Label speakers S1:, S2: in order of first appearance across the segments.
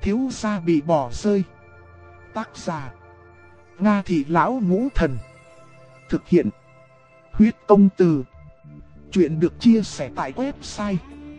S1: thiếu gia bị bỏ rơi. Tác giả Nga Thị Lão Ngũ Thần. Thực hiện Huyết Công Từ. Chuyện được chia sẻ tại website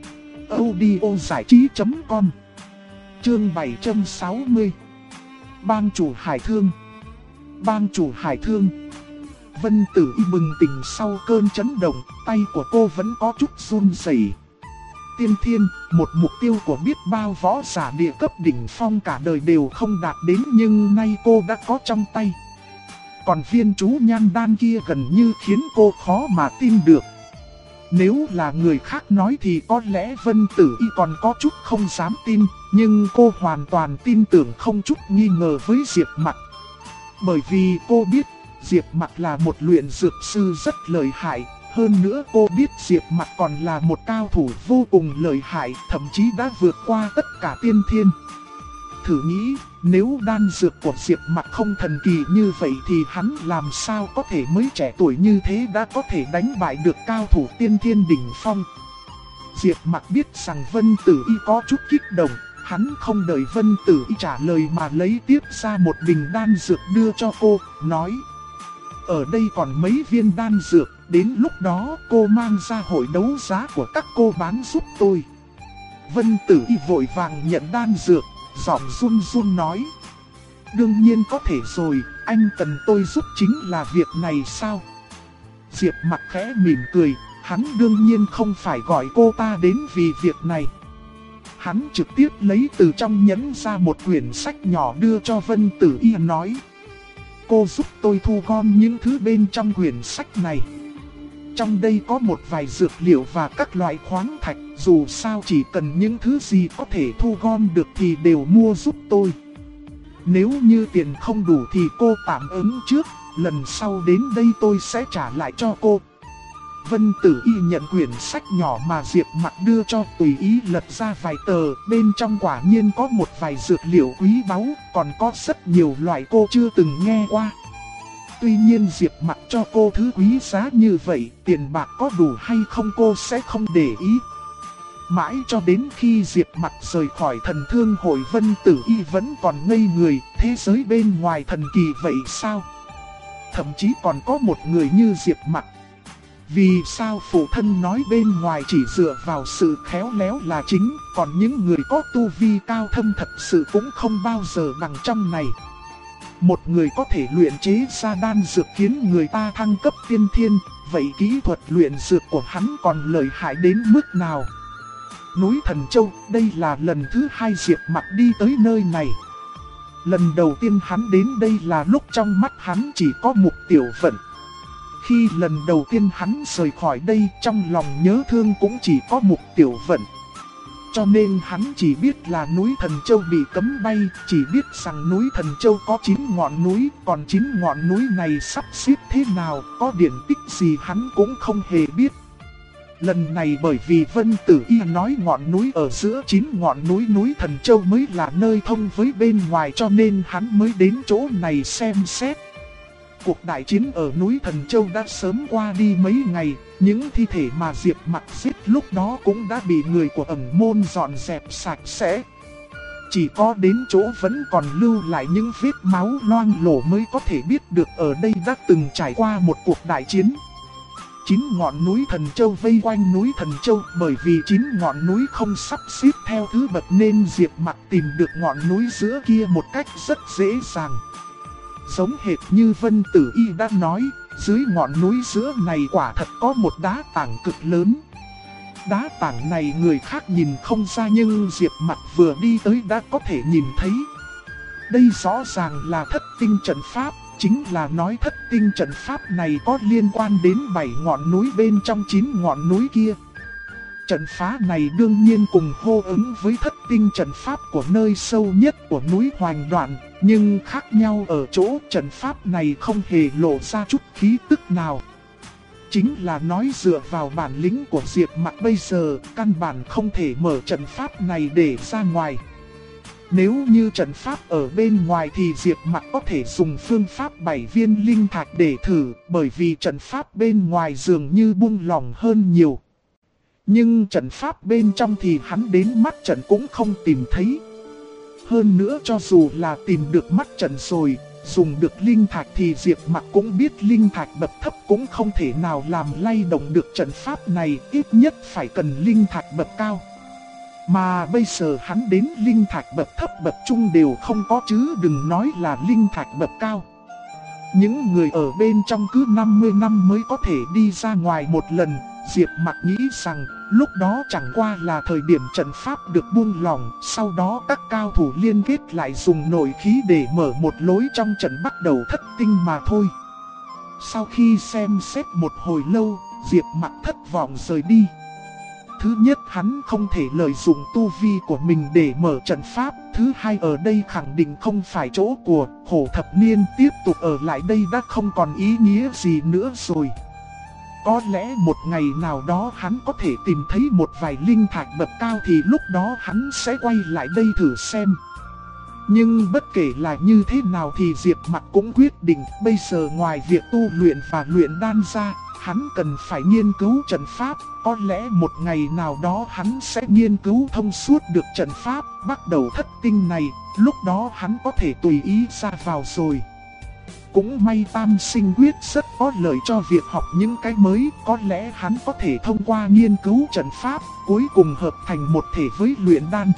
S1: audiozảichí.com. Chương 760. Bang chủ Hải Thương. Bang chủ Hải Thương. Vân Tử Y bừng tỉnh sau cơn chấn động, tay của cô vẫn có chút run rẩy. Tiên thiên, một mục tiêu của biết bao võ giả địa cấp đỉnh phong cả đời đều không đạt đến, nhưng nay cô đã có trong tay. Còn viên chú nhan đan kia gần như khiến cô khó mà tin được. Nếu là người khác nói thì có lẽ Vân Tử Y còn có chút không dám tin, nhưng cô hoàn toàn tin tưởng không chút nghi ngờ với Diệp Mặc. Bởi vì cô biết Diệp Mặc là một luyện dược sư rất lợi hại. Hơn nữa cô biết Diệp Mặc còn là một cao thủ vô cùng lợi hại, thậm chí đã vượt qua tất cả tiên thiên. Thử nghĩ, nếu đan dược của Diệp Mặc không thần kỳ như vậy thì hắn làm sao có thể mới trẻ tuổi như thế đã có thể đánh bại được cao thủ tiên thiên đỉnh phong. Diệp Mặc biết rằng Vân Tử Y có chút kích động, hắn không đợi Vân Tử Y trả lời mà lấy tiếp ra một bình đan dược đưa cho cô, nói: ở đây còn mấy viên đan dược, đến lúc đó cô mang ra hội đấu giá của các cô bán giúp tôi. Vân Tử Y vội vàng nhận đan dược, giọng run run nói: đương nhiên có thể rồi, anh cần tôi giúp chính là việc này sao? Diệp Mặc khẽ mỉm cười, hắn đương nhiên không phải gọi cô ta đến vì việc này. Hắn trực tiếp lấy từ trong nhẫn ra một quyển sách nhỏ đưa cho Vân Tử Y, nói: cô giúp tôi thu gom những thứ bên trong quyển sách này. Trong đây có một vài dược liệu và các loại khoáng thạch, dù sao chỉ cần những thứ gì có thể thu gom được thì đều mua giúp tôi. Nếu như tiền không đủ thì cô tạm ứng trước, lần sau đến đây tôi sẽ trả lại cho cô. Vân Tử Y nhận quyển sách nhỏ mà Diệp Mặc đưa cho, tùy ý lật ra vài tờ, bên trong quả nhiên có một vài dược liệu quý báu, còn có rất nhiều loại cô chưa từng nghe qua. Tuy nhiên Diệp Mặc cho cô thứ quý giá như vậy, tiền bạc có đủ hay không cô sẽ không để ý. Mãi cho đến khi Diệp Mặc rời khỏi Thần Thương hội, Vân Tử Y vẫn còn ngây người, thế giới bên ngoài thần kỳ vậy sao? Thậm chí còn có một người như Diệp Mặc. Vì sao phụ thân nói bên ngoài chỉ dựa vào sự khéo léo là chính, còn những người có tu vi cao thâm thật sự cũng không bao giờ bằng trong này. Một người có thể luyện chế ra đan dược khiến người ta thăng cấp tiên thiên, vậy kỹ thuật luyện dược của hắn còn lợi hại đến mức nào? Núi Thần Châu, đây là lần thứ hai Diệp Mặc đi tới nơi này. Lần đầu tiên hắn đến đây là lúc trong mắt hắn chỉ có Mục Tiểu Vận. Khi lần đầu tiên hắn rời khỏi đây, trong lòng nhớ thương cũng chỉ có Mục Tiểu Vận. Cho nên hắn chỉ biết là núi Thần Châu bị cấm bay, chỉ biết rằng núi Thần Châu có 9 ngọn núi, còn 9 ngọn núi này sắp xếp thế nào, có điển tích gì hắn cũng không hề biết. Lần này bởi vì Vân Tử Y nói ngọn núi ở giữa 9 ngọn núi Thần Châu mới là nơi thông với bên ngoài, cho nên hắn mới đến chỗ này xem xét. Cuộc đại chiến ở núi Thần Châu đã sớm qua đi mấy ngày, những thi thể mà Diệp Mặc giết lúc đó cũng đã bị người của ẩn môn dọn dẹp sạch sẽ. Chỉ có đến chỗ vẫn còn lưu lại những vết máu loang lổ mới có thể biết được ở đây đã từng trải qua một cuộc đại chiến. 9 ngọn núi Thần Châu vây quanh núi Thần Châu, bởi vì 9 ngọn núi không sắp xếp theo thứ bậc nên Diệp Mặc tìm được ngọn núi giữa kia một cách rất dễ dàng. Giống hệt như Vân Tử Y đã nói, dưới ngọn núi giữa này quả thật có một đá tảng cực lớn. Đá tảng này người khác nhìn không ra nhưng Diệp Mặc vừa đi tới đã có thể nhìn thấy. Đây rõ ràng là thất tinh trận pháp, chính là nói thất tinh trận pháp này có liên quan đến 7 ngọn núi bên trong 9 ngọn núi kia. Trận phá này đương nhiên cùng hô ứng với thất tinh trận pháp của nơi sâu nhất của núi Hoành Đoạn, nhưng khác nhau ở chỗ trận pháp này không hề lộ ra chút khí tức nào. Chính là nói dựa vào bản lĩnh của Diệp Mặc bây giờ, căn bản không thể mở trận pháp này để ra ngoài. Nếu như trận pháp ở bên ngoài thì Diệp Mặc có thể dùng phương pháp 7 viên linh thạch để thử, bởi vì trận pháp bên ngoài dường như buông lỏng hơn nhiều. Nhưng trận pháp bên trong thì hắn đến mắt trận cũng không tìm thấy. Hơn nữa cho dù là tìm được mắt trận rồi, dùng được linh thạch thì Diệp Mặc cũng biết linh thạch bậc thấp cũng không thể nào làm lay động được trận pháp này, ít nhất phải cần linh thạch bậc cao. Mà bây giờ hắn đến linh thạch bậc thấp bậc trung đều không có chứ đừng nói là linh thạch bậc cao. Những người ở bên trong cứ 50 năm mới có thể đi ra ngoài một lần. Diệp Mặc nghĩ rằng lúc đó chẳng qua là thời điểm trận pháp được buông lỏng, sau đó các cao thủ liên kết lại dùng nội khí để mở một lối trong trận bắt đầu thất tinh mà thôi. Sau khi xem xét một hồi lâu, Diệp Mặc thất vọng rời đi. Thứ nhất, hắn không thể lợi dụng tu vi của mình để mở trận pháp. Thứ hai, ở đây khẳng định không phải chỗ của Hổ Thập Niên, tiếp tục ở lại đây đã không còn ý nghĩa gì nữa rồi. Có lẽ một ngày nào đó hắn có thể tìm thấy một vài linh thạch bậc cao thì lúc đó hắn sẽ quay lại đây thử xem. Nhưng bất kể là như thế nào thì Diệp Mặc cũng quyết định bây giờ ngoài việc tu luyện và luyện đan ra, hắn cần phải nghiên cứu trận pháp. Có lẽ một ngày nào đó hắn sẽ nghiên cứu thông suốt được trận pháp, bắt đầu thất tinh này, lúc đó hắn có thể tùy ý ra vào rồi. Cũng may tam sinh quyết rất có lợi cho việc học những cái mới, có lẽ hắn có thể thông qua nghiên cứu trận pháp, cuối cùng hợp thành một thể với luyện đan.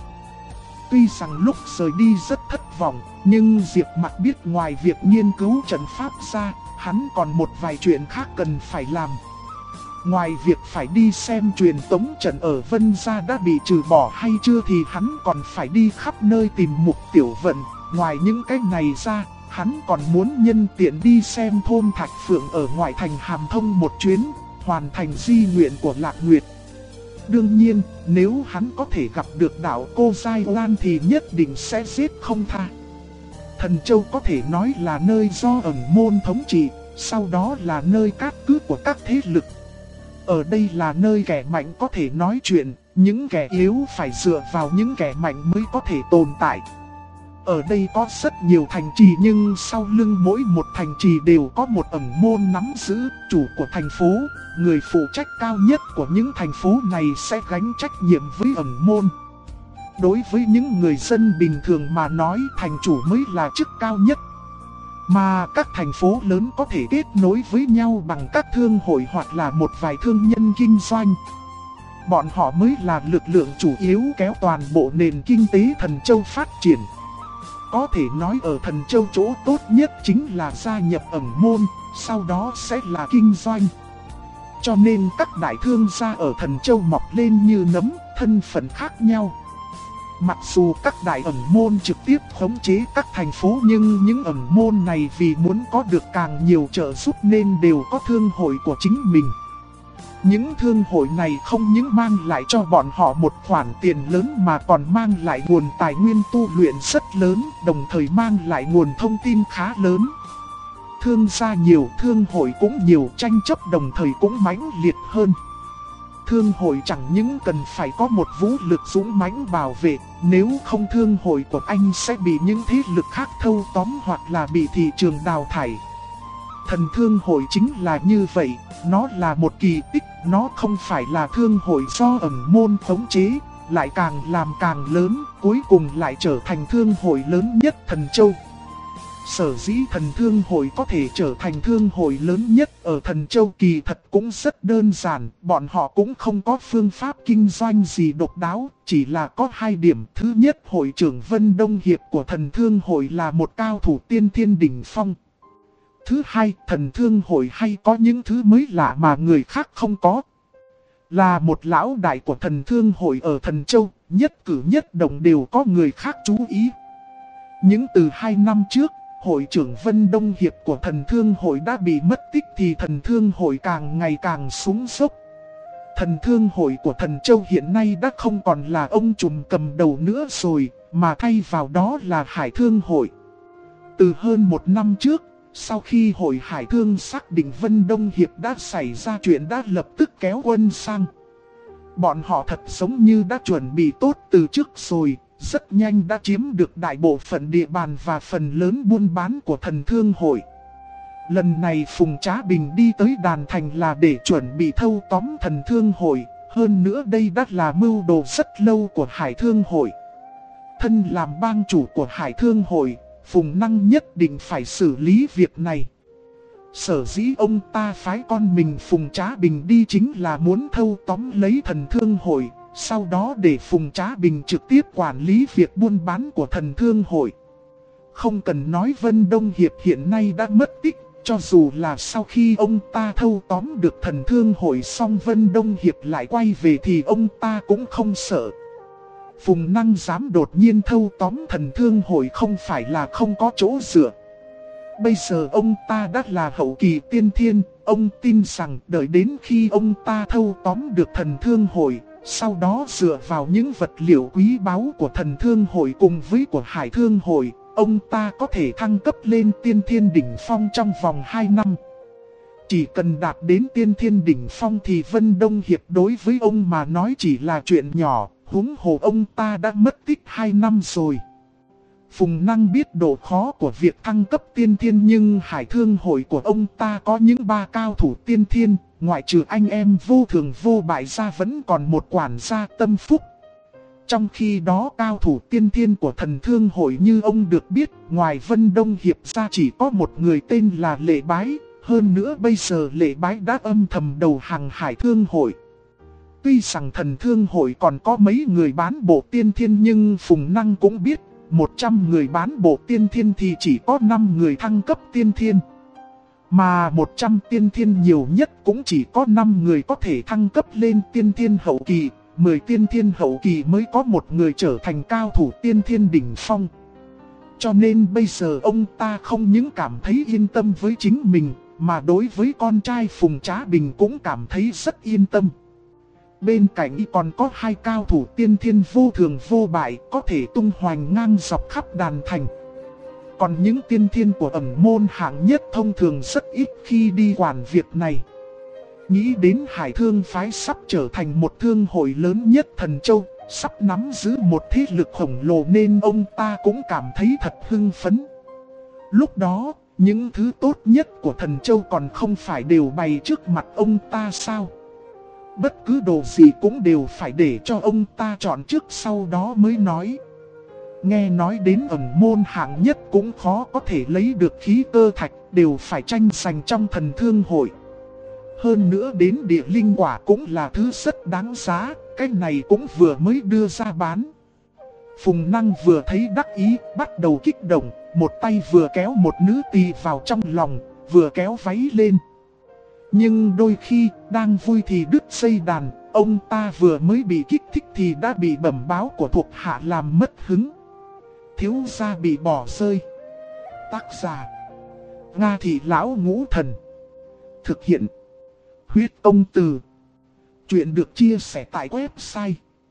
S1: Tuy rằng lúc rời đi rất thất vọng, nhưng Diệp Mặc biết ngoài việc nghiên cứu trận pháp ra, hắn còn một vài chuyện khác cần phải làm. Ngoài việc phải đi xem truyền tống trận ở Vân Gia đã bị trừ bỏ hay chưa thì hắn còn phải đi khắp nơi tìm Mục Tiểu Vận. Ngoài những cái này ra, hắn còn muốn nhân tiện đi xem thôn Thạch Phượng ở ngoại thành Hàm Thông một chuyến, hoàn thành di nguyện của Lạc Nguyệt. Đương nhiên, nếu hắn có thể gặp được đạo cô Giai Lan thì nhất định sẽ giết không tha. Thần Châu có thể nói là nơi do ẩn môn thống trị, sau đó là nơi cát cứ của các thế lực. Ở đây là nơi kẻ mạnh có thể nói chuyện, những kẻ yếu phải dựa vào những kẻ mạnh mới có thể tồn tại. Ở đây có rất nhiều thành trì nhưng sau lưng mỗi một thành trì đều có một ẩn môn nắm giữ, chủ của thành phố. Người phụ trách cao nhất của những thành phố này sẽ gánh trách nhiệm với ẩn môn. Đối với những người dân bình thường mà nói, thành chủ mới là chức cao nhất. Mà các thành phố lớn có thể kết nối với nhau bằng các thương hội hoặc là một vài thương nhân kinh doanh. Bọn họ mới là lực lượng chủ yếu kéo toàn bộ nền kinh tế Thần Châu phát triển. Có thể nói ở Thần Châu chỗ tốt nhất chính là gia nhập ẩn môn, sau đó sẽ là kinh doanh. Cho nên các đại thương gia ở Thần Châu mọc lên như nấm, thân phận khác nhau. Mặc dù các đại ẩn môn trực tiếp khống chế các thành phố nhưng những ẩn môn này vì muốn có được càng nhiều trợ giúp nên đều có thương hội của chính mình. Những thương hội này không những mang lại cho bọn họ một khoản tiền lớn mà còn mang lại nguồn tài nguyên tu luyện rất lớn, đồng thời mang lại nguồn thông tin khá lớn. Thương gia nhiều, thương hội cũng nhiều, tranh chấp đồng thời cũng mãnh liệt hơn. Thương hội chẳng những cần phải có một vũ lực dũng mãnh bảo vệ, nếu không thương hội của anh sẽ bị những thế lực khác thâu tóm hoặc là bị thị trường đào thải. Thần thương hội chính là như vậy, nó là một kỳ tích, nó không phải là thương hội do ẩn môn khống chế, lại càng làm càng lớn, cuối cùng lại trở thành thương hội lớn nhất Thần Châu. Sở dĩ thần thương hội có thể trở thành thương hội lớn nhất ở Thần Châu kỳ thật cũng rất đơn giản, bọn họ cũng không có phương pháp kinh doanh gì độc đáo, chỉ là có hai điểm. Thứ nhất, hội trưởng Vân Đông Hiệp của thần thương hội là một cao thủ tiên thiên đỉnh phong. Thứ hai, thần thương hội hay có những thứ mới lạ mà người khác không có. Là một lão đại của thần thương hội ở Thần Châu, nhất cử nhất động đều có người khác chú ý. Những từ 2 năm trước, hội trưởng Vân Đông Hiệp của thần thương hội đã bị mất tích thì thần thương hội càng ngày càng xuống dốc. Thần thương hội của Thần Châu hiện nay đã không còn là ông trùm cầm đầu nữa rồi, mà thay vào đó là Hải Thương hội. Từ hơn 1 năm trước, sau khi hội Hải Thương xác định Vân Đông Hiệp đã xảy ra chuyện đã lập tức kéo quân sang. Bọn họ thật giống như đã chuẩn bị tốt từ trước rồi, rất nhanh đã chiếm được đại bộ phận địa bàn và phần lớn buôn bán của thần thương hội. Lần này Phùng Trá Bình đi tới Đàn Thành là để chuẩn bị thâu tóm thần thương hội, hơn nữa đây đã là mưu đồ rất lâu của Hải Thương hội. Thân làm bang chủ của Hải Thương hội, Phùng Năng nhất định phải xử lý việc này. Sở dĩ ông ta phái con mình Phùng Trá Bình đi chính là muốn thâu tóm lấy Thần Thương hội, sau đó để Phùng Trá Bình trực tiếp quản lý việc buôn bán của Thần Thương hội. Không cần nói Vân Đông Hiệp hiện nay đã mất tích, cho dù là sau khi ông ta thâu tóm được Thần Thương hội xong Vân Đông Hiệp lại quay về thì ông ta cũng không sợ. Phùng Năng dám đột nhiên thâu tóm Thần Thương hội không phải là không có chỗ dựa. Bây giờ ông ta đã là hậu kỳ tiên thiên, ông tin rằng đợi đến khi ông ta thâu tóm được Thần Thương hội, sau đó dựa vào những vật liệu quý báu của Thần Thương hội cùng với của Hải Thương hội, ông ta có thể thăng cấp lên tiên thiên đỉnh phong trong vòng 2 năm. Chỉ cần đạt đến tiên thiên đỉnh phong thì Vân Đông Hiệp đối với ông mà nói chỉ là chuyện nhỏ, huống hồ ông ta đã mất tích 2 năm rồi. Phùng Năng biết độ khó của việc thăng cấp tiên thiên nhưng Hải Thương hội của ông ta có những 3 cao thủ tiên thiên, ngoại trừ anh em Vô Thường Vô Bại ra vẫn còn một quản gia Tâm Phúc. Trong khi đó cao thủ tiên thiên của Thần Thương hội như ông được biết, ngoài Vân Đông Hiệp ra chỉ có một người tên là Lệ Bái, hơn nữa bây giờ Lệ Bái đã âm thầm đầu hàng Hải Thương hội. Tuy rằng Thần Thương hội còn có mấy người bán bộ tiên thiên nhưng Phùng Năng cũng biết, 100 người bán bộ tiên thiên thì chỉ có 5 người thăng cấp tiên thiên. Mà 100 tiên thiên nhiều nhất cũng chỉ có 5 người có thể thăng cấp lên tiên thiên hậu kỳ, 10 tiên thiên hậu kỳ mới có một người trở thành cao thủ tiên thiên đỉnh phong. Cho nên bây giờ ông ta không những cảm thấy yên tâm với chính mình, mà đối với con trai Phùng Trá Bình cũng cảm thấy rất yên tâm. Bên cạnh y còn có 2 cao thủ tiên thiên Vô Thường Vô Bại có thể tung hoành ngang dọc khắp đàn thành. Còn những tiên thiên của ẩn môn hạng nhất thông thường rất ít khi đi quản việc này. Nghĩ đến Hải Thương phái sắp trở thành một thương hội lớn nhất Thần Châu, sắp nắm giữ một thế lực khổng lồ nên ông ta cũng cảm thấy thật hưng phấn. Lúc đó, những thứ tốt nhất của Thần Châu còn không phải đều bày trước mặt ông ta sao? Bất cứ đồ gì cũng đều phải để cho ông ta chọn trước sau đó mới nói. Nghe nói đến ẩn môn hạng nhất cũng khó có thể lấy được khí cơ thạch, đều phải tranh giành trong Thần Thương hội. Hơn nữa đến địa linh quả cũng là thứ rất đáng giá, cái này cũng vừa mới đưa ra bán. Phùng Năng vừa thấy đắc ý, bắt đầu kích động, một tay vừa kéo một nữ tỳ vào trong lòng, vừa kéo váy lên. Nhưng đôi khi, đang vui thì đứt dây đàn, ông ta vừa mới bị kích thích thì đã bị bẩm báo của thuộc hạ làm mất hứng. Thiếu gia bị bỏ rơi. Tác giả: Nga Thị Lão Ngũ Thần. Thực hiện: Huyết Công Từ. Chuyện được chia sẻ tại website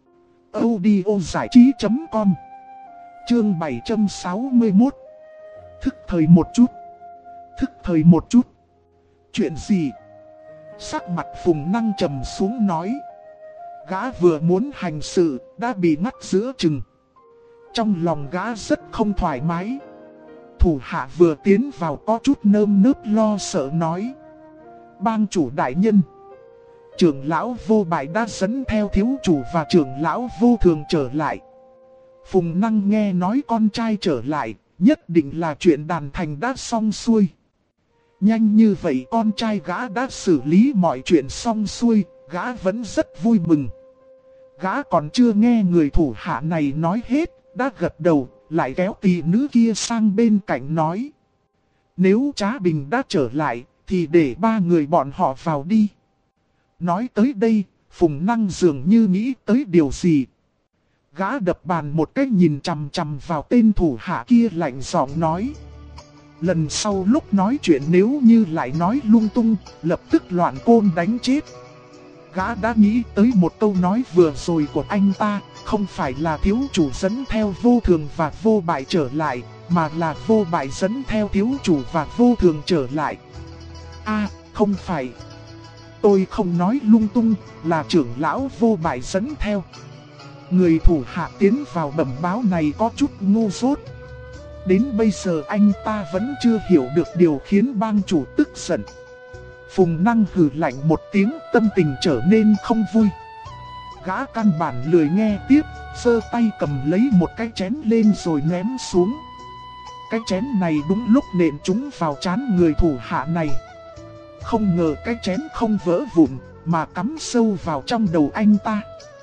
S1: audiozảichí.com. Chương 761. Thức thời một chút. Thức thời một chút. Chuyện gì? Sắc mặt Phùng Năng trầm xuống nói. Gã vừa muốn hành sự, đã bị ngắt giữa chừng. Trong lòng gã rất không thoải mái. Thủ hạ vừa tiến vào có chút nơm nớp lo sợ nói. Bang chủ đại nhân, trưởng lão Vô Bại đã dẫn theo thiếu chủ và trưởng lão Vô Thường trở lại. Phùng Năng nghe nói con trai trở lại, nhất định là chuyện đàn thành đã xong xuôi. Nhanh như vậy con trai gã đã xử lý mọi chuyện xong xuôi, gã vẫn rất vui mừng. Gã còn chưa nghe người thủ hạ này nói hết, đã gật đầu, lại kéo tỷ nữ kia sang bên cạnh nói. Nếu Trá Bình đã trở lại, thì để 3 người bọn họ vào đi. Nói tới đây, Phùng Năng dường như nghĩ tới điều gì. Gã đập bàn một cái nhìn chằm chằm vào tên thủ hạ kia lạnh giọng nói. Lần sau lúc nói chuyện nếu như lại nói lung tung, lập tức loạn côn đánh chết. Gã đã nghĩ tới một câu nói vừa rồi của anh ta, không phải là thiếu chủ dẫn theo Vô Thường và Vô Bại trở lại, mà là Vô Bại dẫn theo thiếu chủ và Vô Thường trở lại. Không phải. Tôi không nói lung tung, là trưởng lão Vô Bại dẫn theo. Người thủ hạ tiến vào bẩm báo này có chút ngu dốt. Đến bây giờ anh ta vẫn chưa hiểu được điều khiến bang chủ tức giận. Phùng Năng hừ lạnh một tiếng, tâm tình trở nên không vui. Gã căn bản lười nghe tiếp, giơ tay cầm lấy một cái chén lên rồi ném xuống. Cái chén này đúng lúc nện trúng vào trán người thủ hạ này. Không ngờ cái chén không vỡ vụn mà cắm sâu vào trong đầu anh ta.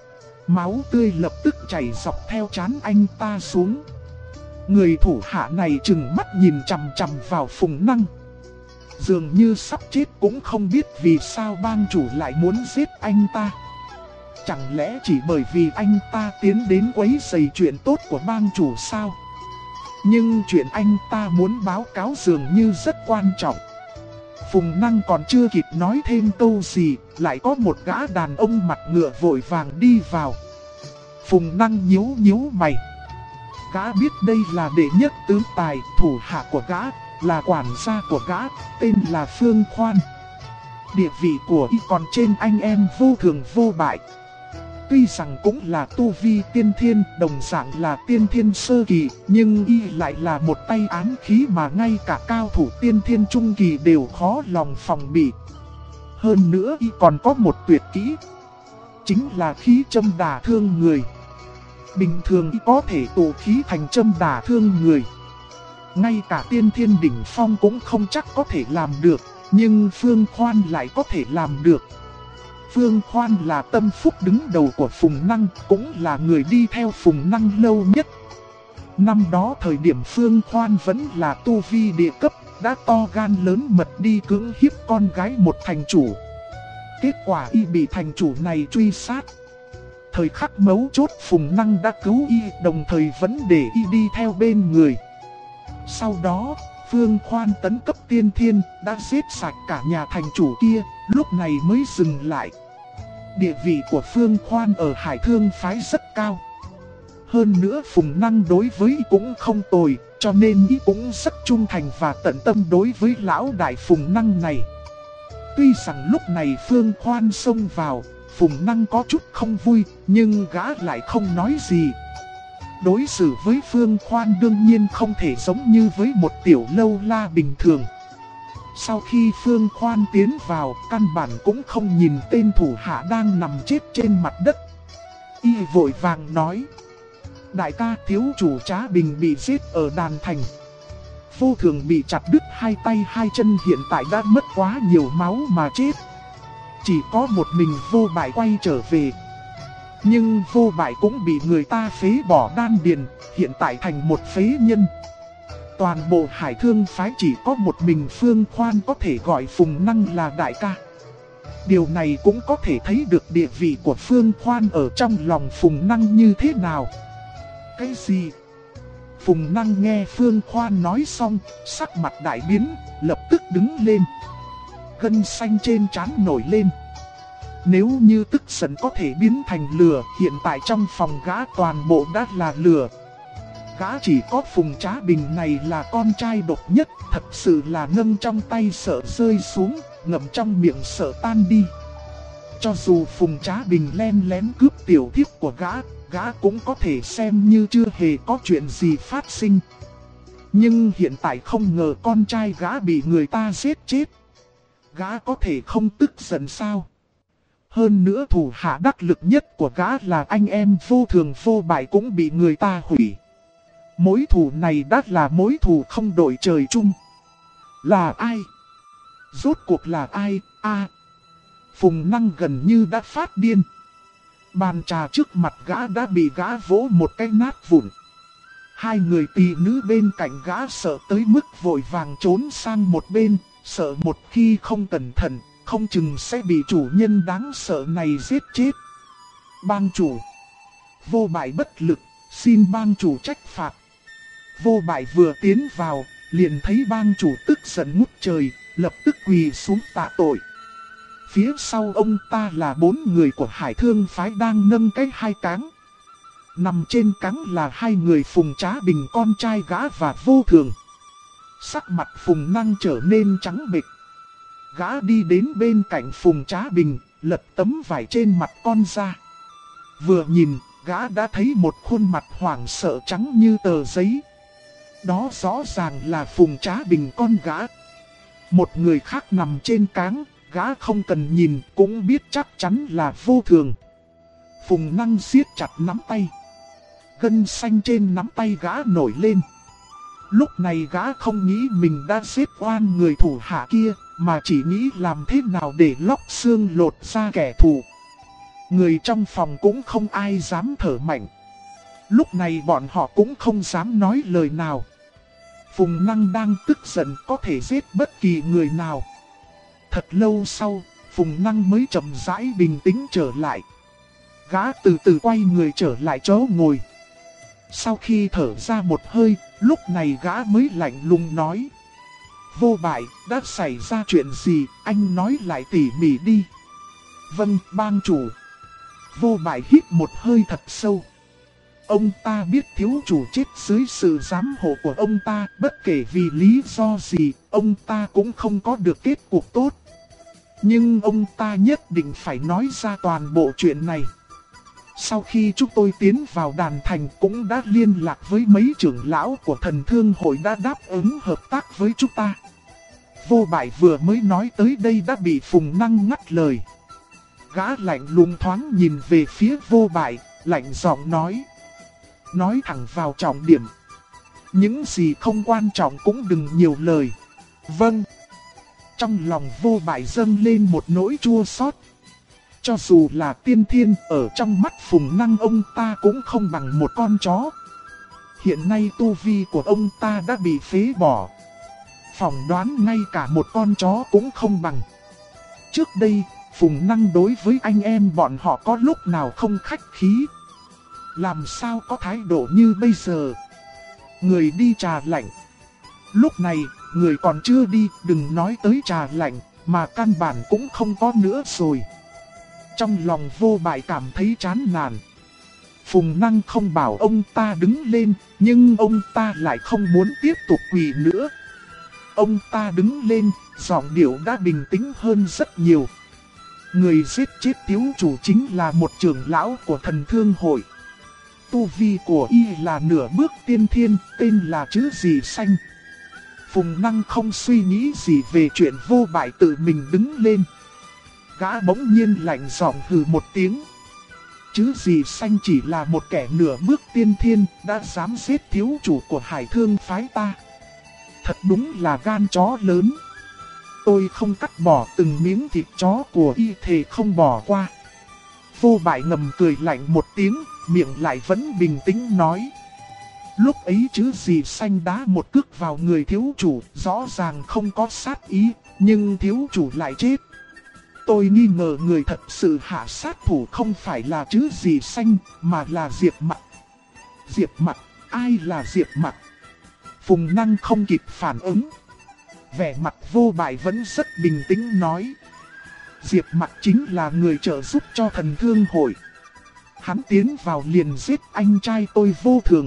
S1: Máu tươi lập tức chảy dọc theo trán anh ta xuống. Người thủ hạ này trừng mắt nhìn chằm chằm vào Phùng Năng. Dường như sắp chết cũng không biết vì sao bang chủ lại muốn giết anh ta. Chẳng lẽ chỉ bởi vì anh ta tiến đến quấy rầy chuyện tốt của bang chủ sao? Nhưng chuyện anh ta muốn báo cáo dường như rất quan trọng. Phùng Năng còn chưa kịp nói thêm câu gì, lại có một gã đàn ông mặt ngựa vội vàng đi vào. Phùng Năng nhíu mày. Gã biết đây là đệ nhất tướng tài, thủ hạ của gã, là quản gia của gã, tên là Phương Khoan. Địa vị của y còn trên anh em Vô Thường Vô Bại. Tuy rằng cũng là tu vi tiên thiên, đồng dạng là tiên thiên sơ kỳ, nhưng y lại là một tay ám khí mà ngay cả cao thủ tiên thiên trung kỳ đều khó lòng phòng bị. Hơn nữa y còn có một tuyệt kỹ, chính là khí châm đả thương người. Bình thường y có thể tụ khí thành châm đả thương người. Ngay cả tiên thiên đỉnh phong cũng không chắc có thể làm được, nhưng Phương Khoan lại có thể làm được. Phương Khoan là tâm phúc đứng đầu của Phùng Năng, cũng là người đi theo Phùng Năng lâu nhất. Năm đó thời điểm Phương Khoan vẫn là tu vi địa cấp, đã to gan lớn mật đi cưỡng hiếp con gái một thành chủ. Kết quả y bị thành chủ này truy sát. Thời khắc mấu chốt Phùng Năng đã cứu y, đồng thời vẫn để y đi theo bên người. Sau đó, Phương Khoan tấn cấp tiên thiên, đã giết sạch cả nhà thành chủ kia, lúc này mới dừng lại. Địa vị của Phương Khoan ở Hải Thương phái rất cao. Hơn nữa Phùng Năng đối với y cũng không tồi, cho nên y cũng rất trung thành và tận tâm đối với lão đại Phùng Năng này. Tuy rằng lúc này Phương Khoan xông vào, Phùng Năng có chút không vui, nhưng gã lại không nói gì. Đối xử với Phương Khoan đương nhiên không thể giống như với một tiểu lâu la bình thường. Sau khi Phương Khoan tiến vào, căn bản cũng không nhìn tên thủ hạ đang nằm chết trên mặt đất. Y vội vàng nói: đại ca, thiếu chủ Trá Bình bị giết ở Đàn Thành. Vô Thường bị chặt đứt hai tay hai chân, hiện tại đã mất quá nhiều máu mà chết. Chỉ có một mình Vô Bại quay trở về. Nhưng Vô Bại cũng bị người ta phế bỏ đan điền, hiện tại thành một phế nhân. Toàn bộ Hải Thương phái chỉ có một mình Phương Khoan có thể gọi Phùng Năng là đại ca. Điều này cũng có thể thấy được địa vị của Phương Khoan ở trong lòng Phùng Năng như thế nào. Cái gì? Phùng Năng nghe Phương Khoan nói xong, sắc mặt đại biến, lập tức đứng lên. Gân xanh trên trán nổi lên. Nếu như tức giận có thể biến thành lửa, hiện tại trong phòng gã toàn bộ đã là lửa. Gã chỉ có Phùng Trá Bình này là con trai độc nhất, thật sự là nâng trong tay sợ rơi xuống, ngậm trong miệng sợ tan đi. Cho dù Phùng Trá Bình len lén cướp tiểu thiếp của gã cũng có thể xem như chưa hề có chuyện gì phát sinh. Nhưng hiện tại không ngờ con trai gã bị người ta giết chết. Gã có thể không tức giận sao? Hơn nữa thủ hạ đắc lực nhất của gã là anh em Vô Thường Vô Bại cũng bị người ta hủy. Mối thù này đã là mối thù không đổi trời chung. Là ai? Rốt cuộc là ai? Phùng Năng gần như đã phát điên. Bàn trà trước mặt gã đã bị gã vỗ một cái nát vụn. Hai người tỳ nữ bên cạnh gã sợ tới mức vội vàng trốn sang một bên, sợ một khi không cẩn thận, không chừng sẽ bị chủ nhân đáng sợ này giết chết. Bang chủ. Vô Bại bất lực, xin bang chủ trách phạt. Vô Bại vừa tiến vào, liền thấy bang chủ tức giận ngút trời, lập tức quỳ xuống tạ tội. Phía sau ông ta là 4 người của Hải Thương phái đang nâng cái hai cáng. Nằm trên cáng là 2 người Phùng Trá Bình con trai gã và Vô Thường. Sắc mặt Phùng Năng trở nên trắng bệch. Gã đi đến bên cạnh Phùng Trá Bình, lật tấm vải trên mặt con ra. Vừa nhìn, gã đã thấy một khuôn mặt hoảng sợ trắng như tờ giấy. Đó rõ ràng là Phùng Trá Bình con gã. Một người khác nằm trên cáng, gã không cần nhìn cũng biết chắc chắn là Vô Thường. Phùng Năng siết chặt nắm tay. Gân xanh trên nắm tay gã nổi lên. Lúc này gã không nghĩ mình đã giết oan người thủ hạ kia, mà chỉ nghĩ làm thế nào để lóc xương lột ra kẻ thù. Người trong phòng cũng không ai dám thở mạnh. Lúc này bọn họ cũng không dám nói lời nào. Phùng Năng đang tức giận có thể giết bất kỳ người nào. Thật lâu sau, Phùng Năng mới chậm rãi bình tĩnh trở lại. Gã từ từ quay người trở lại chỗ ngồi. Sau khi thở ra một hơi, lúc này gã mới lạnh lùng nói: Vô Bại, đã xảy ra chuyện gì, anh nói lại tỉ mỉ đi. Vâng, bang chủ. Vô Bại hít một hơi thật sâu. Ông ta biết thiếu chủ chết dưới sự giám hộ của ông ta, bất kể vì lý do gì, ông ta cũng không có được kết cục tốt. Nhưng ông ta nhất định phải nói ra toàn bộ chuyện này. Sau khi chúng tôi tiến vào đàn thành cũng đã liên lạc với mấy trưởng lão của thần thương hội đã đáp ứng hợp tác với chúng ta. Vô Bại vừa mới nói tới đây đã bị Phùng Năng ngắt lời. Gã lạnh lùng thoáng nhìn về phía Vô Bại, lạnh giọng nói. Nói thẳng vào trọng điểm. Những gì không quan trọng cũng đừng nhiều lời. Vâng. Trong lòng Vô Bại dâng lên một nỗi chua xót. Cho dù là tiên thiên, ở trong mắt Phùng Năng ông ta cũng không bằng một con chó. Hiện nay tu vi của ông ta đã bị phế bỏ. Phỏng đoán ngay cả một con chó cũng không bằng. Trước đây, Phùng Năng đối với anh em bọn họ có lúc nào không khách khí. Làm sao có thái độ như bây giờ? Người đi trà lạnh. Lúc này, người còn chưa đi, đừng nói tới trà lạnh, mà căn bản cũng không có nữa rồi. Trong lòng Vô Bại cảm thấy chán nản. Phùng Năng không bảo ông ta đứng lên, nhưng ông ta lại không muốn tiếp tục quỳ nữa. Ông ta đứng lên, giọng điệu đã bình tĩnh hơn rất nhiều. Người giết chết thiếu chủ chính là một trưởng lão của thần thương hội. Tu vi của y là nửa bước tiên thiên, tên là chữ gì xanh. Phùng Năng không suy nghĩ gì về chuyện Vô Bại tự mình đứng lên. Gã bỗng nhiên lạnh giọng hừ một tiếng. Chữ gì xanh chỉ là một kẻ nửa bước tiên thiên, đã dám giết thiếu chủ của Hải Thương phái ta. Thật đúng là gan chó lớn. Tôi không cắt bỏ từng miếng thịt chó của y, thề không bỏ qua. Vô Bại ngầm cười lạnh một tiếng, miệng lại vẫn bình tĩnh nói. Lúc ấy chữ gì xanh đá một cước vào người thiếu chủ, rõ ràng không có sát ý, nhưng thiếu chủ lại chết. Tôi nghi ngờ người thật sự hạ sát thủ không phải là chữ gì xanh, mà là Diệp Mặc. Diệp Mặc? Ai là Diệp Mặc? Phùng Năng không kịp phản ứng. Vẻ mặt Vô Bại vẫn rất bình tĩnh nói. Diệp Mặc chính là người trợ giúp cho thần thương hội. Hắn tiến vào liền giết anh trai tôi Vô Thường.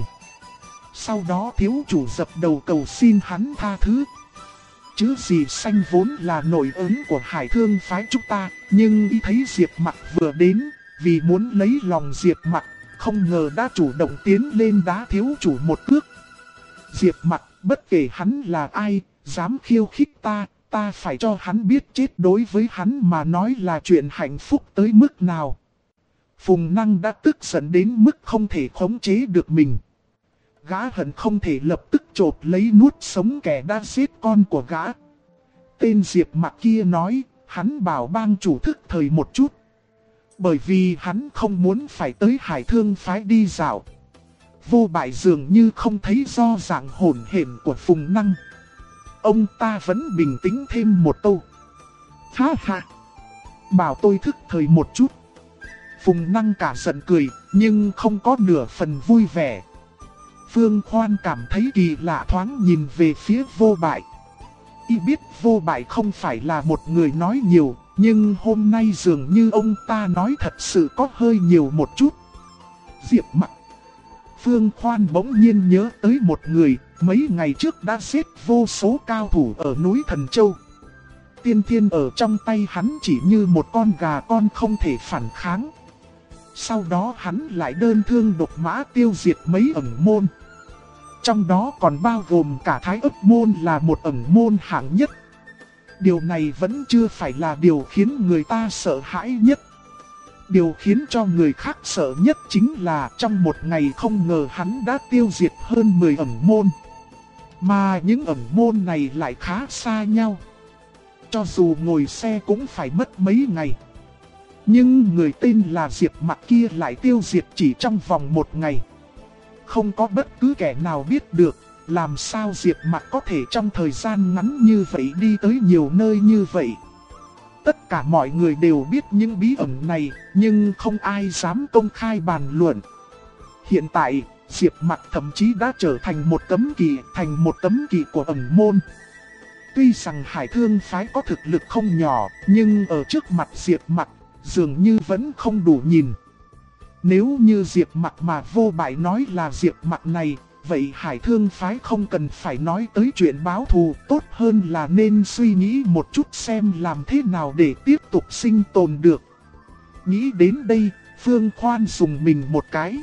S1: Sau đó thiếu chủ dập đầu cầu xin hắn tha thứ. Chữ gì xanh vốn là nội ứng của Hải Thương phái chúng ta, nhưng y thấy Diệp Mặc vừa đến, vì muốn lấy lòng Diệp Mặc, không ngờ đã chủ động tiến lên đá thiếu chủ một cước. Diệp Mặc, bất kể hắn là ai, dám khiêu khích ta, ta phải cho hắn biết chết đối với hắn mà nói là chuyện hạnh phúc tới mức nào. Phùng Năng đã tức giận đến mức không thể khống chế được mình. Gã hận không thể lập tức chộp lấy nuốt sống kẻ đã giết con của gã. Tên Diệp Mặc kia nói, hắn bảo bang chủ thức thời một chút. Bởi vì hắn không muốn phải tới Hải Thương phái đi dạo. Vô Bại dường như không thấy do dạng hồn hển của Phùng Năng. Ông ta vẫn bình tĩnh thêm một câu. Ha ha! Bảo tôi thức thời một chút. Phùng Năng cả giận cười, nhưng không có nửa phần vui vẻ. Phương Khoan cảm thấy kỳ lạ thoáng nhìn về phía Vô Bại. Y biết Vô Bại không phải là một người nói nhiều, nhưng hôm nay dường như ông ta nói thật sự có hơi nhiều một chút. Diệp Mặc. Phương Khoan bỗng nhiên nhớ tới một người, mấy ngày trước đã giết vô số cao thủ ở núi Thần Châu. Tiên thiên ở trong tay hắn chỉ như một con gà con không thể phản kháng. Sau đó hắn lại đơn thương độc mã tiêu diệt mấy ẩn môn. Trong đó còn bao gồm cả Thái Ức môn là một ẩn môn hạng nhất. Điều này vẫn chưa phải là điều khiến người ta sợ hãi nhất. Điều khiến cho người khác sợ nhất chính là trong một ngày không ngờ hắn đã tiêu diệt hơn 10 ẩn môn. Mà những ẩn môn này lại khá xa nhau. Cho dù ngồi xe cũng phải mất mấy ngày. Nhưng người tên là Diệp Mặc kia lại tiêu diệt chỉ trong vòng một ngày. Không có bất cứ kẻ nào biết được làm sao Diệp Mặc có thể trong thời gian ngắn như vậy đi tới nhiều nơi như vậy. Tất cả mọi người đều biết những bí ẩn này, nhưng không ai dám công khai bàn luận. Hiện tại, Diệp Mặc thậm chí đã trở thành một tấm kỵ của ẩn môn. Tuy rằng Hải Thương phái có thực lực không nhỏ, nhưng ở trước mặt Diệp Mặc, dường như vẫn không đủ nhìn. Nếu như Diệp Mặc mà Vô Bại nói là Diệp Mặc này, vậy Hải Thương phái không cần phải nói tới chuyện báo thù, tốt hơn là nên suy nghĩ một chút xem làm thế nào để tiếp tục sinh tồn được. Nghĩ đến đây, Phương Khoan dùng mình một cái.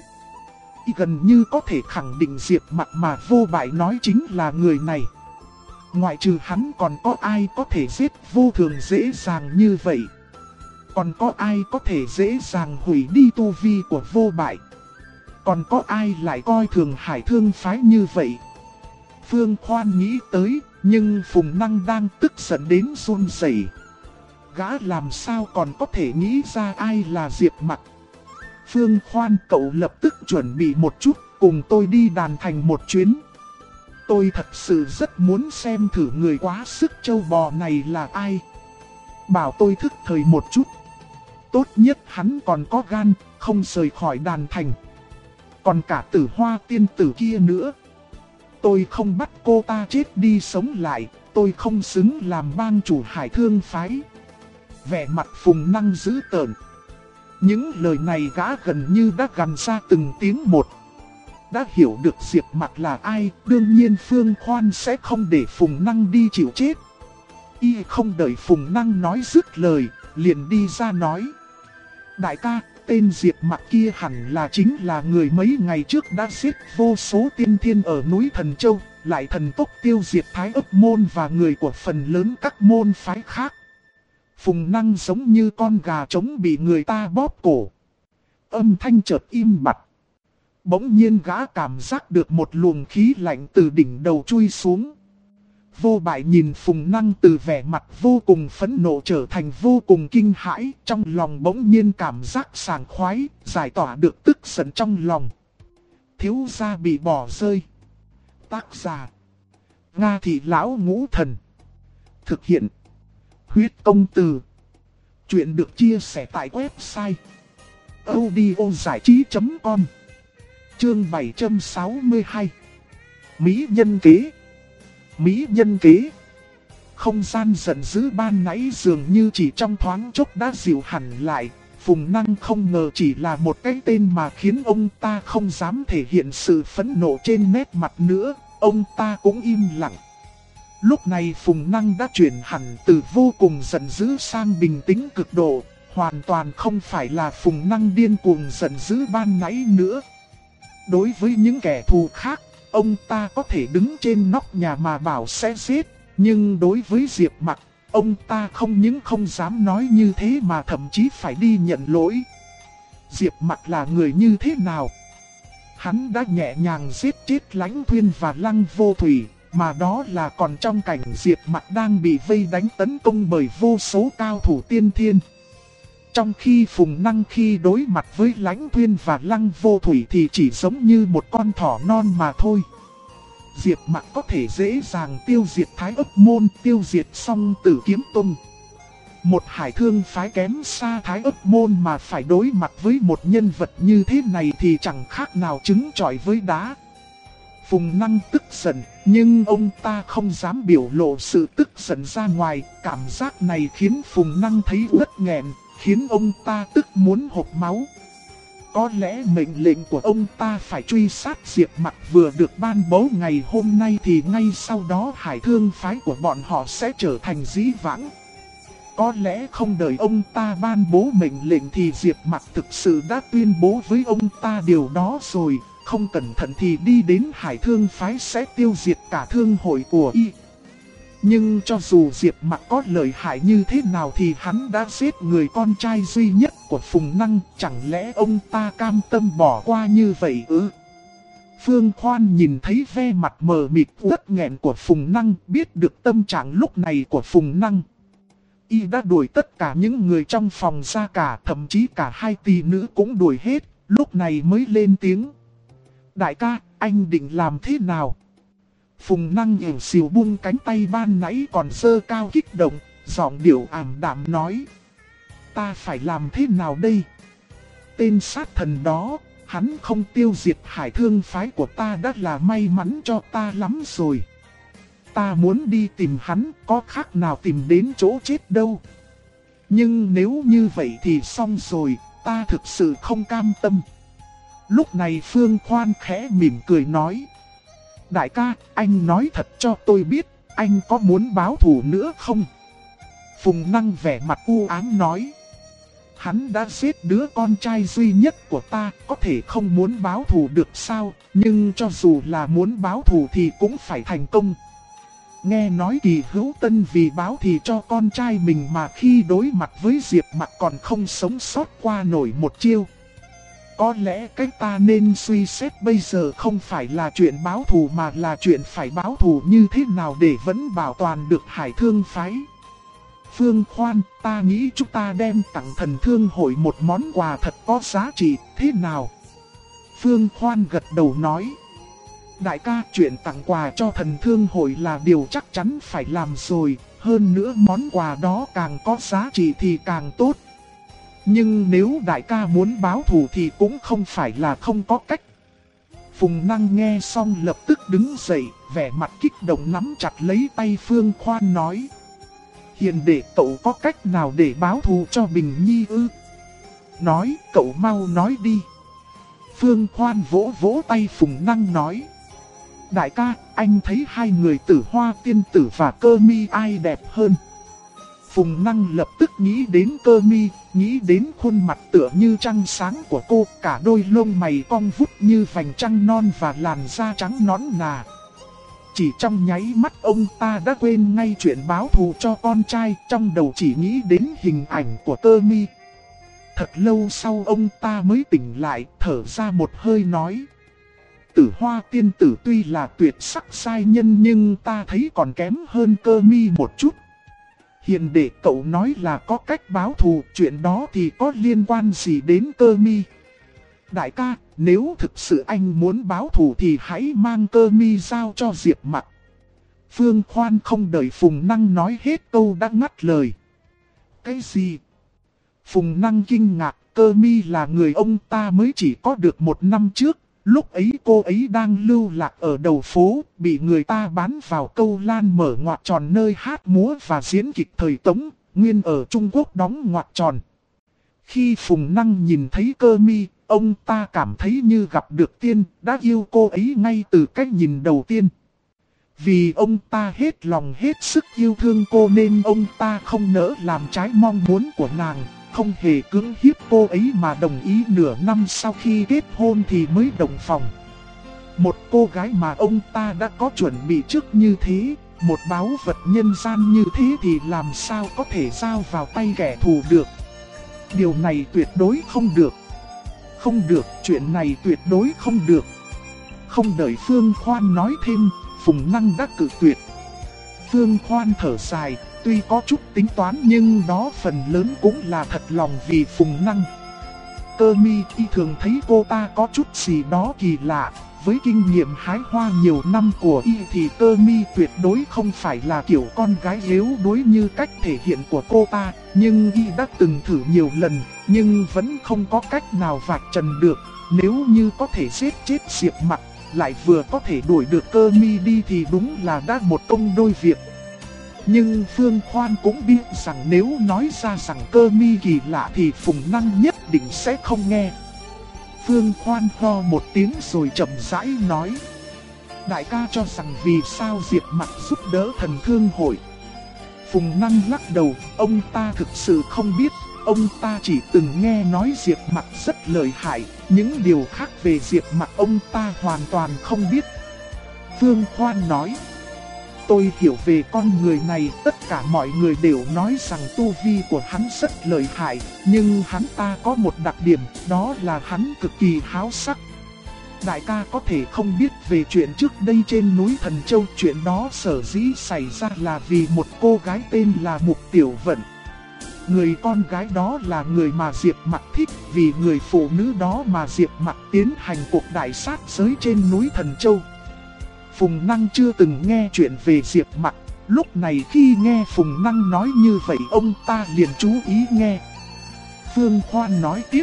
S1: Gần như có thể khẳng định Diệp Mặc mà Vô Bại nói chính là người này. Ngoại trừ hắn còn có ai có thể giết vô thường dễ dàng như vậy? Còn có ai có thể dễ dàng hủy đi tu vi của Vô Bại? Còn có ai lại coi thường Hải Thương phái như vậy? Phương Khoan nghĩ tới, nhưng Phùng Năng đang tức giận đến run rẩy. Gã làm sao còn có thể nghĩ ra ai là Diệp Mặc? Phương Khoan, cậu lập tức chuẩn bị một chút, cùng tôi đi Đàn Thành một chuyến. Tôi thật sự rất muốn xem thử người quá sức trâu bò này là ai. Bảo tôi thức thời một chút. Tốt nhất hắn còn có gan, không rời khỏi Đàn Thành. Còn cả Tử Hoa tiên tử kia nữa. Tôi không bắt cô ta chết đi sống lại, tôi không xứng làm bang chủ Hải Thương phái. Vẻ mặt Phùng Năng dữ tợn. Những lời này gã gần như đã gằn ra từng tiếng một. Đã hiểu được Diệp Mặc là ai, đương nhiên Phương Khoan sẽ không để Phùng Năng đi chịu chết. Y không đợi Phùng Năng nói dứt lời, liền đi ra nói. Đại ca, tên Diệp Mặc kia hẳn là chính là người mấy ngày trước đã giết vô số tiên thiên ở núi Thần Châu, lại thần tốc tiêu diệt Thái Ấp môn và người của phần lớn các môn phái khác. Phùng Năng giống như con gà trống bị người ta bóp cổ. Âm thanh chợt im bặt. Bỗng nhiên gã cảm giác được một luồng khí lạnh từ đỉnh đầu chui xuống. Vô Bại nhìn Phùng Năng từ vẻ mặt vô cùng phẫn nộ trở thành vô cùng kinh hãi, trong lòng bỗng nhiên cảm giác sảng khoái, giải tỏa được tức giận trong lòng. Thiếu gia bị bỏ rơi. Tác giả: Nga Thị Lão Ngũ Thần. Thực hiện: Huyết Công Từ. Chuyện được chia sẻ tại website audiozảichí.com. Chương 762. Mỹ nhân kế. Mỹ nhân kế. Không gian giận dữ ban nãy dường như chỉ trong thoáng chốc đã dịu hẳn lại. Phùng Năng không ngờ chỉ là một cái tên mà khiến ông ta không dám thể hiện sự phẫn nộ trên nét mặt nữa. Ông ta cũng im lặng. Lúc này Phùng Năng đã chuyển hẳn từ vô cùng giận dữ sang bình tĩnh cực độ. Hoàn toàn không phải là Phùng Năng điên cuồng giận dữ ban nãy nữa. Đối với những kẻ thù khác, ông ta có thể đứng trên nóc nhà mà bảo sẽ giết. Nhưng đối với Diệp Mặc, ông ta không những không dám nói như thế mà thậm chí phải đi nhận lỗi. Diệp Mặc là người như thế nào? Hắn đã nhẹ nhàng giết chết Lãnh Thuyên và Lăng Vô Thủy, mà đó là còn trong cảnh Diệp Mặc đang bị vây đánh tấn công bởi vô số cao thủ tiên thiên. Trong khi Phùng Năng khi đối mặt với Lãnh Thuyên và Lăng Vô Thủy thì chỉ giống như một con thỏ non mà thôi. Diệp Mặc có thể dễ dàng tiêu diệt Thái Ấp môn, tiêu diệt Song Tử Kiếm Tông. Một Hải Thương phái kém xa Thái Ấp môn mà phải đối mặt với một nhân vật như thế này thì chẳng khác nào trứng trọi với đá. Phùng Năng tức giận, nhưng ông ta không dám biểu lộ sự tức giận ra ngoài. Cảm giác này khiến Phùng Năng thấy uất nghẹn, khiến ông ta tức muốn hộc máu. Có lẽ mệnh lệnh của ông ta phải truy sát Diệp Mặc vừa được ban bố ngày hôm nay thì ngay sau đó Hải Thương phái của bọn họ sẽ trở thành dĩ vãng. Có lẽ không đợi ông ta ban bố mệnh lệnh thì Diệp Mặc thực sự đã tuyên bố với ông ta điều đó rồi. Không cẩn thận thì đi đến Hải Thương phái sẽ tiêu diệt cả thương hội của y. Nhưng cho dù Diệp Mặc có lợi hại như thế nào thì hắn đã giết người con trai duy nhất của Phùng Năng, chẳng lẽ ông ta cam tâm bỏ qua như vậy ư? Phương Khoan nhìn thấy ve mặt mờ mịt uất nghẹn của Phùng Năng, biết được tâm trạng lúc này của Phùng Năng. Y đã đuổi tất cả những người trong phòng ra cả, thậm chí cả hai tỷ nữ cũng đuổi hết, lúc này mới lên tiếng. Đại ca, anh định làm thế nào? Phùng Năng ỉu xìu buông cánh tay ban nãy còn giơ cao kích động, giọng điệu ảm đạm nói. Ta phải làm thế nào đây? Tên sát thần đó, hắn không tiêu diệt Hải Thương phái của ta đã là may mắn cho ta lắm rồi. Ta muốn đi tìm hắn, có khác nào tìm đến chỗ chết đâu. Nhưng nếu như vậy thì xong rồi, ta thực sự không cam tâm. Lúc này Phương Khoan khẽ mỉm cười nói. Đại ca, anh nói thật cho tôi biết, anh có muốn báo thù nữa không? Phùng Năng vẻ mặt u ám nói. Hắn đã giết đứa con trai duy nhất của ta, có thể không muốn báo thù được sao, nhưng cho dù là muốn báo thù thì cũng phải thành công. Nghe nói Kỳ Hữu Tân vì báo thì cho con trai mình mà khi đối mặt với Diệp Mặc còn không sống sót qua nổi một chiêu. Có lẽ cách ta nên suy xét bây giờ không phải là chuyện báo thù mà là chuyện phải báo thù như thế nào để vẫn bảo toàn được Hải Thương phái. Phương Khoan, ta nghĩ chúng ta đem tặng Thần Thương hội một món quà thật có giá trị, thế nào? Phương Khoan gật đầu nói. Đại ca, chuyện tặng quà cho Thần Thương hội là điều chắc chắn phải làm rồi, hơn nữa món quà đó càng có giá trị thì càng tốt. Nhưng nếu đại ca muốn báo thù thì cũng không phải là không có cách. Phùng Năng nghe xong lập tức đứng dậy, vẻ mặt kích động nắm chặt lấy tay Phương Khoan nói. Hiền đệ, cậu có cách nào để báo thù cho Bình Nhi ư? Nói, cậu mau nói đi. Phương Khoan vỗ vỗ tay Phùng Năng nói. Đại ca, anh thấy hai người Tử Hoa tiên tử và Cơ Mi ai đẹp hơn? Phùng Năng lập tức nghĩ đến Cơ Mi, nghĩ đến khuôn mặt tựa như trăng sáng của cô, cả đôi lông mày cong vút như vành trăng non và làn da trắng nõn nà. Chỉ trong nháy mắt ông ta đã quên ngay chuyện báo thù cho con trai, trong đầu chỉ nghĩ đến hình ảnh của Cơ Mi. Thật lâu sau ông ta mới tỉnh lại, thở ra một hơi nói. Tử Hoa tiên tử tuy là tuyệt sắc giai nhân nhưng ta thấy còn kém hơn Cơ Mi một chút. Hiền đệ, cậu nói là có cách báo thù, chuyện đó thì có liên quan gì đến Cơ Mi? Đại ca, nếu thực sự anh muốn báo thù thì hãy mang Cơ Mi giao cho Diệp Mặc. Phương Khoan không đợi Phùng Năng nói hết câu đã ngắt lời. Cái gì? Phùng Năng kinh ngạc, Cơ Mi là người ông ta mới chỉ có được 1 năm trước. Lúc ấy cô ấy đang lưu lạc ở đầu phố, bị người ta bán vào Câu Lan mở ngoặc tròn nơi hát múa và diễn kịch thời Tống, nguyên ở Trung Quốc đóng ngoặc tròn. Khi Phùng Năng nhìn thấy Cơ Mi, ông ta cảm thấy như gặp được tiên, đã yêu cô ấy ngay từ cách nhìn đầu tiên. Vì ông ta hết lòng hết sức yêu thương cô nên ông ta không nỡ làm trái mong muốn của nàng, không hề cưỡng hiếp cô ấy mà đồng ý nửa năm sau khi kết hôn thì mới đồng phòng. Một cô gái mà ông ta đã có chuẩn bị trước như thế, một báu vật nhân gian như thế thì làm sao có thể giao vào tay kẻ thù được. Điều này tuyệt đối không được. Không được, chuyện này tuyệt đối không được. Không đợi Phương Khoan nói thêm, Phùng Năng đã cự tuyệt. Phương Khoan thở dài, tuy có chút tính toán nhưng đó phần lớn cũng là thật lòng vì Phùng Năng. Cơ Mi y thường thấy cô ta có chút gì đó kỳ lạ, với kinh nghiệm hái hoa nhiều năm của y thì Cơ Mi tuyệt đối không phải là kiểu con gái yếu đuối như cách thể hiện của cô ta, nhưng y đã từng thử nhiều lần, nhưng vẫn không có cách nào vạch trần được. Nếu như có thể giết chết Diệp Mặc, lại vừa có thể đuổi được Cơ Mi đi thì đúng là đã một công đôi việc. Nhưng Phương Khoan cũng biết rằng nếu nói ra rằng Cơ Mi kỳ lạ thì Phùng Năng nhất định sẽ không nghe. Phương Khoan ho một tiếng rồi chậm rãi nói. Đại ca cho rằng vì sao Diệp Mặc giúp đỡ Thần Thương hội? Phùng Năng lắc đầu, ông ta thực sự không biết. Ông ta chỉ từng nghe nói Diệp Mặc rất lợi hại, những điều khác về Diệp Mặc ông ta hoàn toàn không biết. Phương Khoan nói. tôi hiểu về con người này, tất cả mọi người đều nói rằng tu vi của hắn rất lợi hại, nhưng hắn ta có một đặc điểm, đó là hắn cực kỳ háo sắc. Đại ca có thể không biết về chuyện trước đây trên núi Thần Châu, chuyện đó sở dĩ xảy ra là vì một cô gái tên là Mục Tiểu Vận. Người con gái đó là người mà Diệp Mặc thích, vì người phụ nữ đó mà Diệp Mặc tiến hành cuộc đại sát giới trên núi Thần Châu. Phùng Năng chưa từng nghe chuyện về Diệp Mặc, lúc này khi nghe Phùng Năng nói như vậy ông ta liền chú ý nghe. Phương Khoan nói tiếp.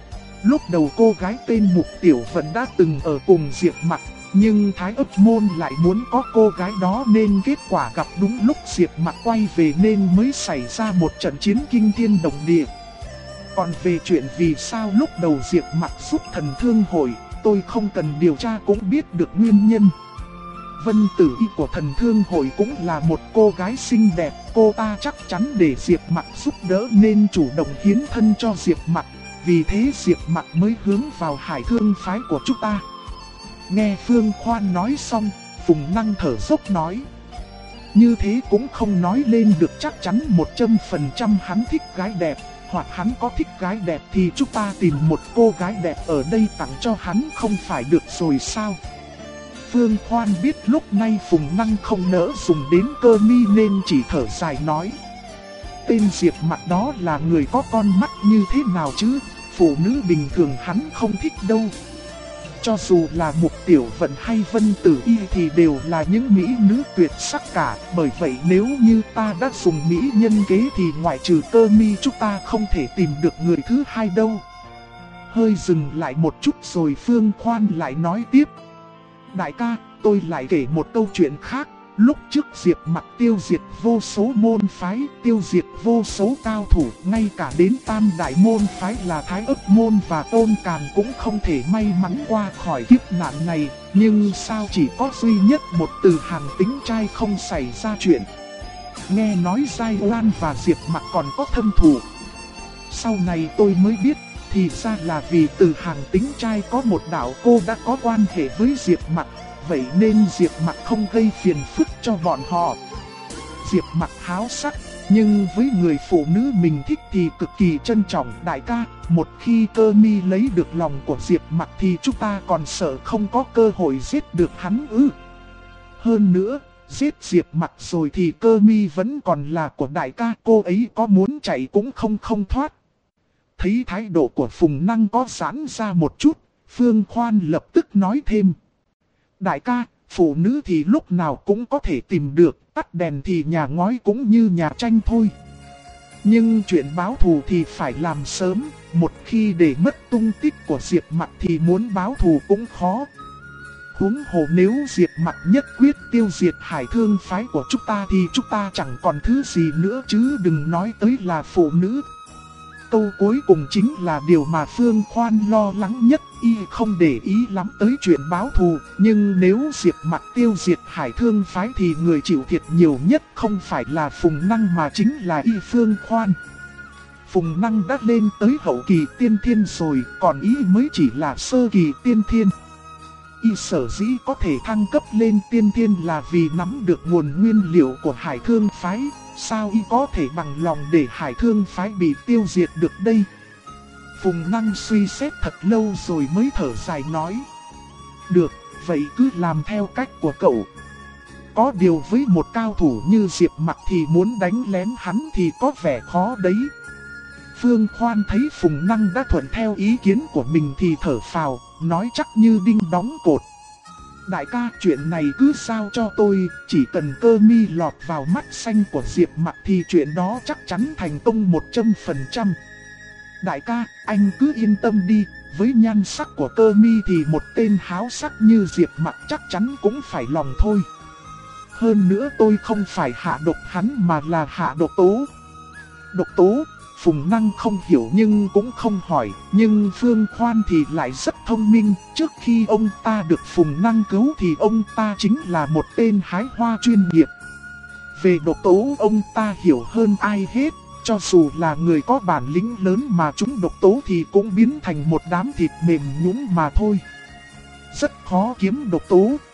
S1: Lúc đầu cô gái tên Mục Tiểu Vận đã từng ở cùng Diệp Mặc, nhưng Thái Ấp Môn lại muốn có cô gái đó nên kết quả gặp đúng lúc Diệp Mặc quay về nên mới xảy ra một trận chiến kinh thiên động địa. Còn về chuyện vì sao lúc đầu Diệp Mặc giúp Thần Thương Hội, tôi không cần điều tra cũng biết được nguyên nhân. Vân Tử Y của Thần Thương Hội cũng là một cô gái xinh đẹp, cô ta chắc chắn để Diệp Mặc giúp đỡ nên chủ động hiến thân cho Diệp Mặc. Vì thế Diệp Mặc mới hướng vào Hải Thương phái của chúng ta. Nghe Phương Khoan nói xong, Phùng Năng thở dốc nói. Như thế cũng không nói lên được chắc chắn 100% hắn thích gái đẹp, hoặc hắn có thích gái đẹp thì chúng ta tìm một cô gái đẹp ở đây tặng cho hắn không phải được rồi sao? Phương Khoan biết lúc này Phùng Năng không nỡ dùng đến Cơ Mi nên chỉ thở dài nói. Tên Diệp Mặc đó là người có con mắt như thế nào chứ, phụ nữ bình thường hắn không thích đâu. Cho dù là Mục Tiểu Vận hay Vân Tử Y thì đều là những mỹ nữ tuyệt sắc cả, bởi vậy nếu như ta đã dùng mỹ nhân kế thì ngoại trừ Cơ Mi chúng ta không thể tìm được người thứ hai đâu. Hơi dừng lại một chút rồi Phương Khoan lại nói tiếp. Đại ca, tôi lại kể một câu chuyện khác. Lúc trước Diệp Mặc tiêu diệt vô số môn phái, tiêu diệt vô số cao thủ, ngay cả đến tam đại môn phái là Thái Ấp Môn và Tôn Càn cũng không thể may mắn qua khỏi kiếp nạn này. Nhưng sao chỉ có duy nhất một Từ Hàng Tính trai không xảy ra chuyện. Nghe nói Giai Oan và Diệp Mặc còn có thâm thù. Sau này tôi mới biết, thì ra là vì Từ Hàng Tính trai có một đạo cô đã có quan hệ với Diệp Mặc. Vậy nên Diệp Mặc không gây phiền phức cho bọn họ. Diệp Mặc háo sắc, nhưng với người phụ nữ mình thích thì cực kỳ trân trọng. Đại ca, một khi Cơ Mi lấy được lòng của Diệp Mặc thì chúng ta còn sợ không có cơ hội giết được hắn ư? Hơn nữa, giết Diệp Mặc rồi thì Cơ Mi vẫn còn là của đại ca, cô ấy có muốn chạy cũng không thoát. Thấy thái độ của Phùng Năng có giãn ra một chút, Phương Khoan lập tức nói thêm. Đại ca, phụ nữ thì lúc nào cũng có thể tìm được, tắt đèn thì nhà ngói cũng như nhà tranh thôi. Nhưng chuyện báo thù thì phải làm sớm, một khi để mất tung tích của Diệp Mặc thì muốn báo thù cũng khó. Huống hồ nếu Diệp Mặc nhất quyết tiêu diệt Hải Thương phái của chúng ta thì chúng ta chẳng còn thứ gì nữa chứ đừng nói tới là phụ nữ. Câu cuối cùng chính là điều mà Phương Khoan lo lắng nhất, y không để ý lắm tới chuyện báo thù, nhưng nếu Diệp Mặc tiêu diệt Hải Thương phái thì người chịu thiệt nhiều nhất không phải là Phùng Năng mà chính là y Phương Khoan. Phùng Năng đã lên tới hậu kỳ tiên thiên rồi, còn y mới chỉ là sơ kỳ tiên thiên. Y sở dĩ có thể thăng cấp lên tiên thiên là vì nắm được nguồn nguyên liệu của Hải Thương phái. Sao y có thể bằng lòng để Hải Thương phái bị tiêu diệt được đây? Phùng Năng suy xét thật lâu rồi mới thở dài nói. Được, vậy cứ làm theo cách của cậu. Có điều với một cao thủ như Diệp Mặc thì muốn đánh lén hắn thì có vẻ khó đấy. Phương Khoan thấy Phùng Năng đã thuận theo ý kiến của mình thì thở phào, nói chắc như đinh đóng cột. Đại ca, chuyện này cứ giao cho tôi, chỉ cần Cơ Mi lọt vào mắt xanh của Diệp Mặc thì chuyện đó chắc chắn thành công 100%. Đại ca, anh cứ yên tâm đi, với nhan sắc của Cơ Mi thì một tên háo sắc như Diệp Mặc chắc chắn cũng phải lòng thôi. Hơn nữa tôi không phải hạ độc hắn mà là hạ độc tố. Độc tố? Phùng Năng không hiểu nhưng cũng không hỏi, nhưng Phương Khoan thì lại rất thông minh, trước khi ông ta được Phùng Năng cứu thì ông ta chính là một tên hái hoa chuyên nghiệp. Về độc tố ông ta hiểu hơn ai hết, cho dù là người có bản lĩnh lớn mà trúng độc tố thì cũng biến thành một đám thịt mềm nhũn mà thôi. Rất khó kiếm độc tố,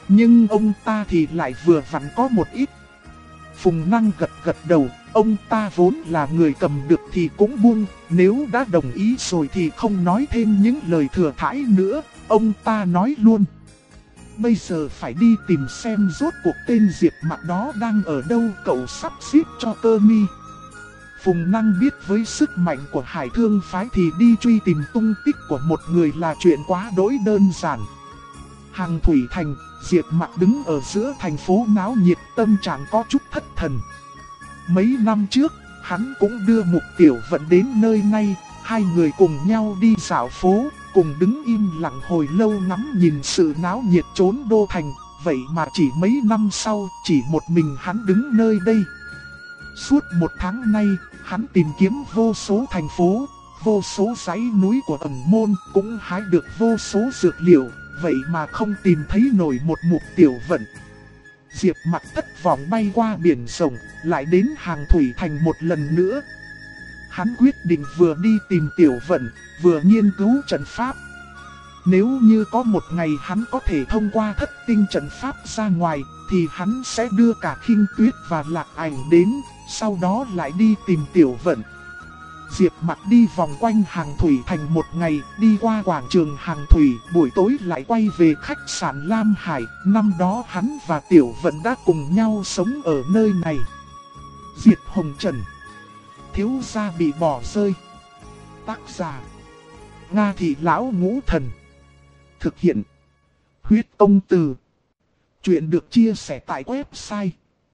S1: Nhưng ông ta thì lại vừa vặn có một ít. Phùng Năng gật gật đầu, ông ta vốn là người cầm được thì cũng buông, nếu đã đồng ý rồi thì không nói thêm những lời thừa thãi nữa, ông ta nói luôn. Bây giờ phải đi tìm xem rốt cuộc tên Diệp Mặc đó đang ở đâu, cậu sắp xếp cho Cơ Mi. Phùng Năng biết với sức mạnh của Hải Thương phái thì đi truy tìm tung tích của một người là chuyện quá đỗi đơn giản. Hàng Thủy Thành, Diệp Mặc đứng ở giữa thành phố náo nhiệt, tâm trạng có chút thất thần. Mấy năm trước, hắn cũng đưa Mục Tiểu Vận đến nơi này, hai người cùng nhau đi dạo phố, cùng đứng im lặng hồi lâu ngắm nhìn sự náo nhiệt chốn đô thành. Vậy mà chỉ mấy năm sau, chỉ một mình hắn đứng nơi đây. Suốt một tháng nay, hắn tìm kiếm vô số thành phố, vô số dãy núi của ẩn môn, cũng hái được vô số dược liệu, vậy mà không tìm thấy nổi một Mục Tiểu Vận. Diệp Mặc thất vọng bay qua biển rộng, lại đến Hàng Thủy Thành một lần nữa. Hắn quyết định vừa đi tìm Tiểu Vận, vừa nghiên cứu trận pháp. Nếu như có một ngày hắn có thể thông qua thất tinh trận pháp ra ngoài, thì hắn sẽ đưa cả Khinh Tuyết và Lạc Ảnh đến, sau đó lại đi tìm Tiểu Vận. Diệp Mặc đi vòng quanh Hàng Thủy Thành một ngày, đi qua quảng trường Hàng Thủy, buổi tối lại quay về khách sạn Lam Hải. Năm đó hắn và Tiểu Vận đã cùng nhau sống ở nơi này. Diệt Hồng Trần, thiếu gia bị bỏ rơi. Tác giả: Nga Thị Lão Ngũ Thần. Thực hiện: Huyết Công Từ. Chuyện được chia sẻ tại website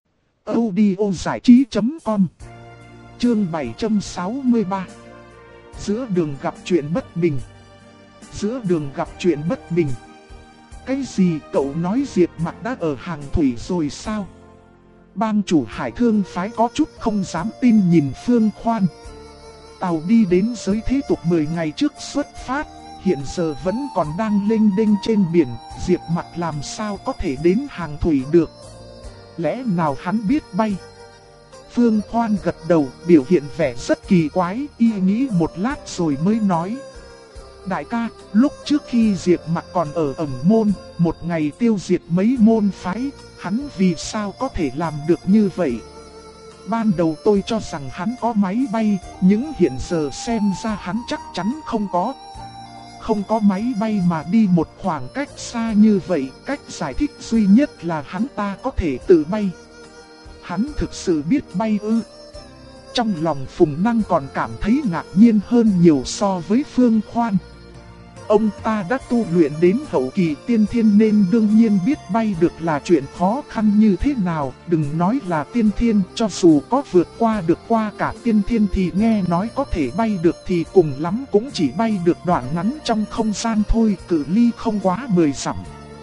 S1: audiozảichí.com. Chương 763. Giữa đường gặp chuyện bất bình. Giữa đường gặp chuyện bất bình. Cái gì, cậu nói Diệp Mặc đã ở Hàng Thủy rồi sao? Bang chủ Hải Thương phái có chút không dám tin nhìn Phương Khoan. Tàu đi đến giới thế tục 10 ngày trước xuất phát, hiện giờ vẫn còn đang lênh đênh trên biển. Diệp Mặc làm sao có thể đến Hàng Thủy được? Lẽ nào hắn biết bay? Phương Khoan gật đầu, biểu hiện vẻ rất kỳ quái, y nghĩ một lát rồi mới nói. Đại ca, lúc trước khi Diệp Mặc còn ở ẩn môn, một ngày tiêu diệt mấy môn phái, hắn vì sao có thể làm được như vậy? Ban đầu tôi cho rằng hắn có máy bay, nhưng hiện giờ xem ra hắn chắc chắn không có. Không có máy bay mà đi một khoảng cách xa như vậy, cách giải thích duy nhất là hắn ta có thể tự bay. Hắn thực sự biết bay ư? Trong lòng Phùng Năng còn cảm thấy ngạc nhiên hơn nhiều so với Phương Khoan. Ông ta đã tu luyện đến hậu kỳ tiên thiên nên đương nhiên biết bay được là chuyện khó khăn như thế nào. Đừng nói là tiên thiên, cho dù có vượt qua được qua cả tiên thiên thì nghe nói có thể bay được thì cùng lắm cũng chỉ bay được đoạn ngắn trong không gian thôi, cự ly không quá 10 dặm.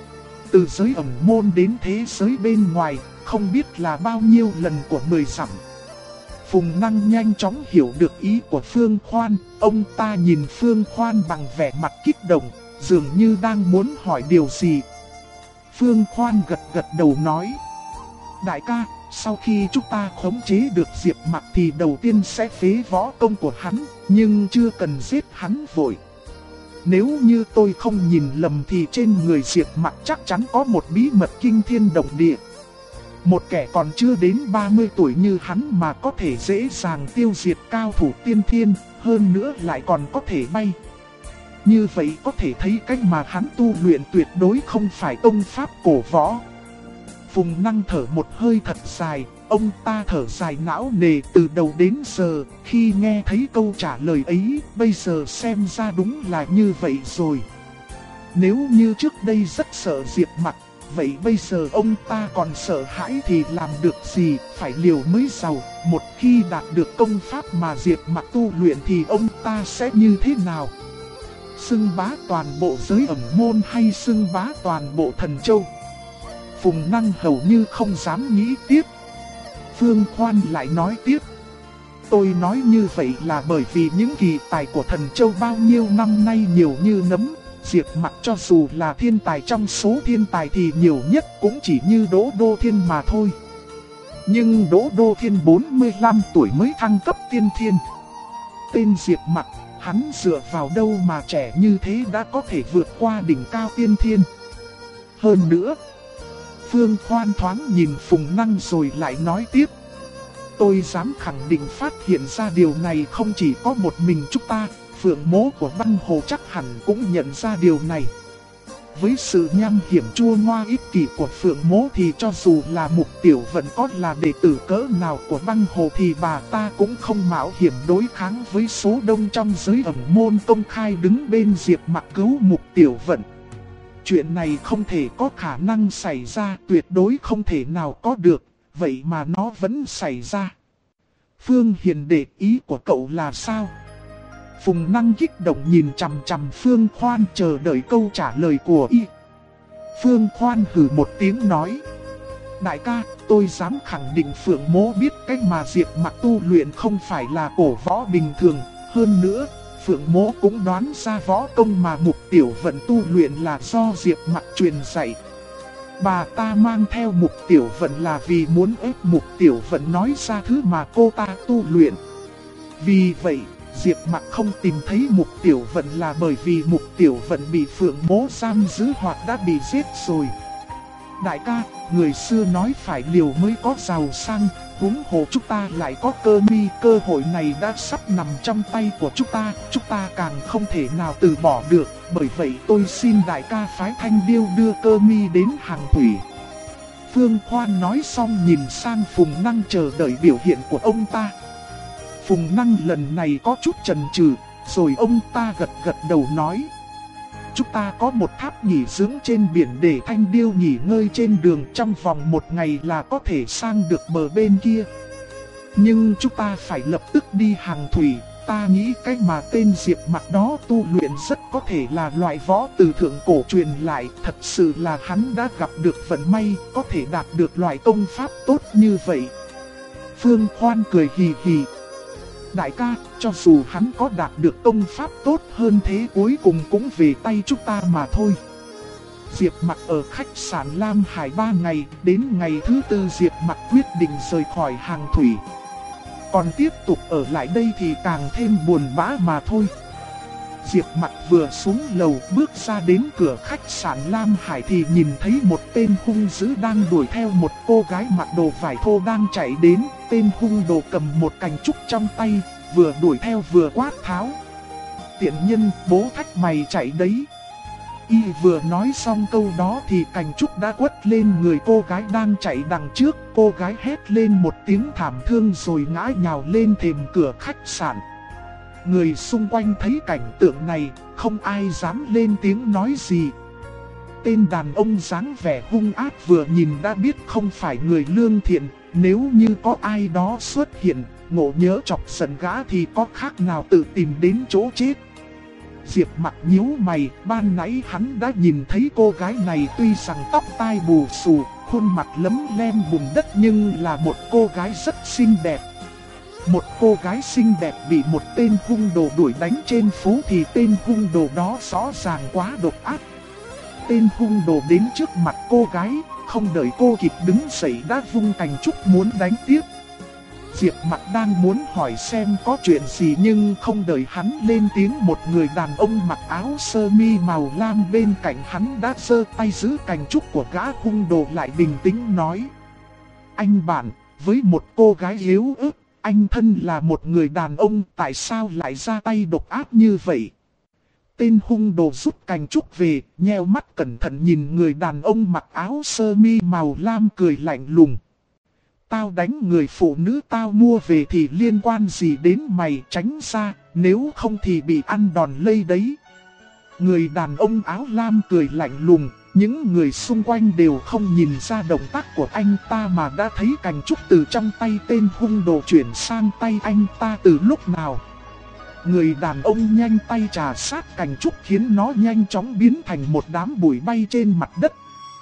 S1: Từ giới ẩn môn đến thế giới bên ngoài, không biết là bao nhiêu lần của 10 dặm. Phùng Năng nhanh chóng hiểu được ý của Phương Khoan, ông ta nhìn Phương Khoan bằng vẻ mặt kích động, dường như đang muốn hỏi điều gì. Phương Khoan gật gật đầu nói, đại ca, sau khi chúng ta khống chế được Diệp Mặc thì đầu tiên sẽ phế võ công của hắn, nhưng chưa cần giết hắn vội. Nếu như tôi không nhìn lầm thì trên người Diệp Mặc chắc chắn có một bí mật kinh thiên động địa. Một kẻ còn chưa đến 30 tuổi như hắn mà có thể dễ dàng tiêu diệt cao thủ tiên thiên, hơn nữa lại còn có thể bay. Như vậy có thể thấy cách mà hắn tu luyện tuyệt đối không phải công pháp cổ võ. Phùng Năng thở một hơi thật dài, ông ta thở dài não nề từ đầu đến giờ, khi nghe thấy câu trả lời ấy, bây giờ xem ra đúng là như vậy rồi. Nếu như trước đây rất sợ Diệp Mặc, vậy bây giờ ông ta còn sợ hãi thì làm được gì, phải liều mới giàu. Một khi đạt được công pháp mà Diệp Mặc tu luyện thì ông ta sẽ như thế nào? Xưng bá toàn bộ giới ẩn môn hay xưng bá toàn bộ Thần Châu? Phùng Năng hầu như không dám nghĩ tiếp. Phương Khoan lại nói tiếp, tôi nói như vậy là bởi vì những kỳ tài của Thần Châu bao nhiêu năm nay nhiều như nấm. Diệp Mặc cho dù là thiên tài trong số thiên tài thì nhiều nhất cũng chỉ như Đỗ Đô Thiên mà thôi. Nhưng Đỗ Đô Thiên 45 tuổi mới thăng cấp tiên thiên. Tên Diệp Mặc, hắn dựa vào đâu mà trẻ như thế đã có thể vượt qua đỉnh cao tiên thiên. Hơn nữa, Phương Khoan thoáng nhìn Phùng Năng rồi lại nói tiếp. Tôi dám khẳng định phát hiện ra điều này không chỉ có một mình chúng ta, Phượng Mỗ của Băng Hồ chắc hẳn cũng nhận ra điều này. Với sự nham hiểm chua ngoa ích kỷ của Phượng Mỗ thì cho dù là Mục Tiểu Vận có là đệ tử cỡ nào của Băng Hồ thì bà ta cũng không mạo hiểm đối kháng với số đông trong giới ẩn môn công khai đứng bên Diệp Mặc cứu Mục Tiểu Vận. Chuyện này không thể có khả năng xảy ra, tuyệt đối không thể nào có được, vậy mà nó vẫn xảy ra. Phương Hiền đệ, ý của cậu là sao? Phùng Năng kích động nhìn chằm chằm Phương Khoan chờ đợi câu trả lời của y. Phương Khoan hừ một tiếng nói. Đại ca, tôi dám khẳng định Phượng Mỗ biết cách mà Diệp Mặc tu luyện không phải là cổ võ bình thường. Hơn nữa, Phượng Mỗ cũng đoán ra võ công mà Mục Tiểu Vận tu luyện là do Diệp Mặc truyền dạy. Bà ta mang theo Mục Tiểu Vận là vì muốn ép Mục Tiểu Vận nói ra thứ mà cô ta tu luyện. Vì vậy, Diệp Mặc không tìm thấy Mục Tiểu Vận là bởi vì Mục Tiểu Vận bị Phượng Mỗ giam giữ hoặc đã bị giết rồi. Đại ca, người xưa nói phải liều mới có giàu sang, huống hồ chúng ta lại có Cơ Mi, cơ hội này đã sắp nằm trong tay của chúng ta càng không thể nào từ bỏ được, bởi vậy tôi xin đại ca phái Thanh Điêu đưa Cơ Mi đến Hàng Thủy. Phương Khoan nói xong nhìn sang Phùng Năng chờ đợi biểu hiện của ông ta. Phùng Năng lần này có chút chần chừ, rồi ông ta gật đầu nói. Chúng ta có một tháp nghỉ dưỡng trên biển để Thanh Điêu nghỉ ngơi trên đường, trong vòng một ngày là có thể sang được bờ bên kia. Nhưng chúng ta phải lập tức đi Hàng Thủy, ta nghĩ cách mà tên Diệp Mặc đó tu luyện rất có thể là loại võ từ thượng cổ truyền lại, thật sự là hắn đã gặp được vận may, có thể đạt được loại công pháp tốt như vậy. Phương Khoan cười hì hì. Đại ca, cho dù hắn có đạt được công pháp tốt hơn thế cuối cùng cũng về tay chúng ta mà thôi. Diệp Mặc ở khách sạn Lam Hải 3 ngày, đến ngày thứ 4 Diệp Mặc quyết định rời khỏi Hàng Thủy. Còn tiếp tục ở lại đây thì càng thêm buồn bã mà thôi. Diệp Mặc vừa xuống lầu bước ra đến cửa khách sạn Lam Hải thì nhìn thấy một tên hung dữ đang đuổi theo một cô gái mặc đồ vải thô đang chạy đến. Tên hung đồ cầm một cành trúc trong tay, vừa đuổi theo vừa quát tháo. Tiện nhân, bố thách mày chạy đấy. Y vừa nói xong câu đó thì cành trúc đã quất lên người cô gái đang chạy đằng trước. Cô gái hét lên một tiếng thảm thương rồi ngã nhào lên thềm cửa khách sạn. Người xung quanh thấy cảnh tượng này, không ai dám lên tiếng nói gì. Tên đàn ông dáng vẻ hung ác vừa nhìn đã biết không phải người lương thiện. Nếu như có ai đó xuất hiện, ngộ nhớ chọc giận gã thì có khác nào tự tìm đến chỗ chết. Diệp Mặc nhíu mày, ban nãy hắn đã nhìn thấy cô gái này tuy rằng tóc tai bù xù, khuôn mặt lấm lem bùn đất nhưng là một cô gái rất xinh đẹp. Một cô gái xinh đẹp bị một tên hung đồ đuổi đánh trên phố thì tên hung đồ đó rõ ràng quá độc ác. Tên hung đồ đến trước mặt cô gái, không đợi cô kịp đứng dậy đã vung cành trúc muốn đánh tiếp. Diệp Mặc đang muốn hỏi xem có chuyện gì nhưng không đợi hắn lên tiếng, một người đàn ông mặc áo sơ mi màu lam bên cạnh hắn đã giơ tay giữ cành trúc của gã hung đồ lại bình tĩnh nói. Anh bạn, với một cô gái yếu ớt, anh thân là một người đàn ông, tại sao lại ra tay độc ác như vậy? Tên hung đồ rút cành trúc về, nheo mắt cẩn thận nhìn người đàn ông mặc áo sơ mi màu lam cười lạnh lùng. Tao đánh người phụ nữ tao mua về thì liên quan gì đến mày, tránh ra, nếu không thì bị ăn đòn lây đấy. Người đàn ông áo lam cười lạnh lùng, những người xung quanh đều không nhìn ra động tác của anh ta mà đã thấy cành trúc từ trong tay tên hung đồ chuyển sang tay anh ta từ lúc nào. Người đàn ông nhanh tay trà sát cành trúc khiến nó nhanh chóng biến thành một đám bụi bay trên mặt đất.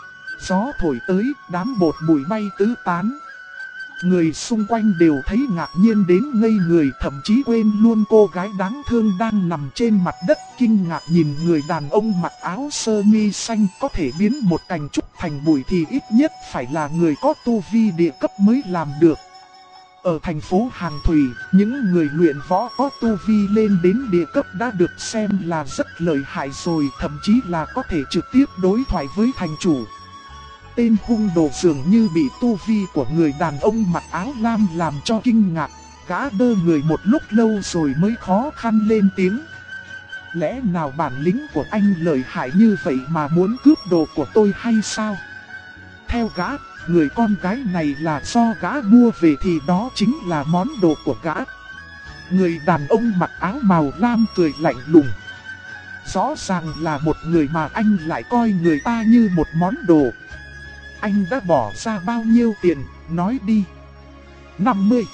S1: Gió thổi tới, đám bột bụi bay tứ tán. Người xung quanh đều thấy ngạc nhiên đến ngây người, thậm chí quên luôn cô gái đáng thương đang nằm trên mặt đất, kinh ngạc nhìn người đàn ông mặc áo sơ mi xanh có thể biến một cành trúc thành bụi thì ít nhất phải là người có tu vi địa cấp mới làm được. Ở thành phố Hàng Thủy, những người luyện võ có tu vi lên đến địa cấp đã được xem là rất lợi hại rồi, thậm chí là có thể trực tiếp đối thoại với thành chủ. Tên hung đồ dường như bị tu vi của người đàn ông mặc áo lam làm cho kinh ngạc. Gã đơ người một lúc lâu rồi mới khó khăn lên tiếng. Lẽ nào bản lĩnh của anh lợi hại như vậy mà muốn cướp đồ của tôi hay sao? Theo gã, người con gái này là do gã mua về thì đó chính là món đồ của gã. Người đàn ông mặc áo màu lam cười lạnh lùng. Rõ ràng là một người mà anh lại coi người ta như một món đồ. Anh đã bỏ ra bao nhiêu tiền, nói đi. 50.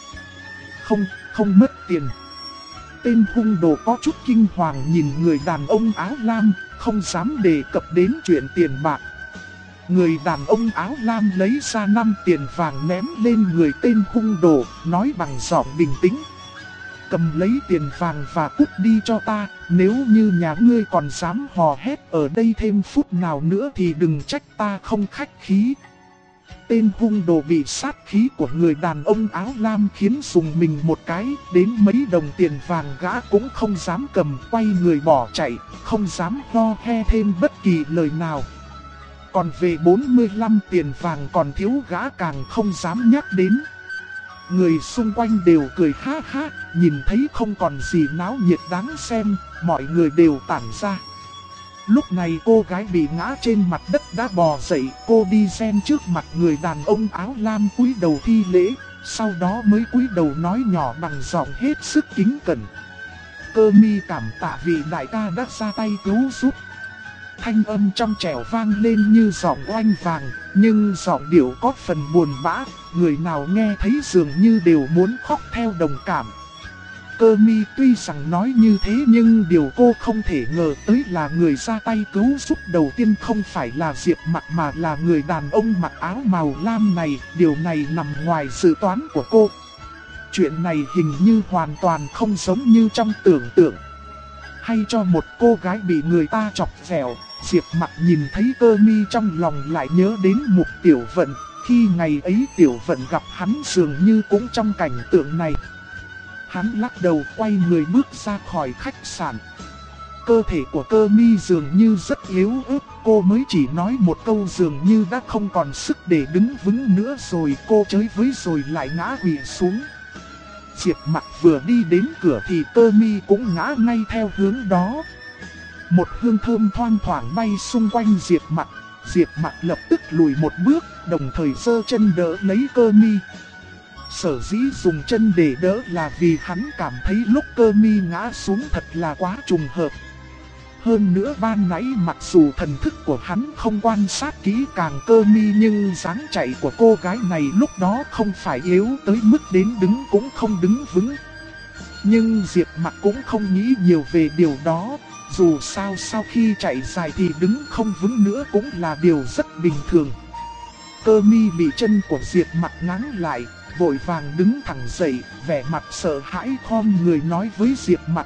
S1: Không mất tiền. Tên hung đồ có chút kinh hoàng nhìn người đàn ông áo lam, không dám đề cập đến chuyện tiền bạc. Người đàn ông áo lam lấy ra 5 tiền vàng ném lên người tên hung đồ, nói bằng giọng bình tĩnh. Cầm lấy tiền vàng và cút đi cho ta, nếu như nhà ngươi còn dám hò hét ở đây thêm phút nào nữa thì đừng trách ta không khách khí. Tên hung đồ bị sát khí của người đàn ông áo lam khiến dùng mình một cái, đến mấy đồng tiền vàng gã cũng không dám cầm, quay người bỏ chạy, không dám ho he thêm bất kỳ lời nào. Còn về 45 tiền vàng còn thiếu gã càng không dám nhắc đến. Người xung quanh đều cười ha ha, nhìn thấy không còn gì náo nhiệt đáng xem, mọi người đều tản ra. Lúc này cô gái bị ngã trên mặt đất đã bò dậy, cô đi xen trước mặt người đàn ông áo lam cúi đầu thi lễ, sau đó mới cúi đầu nói nhỏ bằng giọng hết sức kính cẩn. Cơ mi cảm tạ vị đại ca đã ra tay cứu giúp. Thanh âm trong trẻo vang lên như giọng oanh vàng, nhưng giọng điệu có phần buồn bã, người nào nghe thấy dường như đều muốn khóc theo đồng cảm. Cơ mi tuy rằng nói như thế nhưng điều cô không thể ngờ tới là người ra tay cứu giúp đầu tiên không phải là Diệp Mặc mà là người đàn ông mặc áo màu lam này, điều này nằm ngoài dự toán của cô. Chuyện này hình như hoàn toàn không giống như trong tưởng tượng. Hay cho một cô gái bị người ta chọc ghẹo, Diệp Mặc nhìn thấy Cơ mi trong lòng lại nhớ đến Mục Tiểu Vận, khi ngày ấy Tiểu Vận gặp hắn dường như cũng trong cảnh tượng này. Hắn lắc đầu quay người bước ra khỏi khách sạn. Cơ thể của Cơ mi dường như rất yếu ớt, cô mới chỉ nói một câu dường như đã không còn sức để đứng vững nữa rồi cô chới với rồi lại ngã quỵ xuống. Diệp Mặc vừa đi đến cửa thì Cơ mi cũng ngã ngay theo hướng đó. Một hương thơm thoang thoảng bay xung quanh Diệp Mặc lập tức lùi một bước, đồng thời giơ chân đỡ lấy Cơ mi. Sở dĩ dùng chân để đỡ là vì hắn cảm thấy lúc Cơ mi ngã xuống thật là quá trùng hợp. Hơn nữa ban nãy mặc dù thần thức của hắn không quan sát kỹ càng Cơ mi nhưng dáng chạy của cô gái này lúc đó không phải yếu tới mức đến đứng cũng không đứng vững. Nhưng Diệp Mặc cũng không nghĩ nhiều về điều đó, dù sao sau khi chạy dài thì đứng không vững nữa cũng là điều rất bình thường. Cơ mi bị chân của Diệp Mặc ngáng lại, vội vàng đứng thẳng dậy, vẻ mặt sợ hãi khom người nói với Diệp Mặc.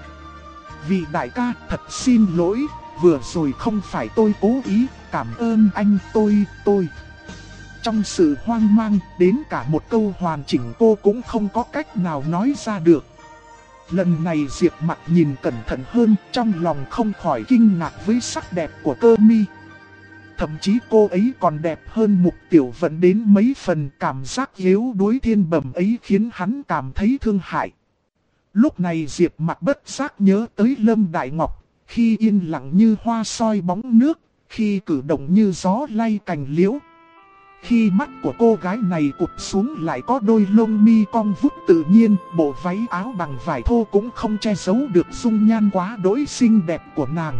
S1: Vị đại ca thật xin lỗi, vừa rồi không phải tôi cố ý, cảm ơn anh tôi. Trong sự hoang mang, đến cả một câu hoàn chỉnh cô cũng không có cách nào nói ra được. Lần này Diệp Mặc nhìn cẩn thận hơn, trong lòng không khỏi kinh ngạc với sắc đẹp của Cơ mi. Thậm chí cô ấy còn đẹp hơn Mục Tiểu Vận đến mấy phần, cảm giác yếu đuối thiên bẩm ấy khiến hắn cảm thấy thương hại. Lúc này Diệp Mặc bất giác nhớ tới Lâm Đại Ngọc, khi yên lặng như hoa soi bóng nước, khi cử động như gió lay cành liễu. Khi mắt của cô gái này cụp xuống lại có đôi lông mi cong vút tự nhiên, bộ váy áo bằng vải thô cũng không che giấu được dung nhan quá đỗi xinh đẹp của nàng.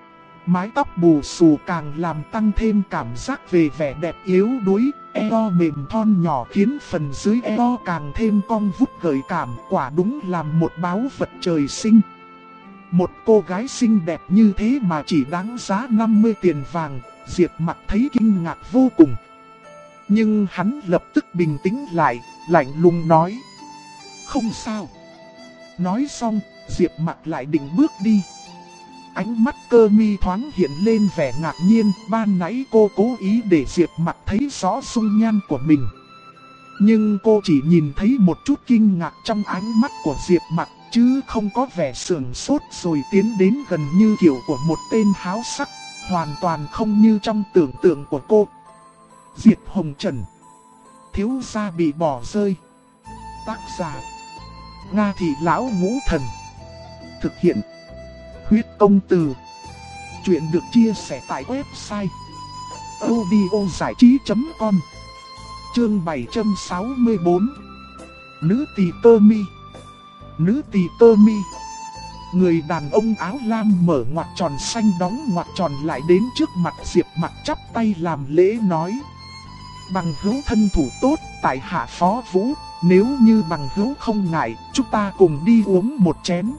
S1: Mái tóc bù xù càng làm tăng thêm cảm giác về vẻ đẹp yếu đuối, eo mềm thon nhỏ khiến phần dưới eo càng thêm cong vút gợi cảm, quả đúng làm một báu vật trời sinh. Một cô gái xinh đẹp như thế mà chỉ đáng giá 50 tiền vàng, Diệp Mặc thấy kinh ngạc vô cùng. Nhưng hắn lập tức bình tĩnh lại, lạnh lùng nói. Không sao. Nói xong, Diệp Mặc lại định bước đi. Ánh mắt Cơ mi thoáng hiện lên vẻ ngạc nhiên, ban nãy cô cố ý để Diệp Mặc thấy rõ dung nhan của mình. Nhưng cô chỉ nhìn thấy một chút kinh ngạc trong ánh mắt của Diệp Mặc, chứ không có vẻ sườn sốt rồi tiến đến gần như kiểu của một tên háo sắc, hoàn toàn không như trong tưởng tượng của cô. Diệp Hồng Trần. Thiếu gia bị bỏ rơi. Tác giả: Nga Thị Lão Ngũ Thần. Thực hiện: Huyết Công Từ. Chuyện được chia sẻ tại website audiozảichí.com. Chương 764. Nữ tỳ tơ mi. Nữ tỳ tơ mi. Người đàn ông áo lam mở ngoặc tròn xanh đóng ngoặc tròn lại đến trước mặt Diệp Mặc chắp tay làm lễ nói: Bằng hữu thân thủ tốt, tại hạ Phó Vũ, nếu như bằng hữu không ngại, chúng ta cùng đi uống một chén.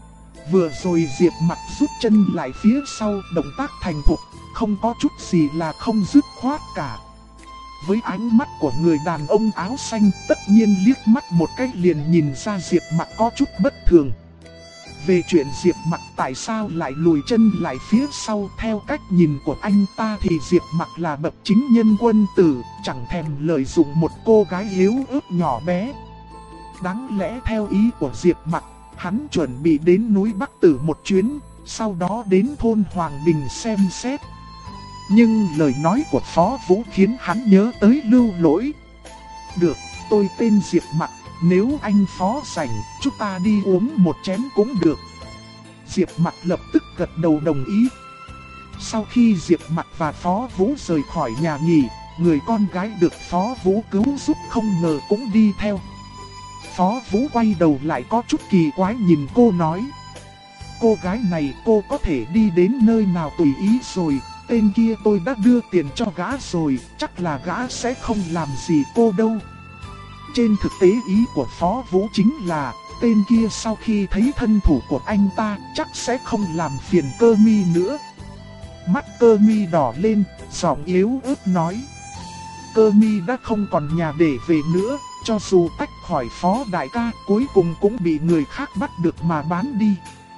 S1: Vừa rồi Diệp Mặc rút chân lại phía sau, động tác thành thục, không có chút gì là không dứt khoát cả. Với ánh mắt của người đàn ông áo xanh, tất nhiên liếc mắt một cái liền nhìn ra Diệp Mặc có chút bất thường. Về chuyện Diệp Mặc tại sao lại lùi chân lại phía sau, theo cách nhìn của anh ta thì Diệp Mặc là bậc chính nhân quân tử, chẳng thèm lợi dụng một cô gái yếu ớt nhỏ bé. Đáng lẽ theo ý của Diệp Mặc, hắn chuẩn bị đến núi Bắc Tử một chuyến, sau đó đến thôn Hoàng Bình xem xét. Nhưng lời nói của Phó Vũ khiến hắn nhớ tới Lưu Lỗi. Được, tôi tên Diệp Mặc, nếu anh Phó rảnh, chúng ta đi uống một chén cũng được. Diệp Mặc lập tức gật đầu đồng ý. Sau khi Diệp Mặc và Phó Vũ rời khỏi nhà nghỉ, người con gái được Phó Vũ cứu giúp không ngờ cũng đi theo. Phó Vũ quay đầu lại có chút kỳ quái nhìn cô nói: Cô gái này cô có thể đi đến nơi nào tùy ý rồi, tên kia tôi đã đưa tiền cho gã rồi, chắc là gã sẽ không làm gì cô đâu. Trên thực tế ý của Phó Vũ chính là, tên kia sau khi thấy thân thủ của anh ta chắc sẽ không làm phiền Cơ Mi nữa. Mắt Cơ Mi đỏ lên, giọng yếu ớt nói: Cơ Mi đã không còn nhà để về nữa, cho dù tách khỏi Phó đại ca cuối cùng cũng bị người khác bắt được mà bán đi.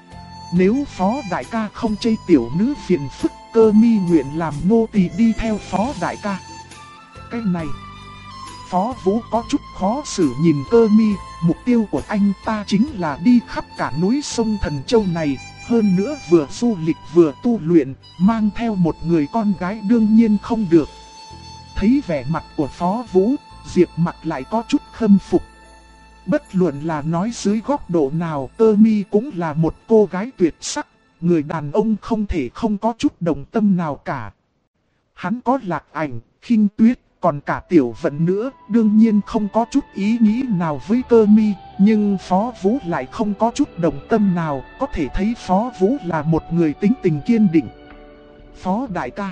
S1: Nếu Phó đại ca không chê tiểu nữ phiền phức, Cơ Mi nguyện làm nô tỳ đi theo Phó đại ca. Cái này, Phó Vũ có chút khó xử nhìn Cơ Mi, mục tiêu của anh ta chính là đi khắp cả núi sông Thần Châu này, hơn nữa vừa du lịch vừa tu luyện, mang theo một người con gái đương nhiên không được. Thấy vẻ mặt của Phó Vũ, Diệp Mặc lại có chút khâm phục. Bất luận là nói dưới góc độ nào, Cơ Mi cũng là một cô gái tuyệt sắc, người đàn ông không thể không có chút đồng tâm nào cả. Hắn có Lạc Ảnh, Khinh Tuyết, còn cả Tiểu Vận nữa, đương nhiên không có chút ý nghĩ nào với Cơ Mi, nhưng Phó Vũ lại không có chút đồng tâm nào, có thể thấy Phó Vũ là một người tính tình kiên định. Phó đại ca.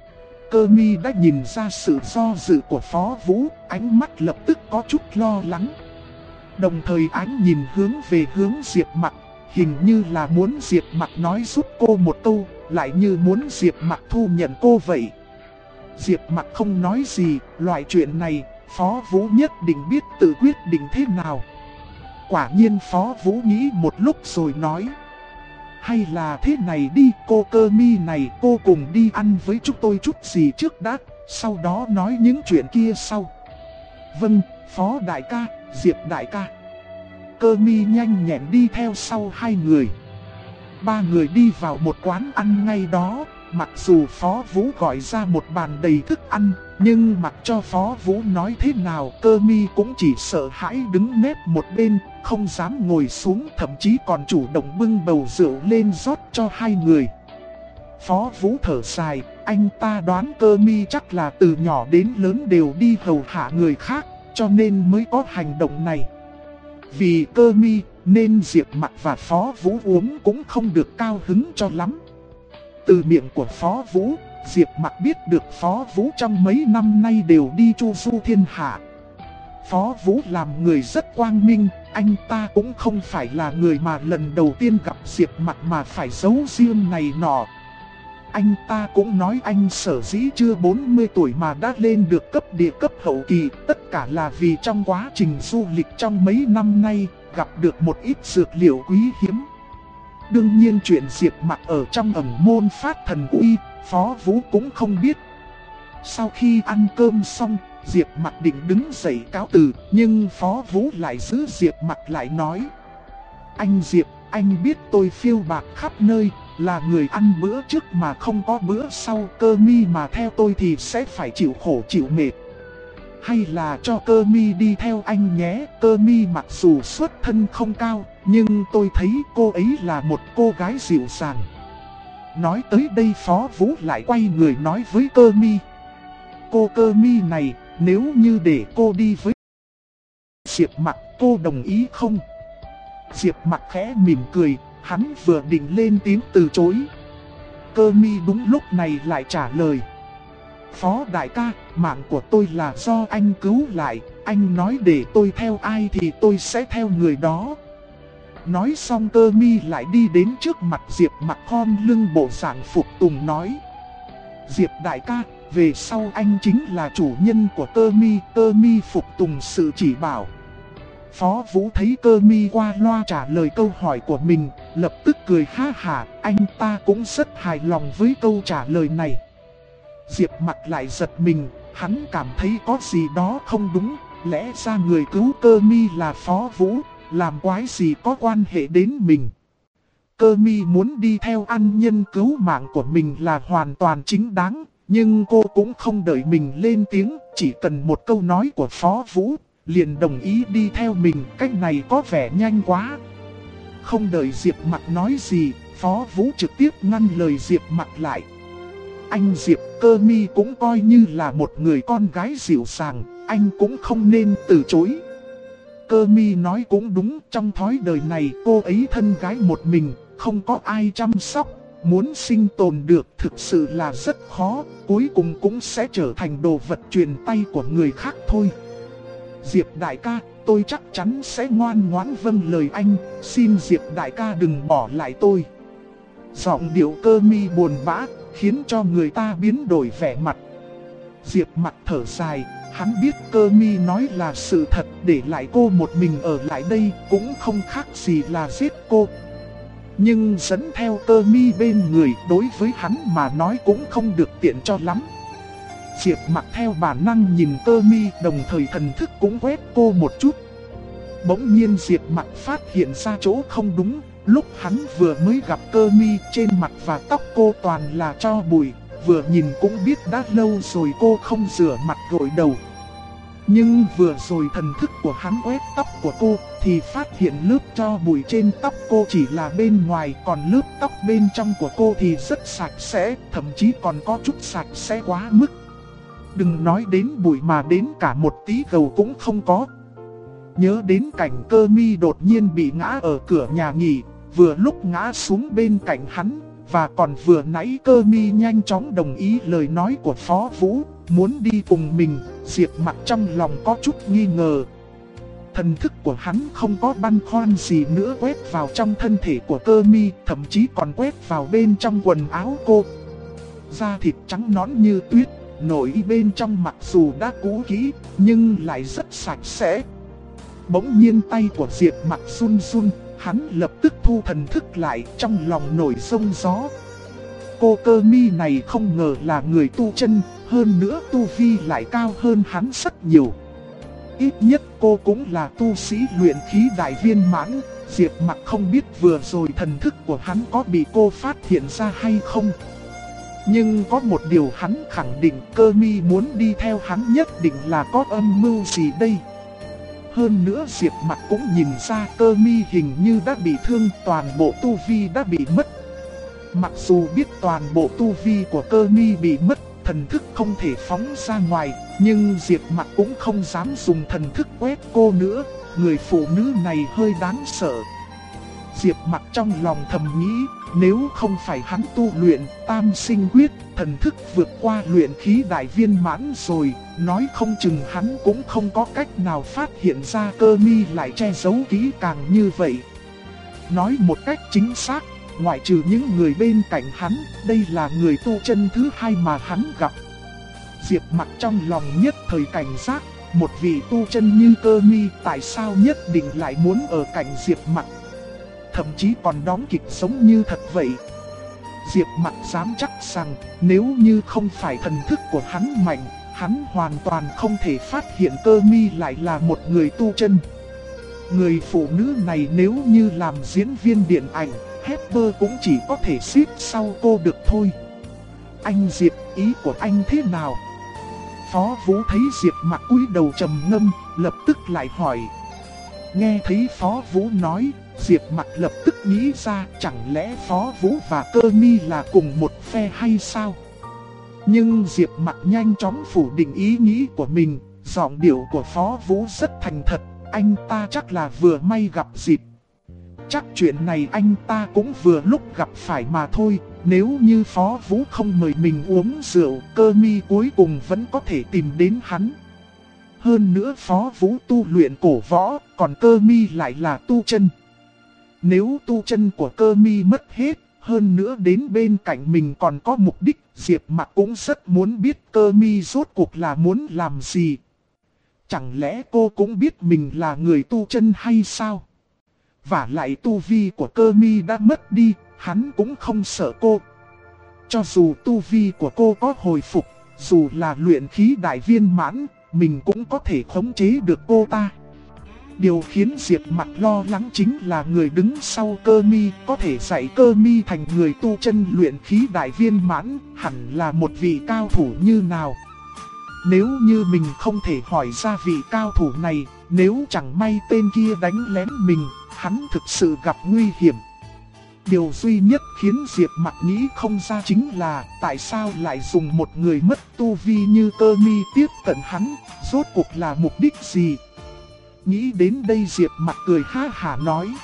S1: Cơ Mi đã nhìn ra sự do dự của Phó Vũ, ánh mắt lập tức có chút lo lắng. Đồng thời ánh nhìn hướng về hướng Diệp Mặc, hình như là muốn Diệp Mặc nói giúp cô một câu, lại như muốn Diệp Mặc thu nhận cô vậy. Diệp Mặc không nói gì, loại chuyện này, Phó Vũ nhất định biết tự quyết định thế nào. Quả nhiên Phó Vũ nghĩ một lúc rồi nói: Hay là thế này đi, cô Cơ Mi này, cô cùng đi ăn với chúng tôi chút gì trước đã, sau đó nói những chuyện kia sau. Vâng, Phó đại ca, Diệp đại ca. Cơ Mi nhanh nhẹn đi theo sau hai người. Ba người đi vào một quán ăn ngay đó. Mặc dù Phó Vũ gọi ra một bàn đầy thức ăn, nhưng mặc cho Phó Vũ nói thế nào, Cơ Mi cũng chỉ sợ hãi đứng nép một bên, không dám ngồi xuống, thậm chí còn chủ động bưng bầu rượu lên rót cho hai người. Phó Vũ thở dài, anh ta đoán Cơ Mi chắc là từ nhỏ đến lớn đều đi hầu hạ người khác, cho nên mới có hành động này. Vì Cơ Mi, nên Diệp Mặc và Phó Vũ uống cũng không được cao hứng cho lắm. Từ miệng của Phó Vũ, Diệp Mặc biết được Phó Vũ trong mấy năm nay đều đi chu du thiên hạ. Phó Vũ làm người rất quang minh, anh ta cũng không phải là người mà lần đầu tiên gặp Diệp Mặc mà phải giấu riêng này nọ. Anh ta cũng nói anh sở dĩ chưa 40 tuổi mà đã lên được cấp địa cấp hậu kỳ, tất cả là vì trong quá trình du lịch trong mấy năm nay, gặp được một ít dược liệu quý hiếm. Đương nhiên chuyện Diệp Mặc ở trong ẩn môn phát thần uy, Phó Vũ cũng không biết. Sau khi ăn cơm xong, Diệp Mặc định đứng dậy cáo từ, nhưng Phó Vũ lại giữ Diệp Mặc lại nói: Anh Diệp, anh biết tôi phiêu bạc khắp nơi, là người ăn bữa trước mà không có bữa sau. Cơ mi mà theo tôi thì sẽ phải chịu khổ chịu mệt. Hay là cho Cơ mi đi theo anh nhé. Cơ mi mặc dù xuất thân không cao, nhưng tôi thấy cô ấy là một cô gái dịu dàng. Nói tới đây Phó Vũ lại quay người nói với Cơ mi. Cô Cơ mi này, nếu như để cô đi với Diệp Mặc, cô đồng ý không? Diệp Mặc khẽ mỉm cười, hắn vừa định lên tiếng từ chối. Cơ mi đúng lúc này lại trả lời. Phó đại ca, mạng của tôi là do anh cứu lại, anh nói để tôi theo ai thì tôi sẽ theo người đó. Nói xong Cơ mi lại đi đến trước mặt Diệp Mặc khom lưng bộ dạng phục tùng nói. Diệp đại ca, về sau anh chính là chủ nhân của Cơ mi phục tùng sự chỉ bảo. Phó Vũ thấy Cơ mi qua loa trả lời câu hỏi của mình, lập tức cười ha hả, anh ta cũng rất hài lòng với câu trả lời này. Diệp Mặc lại giật mình, hắn cảm thấy có gì đó không đúng, lẽ ra người cứu Cơ mi là Phó Vũ, làm quái gì có quan hệ đến mình. Cơ mi muốn đi theo ân nhân cứu mạng của mình là hoàn toàn chính đáng, nhưng cô cũng không đợi mình lên tiếng, chỉ cần một câu nói của Phó Vũ, liền đồng ý đi theo mình. Cách này có vẻ nhanh quá. Không đợi Diệp Mặc nói gì, Phó Vũ trực tiếp ngăn lời Diệp Mặc lại. Anh Diệp, Cơ mi cũng coi như là một người con gái dịu dàng, anh cũng không nên từ chối. Cơ mi nói cũng đúng, trong thói đời này cô ấy thân gái một mình, không có ai chăm sóc, muốn sinh tồn được thực sự là rất khó, cuối cùng cũng sẽ trở thành đồ vật truyền tay của người khác thôi. Diệp đại ca, tôi chắc chắn sẽ ngoan ngoãn vâng lời anh, xin Diệp đại ca đừng bỏ lại tôi. Giọng điệu Cơ mi buồn bã, khiến cho người ta biến đổi vẻ mặt. Diệp Mặc thở dài, hắn biết Cơ mi nói là sự thật, để lại cô một mình ở lại đây cũng không khác gì là giết cô. Nhưng dẫn theo Cơ mi bên người đối với hắn mà nói cũng không được tiện cho lắm. Diệp Mặc theo bản năng nhìn Cơ mi, đồng thời thần thức cũng quét cô một chút. Bỗng nhiên Diệp Mặc phát hiện ra chỗ không đúng. Lúc hắn vừa mới gặp Cơ mi, trên mặt và tóc cô toàn là tro bụi, vừa nhìn cũng biết đã lâu rồi cô không rửa mặt gội đầu. Nhưng vừa rồi thần thức của hắn quét tóc của cô thì phát hiện lớp tro bụi trên tóc cô chỉ là bên ngoài, còn lớp tóc bên trong của cô thì rất sạch sẽ, thậm chí còn có chút sạch sẽ quá mức. Đừng nói đến bụi mà đến cả một tí gầu cũng không có. Nhớ đến cảnh Cơ mi đột nhiên bị ngã ở cửa nhà nghỉ, vừa lúc ngã xuống bên cạnh hắn, và còn vừa nãy Cơ mi nhanh chóng đồng ý lời nói của Phó Vũ, muốn đi cùng mình. Diệp Mặc trong lòng có chút nghi ngờ. Thần thức của hắn không có băn khoăn gì nữa quét vào trong thân thể của Cơ mi, thậm chí còn quét vào bên trong quần áo cô. Da thịt trắng nõn như tuyết, nội y bên trong mặc dù đã cũ kỹ, nhưng lại rất sạch sẽ. Bỗng nhiên tay của Diệp Mặc run run, hắn lập tức thu thần thức lại, trong lòng nổi sông gió. Cô Cơ mi này không ngờ là người tu chân, hơn nữa tu vi lại cao hơn hắn rất nhiều. Ít nhất cô cũng là tu sĩ luyện khí đại viên mãn. Diệp Mặc không biết vừa rồi thần thức của hắn có bị cô phát hiện ra hay không. Nhưng có một điều hắn khẳng định, Cơ mi muốn đi theo hắn nhất định là có âm mưu gì đây. Hơn nữa Diệp Mặc cũng nhìn ra Cơ mi hình như đã bị thương, toàn bộ tu vi đã bị mất. Mặc dù biết toàn bộ tu vi của Cơ mi bị mất, thần thức không thể phóng ra ngoài, nhưng Diệp Mặc cũng không dám dùng thần thức quét cô nữa. Người phụ nữ này hơi đáng sợ. Diệp Mặc trong lòng thầm nghĩ, nếu không phải hắn tu luyện tam sinh quyết, thần thức vượt qua luyện khí đại viên mãn rồi, nói không chừng hắn cũng không có cách nào phát hiện ra Cơ mi lại che giấu kỹ càng như vậy. Nói một cách chính xác, ngoại trừ những người bên cạnh hắn, đây là người tu chân thứ hai mà hắn gặp. Diệp Mặc trong lòng nhất thời cảnh giác, một vị tu chân như Cơ mi tại sao nhất định lại muốn ở cạnh Diệp Mặc, thậm chí còn đóng kịch sống như thật vậy. Diệp Mặc dám chắc rằng nếu như không phải thần thức của hắn mạnh, hắn hoàn toàn không thể phát hiện Cơ mi lại là một người tu chân. Người phụ nữ này nếu như làm diễn viên điện ảnh, Hepper cũng chỉ có thể xếp sau cô được thôi. Anh Diệp, ý của anh thế nào? Phó Vũ thấy Diệp Mặc cúi đầu trầm ngâm, lập tức lại hỏi. Nghe thấy Phó Vũ nói, Diệp Mặc lập tức nghĩ ra chẳng lẽ Phó Vũ và Cơ Mi là cùng một phe hay sao? Nhưng Diệp Mặc nhanh chóng phủ định ý nghĩ của mình, giọng điệu của Phó Vũ rất thành thật, anh ta chắc là vừa may gặp dịp. Chắc chuyện này anh ta cũng vừa lúc gặp phải mà thôi, nếu như Phó Vũ không mời mình uống rượu, Cơ Mi cuối cùng vẫn có thể tìm đến hắn. Hơn nữa Phó Vũ tu luyện cổ võ, còn Cơ Mi lại là tu chân. Nếu tu chân của Cơ Mi mất hết, hơn nữa đến bên cạnh mình còn có mục đích, Diệp Mặc cũng rất muốn biết Cơ Mi rốt cuộc là muốn làm gì. Chẳng lẽ cô cũng biết mình là người tu chân hay sao? Vả lại tu vi của Cơ Mi đã mất đi, hắn cũng không sợ cô. Cho dù tu vi của cô có hồi phục, dù là luyện khí đại viên mãn, mình cũng có thể khống chế được cô ta. Điều khiến Diệp Mặc lo lắng chính là người đứng sau Cơ Mi có thể dạy Cơ Mi thành người tu chân luyện khí đại viên mãn, hẳn là một vị cao thủ như nào. Nếu như mình không thể hỏi ra vị cao thủ này, nếu chẳng may tên kia đánh lén mình, hắn thực sự gặp nguy hiểm. Điều duy nhất khiến Diệp Mặc nghĩ không ra chính là tại sao lại dùng một người mất tu vi như Cơ Mi tiếp cận hắn, rốt cuộc là mục đích gì? Nghĩ đến đây Diệp Mặc cười ha hả nói.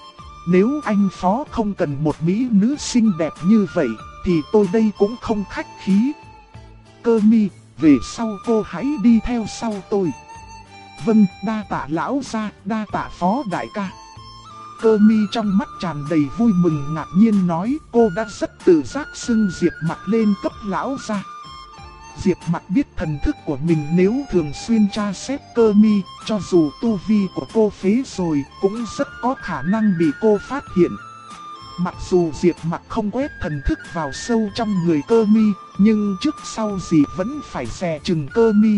S1: Nếu anh Phó không cần một mỹ nữ xinh đẹp như vậy, thì tôi đây cũng không khách khí. Cơ Mi, về sau cô hãy đi theo sau tôi. Vâng, đa tạ lão gia, đa tạ Phó đại ca. Cơ Mi trong mắt tràn đầy vui mừng ngạc nhiên nói cô đã rất tự giác xưng Diệp Mặc lên cấp lão gia. Diệp Mặc biết thần thức của mình nếu thường xuyên tra xét Cơ Mi, cho dù tu vi của cô phế rồi cũng rất có khả năng bị cô phát hiện. Mặc dù Diệp Mặc không quét thần thức vào sâu trong người Cơ Mi, nhưng trước sau gì vẫn phải dè chừng Cơ Mi.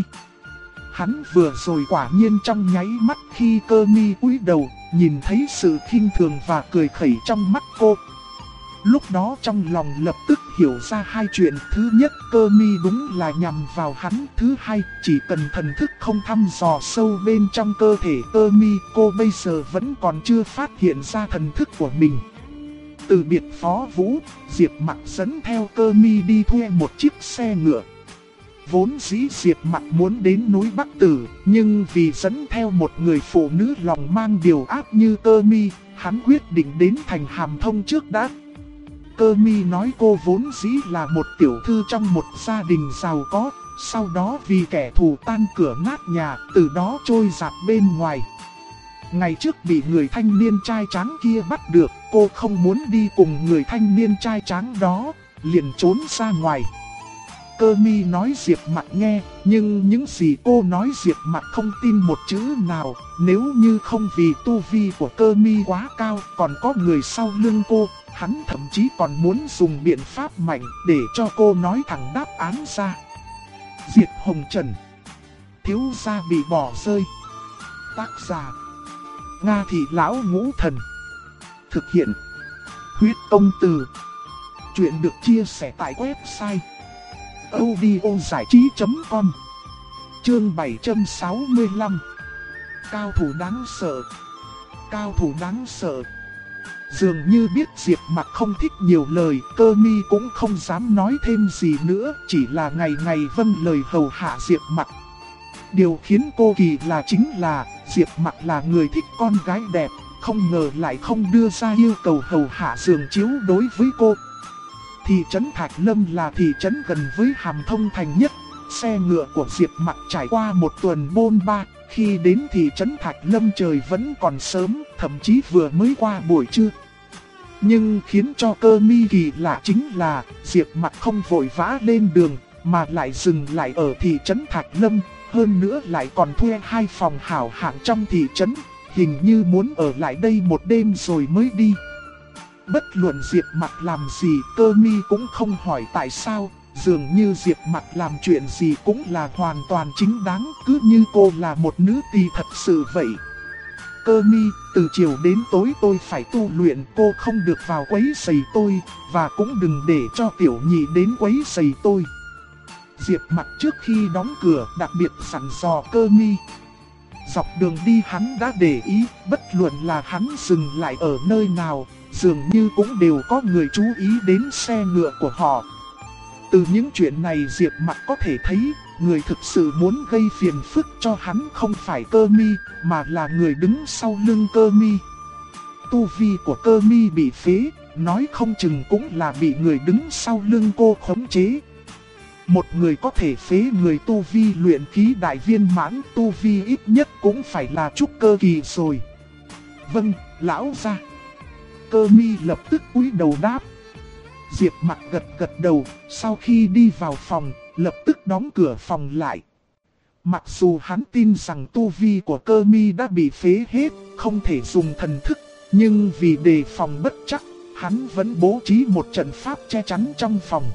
S1: Hắn vừa rồi quả nhiên trong nháy mắt khi Cơ Mi cúi đầu, nhìn thấy sự khinh thường và cười khẩy trong mắt cô. Lúc đó trong lòng lập tức hiểu ra hai chuyện. Thứ nhất, Cơ Mi đúng là nhằm vào hắn. Thứ hai, chỉ cần thần thức không thăm dò sâu bên trong cơ thể Cơ Mi, cô bây giờ vẫn còn chưa phát hiện ra thần thức của mình. Từ biệt Phó Vũ, Diệp Mặc dẫn theo Cơ Mi đi thuê một chiếc xe ngựa. Vốn dĩ Diệp Mặc muốn đến núi Bắc Tử, nhưng vì dẫn theo một người phụ nữ lòng mang điều ác như Cơ Mi, hắn quyết định đến thành Hàm Thông trước đã. Cơ Mi nói cô vốn dĩ là một tiểu thư trong một gia đình giàu có, sau đó vì kẻ thù tan cửa nát nhà, từ đó trôi giạt bên ngoài. Ngày trước bị người thanh niên trai tráng kia bắt được, cô không muốn đi cùng người thanh niên trai tráng đó, liền trốn ra ngoài. Cơ Mi nói Diệp Mặc nghe, nhưng những gì cô nói Diệp Mặc không tin một chữ nào. Nếu như không vì tu vi của Cơ Mi quá cao, còn có người sau lưng cô, hắn thậm chí còn muốn dùng biện pháp mạnh để cho cô nói thẳng đáp án ra. Diệp Hồng Trần, thiếu gia bị bỏ rơi. Tác giả Nga Thị Lão Ngũ Thần. Thực hiện Huyết Công Từ. Chuyện được chia sẻ tại website audiozảichí.com. Chương 765. Cao thủ đáng sợ. Cao thủ đáng sợ. Dường như biết Diệp Mặc không thích nhiều lời, Cơ Mi cũng không dám nói thêm gì nữa, chỉ là ngày ngày vâng lời hầu hạ Diệp Mặc. Điều khiến cô kỳ lạ chính là Diệp Mặc là người thích con gái đẹp, không ngờ lại không đưa ra yêu cầu hầu hạ giường chiếu đối với cô. Thị trấn Thạch Lâm là thị trấn gần với Hàm Thông thành nhất. Xe ngựa của Diệp Mặc trải qua một tuần bôn ba, khi đến thị trấn Thạch Lâm trời vẫn còn sớm, thậm chí vừa mới qua buổi trưa. Nhưng khiến cho Cơ Mi kỳ lạ chính là Diệp Mặc không vội vã lên đường, mà lại dừng lại ở thị trấn Thạch Lâm, hơn nữa lại còn thuê 2 phòng hảo hạng trong thị trấn, hình như muốn ở lại đây một đêm rồi mới đi. Bất luận Diệp Mặc làm gì, Cơ Mi cũng không hỏi tại sao, dường như Diệp Mặc làm chuyện gì cũng là hoàn toàn chính đáng, cứ như cô là một nữ tỳ thật sự vậy. Cơ Mi, từ chiều đến tối tôi phải tu luyện, cô không được vào quấy rầy tôi, và cũng đừng để cho tiểu nhị đến quấy rầy tôi. Diệp Mặc trước khi đóng cửa đặc biệt dặn dò Cơ Mi. Dọc đường đi hắn đã để ý, bất luận là hắn dừng lại ở nơi nào, dường như cũng đều có người chú ý đến xe ngựa của họ. Từ những chuyện này Diệp Mặc có thể thấy, người thực sự muốn gây phiền phức cho hắn không phải Cơ Mi, mà là người đứng sau lưng Cơ Mi. Tu vi của Cơ Mi bị phế, nói không chừng cũng là bị người đứng sau lưng cô khống chế. Một người có thể phế người tu vi luyện khí đại viên mãn, tu vi ít nhất cũng phải là trúc cơ kỳ rồi. Vâng, lão gia. Cơ Mi lập tức cúi đầu đáp. Diệp Mặc gật gật đầu, sau khi đi vào phòng, lập tức đóng cửa phòng lại. Mặc dù hắn tin rằng tu vi của Cơ Mi đã bị phế hết, không thể dùng thần thức, nhưng vì đề phòng bất chắc, hắn vẫn bố trí một trận pháp che chắn trong phòng.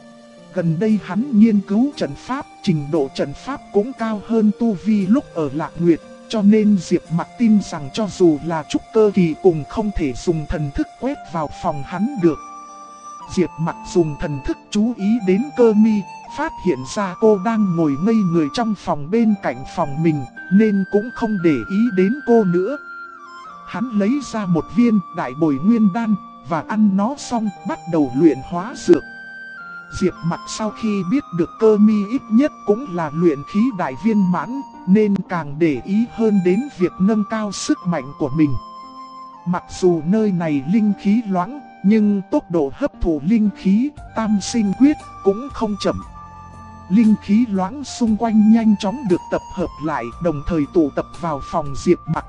S1: Gần đây hắn nghiên cứu trận pháp, trình độ trận pháp cũng cao hơn tu vi lúc ở Lạc Nguyệt, cho nên Diệp Mặc tin rằng cho dù là trúc cơ kỳ cũng không thể dùng thần thức quét vào phòng hắn được. Diệp Mặc dùng thần thức chú ý đến Cơ Mi, phát hiện ra cô đang ngồi ngây người trong phòng bên cạnh phòng mình, nên cũng không để ý đến cô nữa. Hắn lấy ra một viên đại bồi nguyên đan, và ăn nó xong bắt đầu luyện hóa dược. Diệp Mặc sau khi biết được Cơ Mi ít nhất cũng là luyện khí đại viên mãn, nên càng để ý hơn đến việc nâng cao sức mạnh của mình. Mặc dù nơi này linh khí loãng, nhưng tốc độ hấp thụ linh khí, tam sinh quyết cũng không chậm. Linh khí loãng xung quanh nhanh chóng được tập hợp lại, đồng thời tụ tập vào phòng Diệp Mặc.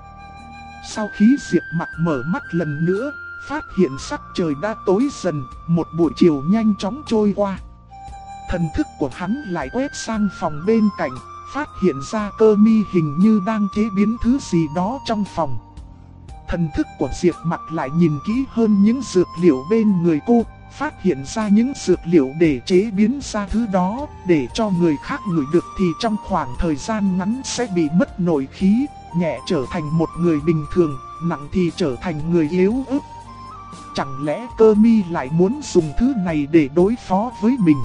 S1: Sau khi Diệp Mặc mở mắt lần nữa, phát hiện sắc trời đã tối dần, một buổi chiều nhanh chóng trôi qua. Thần thức của hắn lại quét sang phòng bên cạnh, phát hiện ra Cơ Mi hình như đang chế biến thứ gì đó trong phòng. Thần thức của Diệp Mặc lại nhìn kỹ hơn những dược liệu bên người cô, phát hiện ra những dược liệu để chế biến ra thứ đó, để cho người khác ngửi được thì trong khoảng thời gian ngắn sẽ bị mất nội khí, nhẹ trở thành một người bình thường, nặng thì trở thành người yếu ớt. Chẳng lẽ Cơ Mi lại muốn dùng thứ này để đối phó với mình?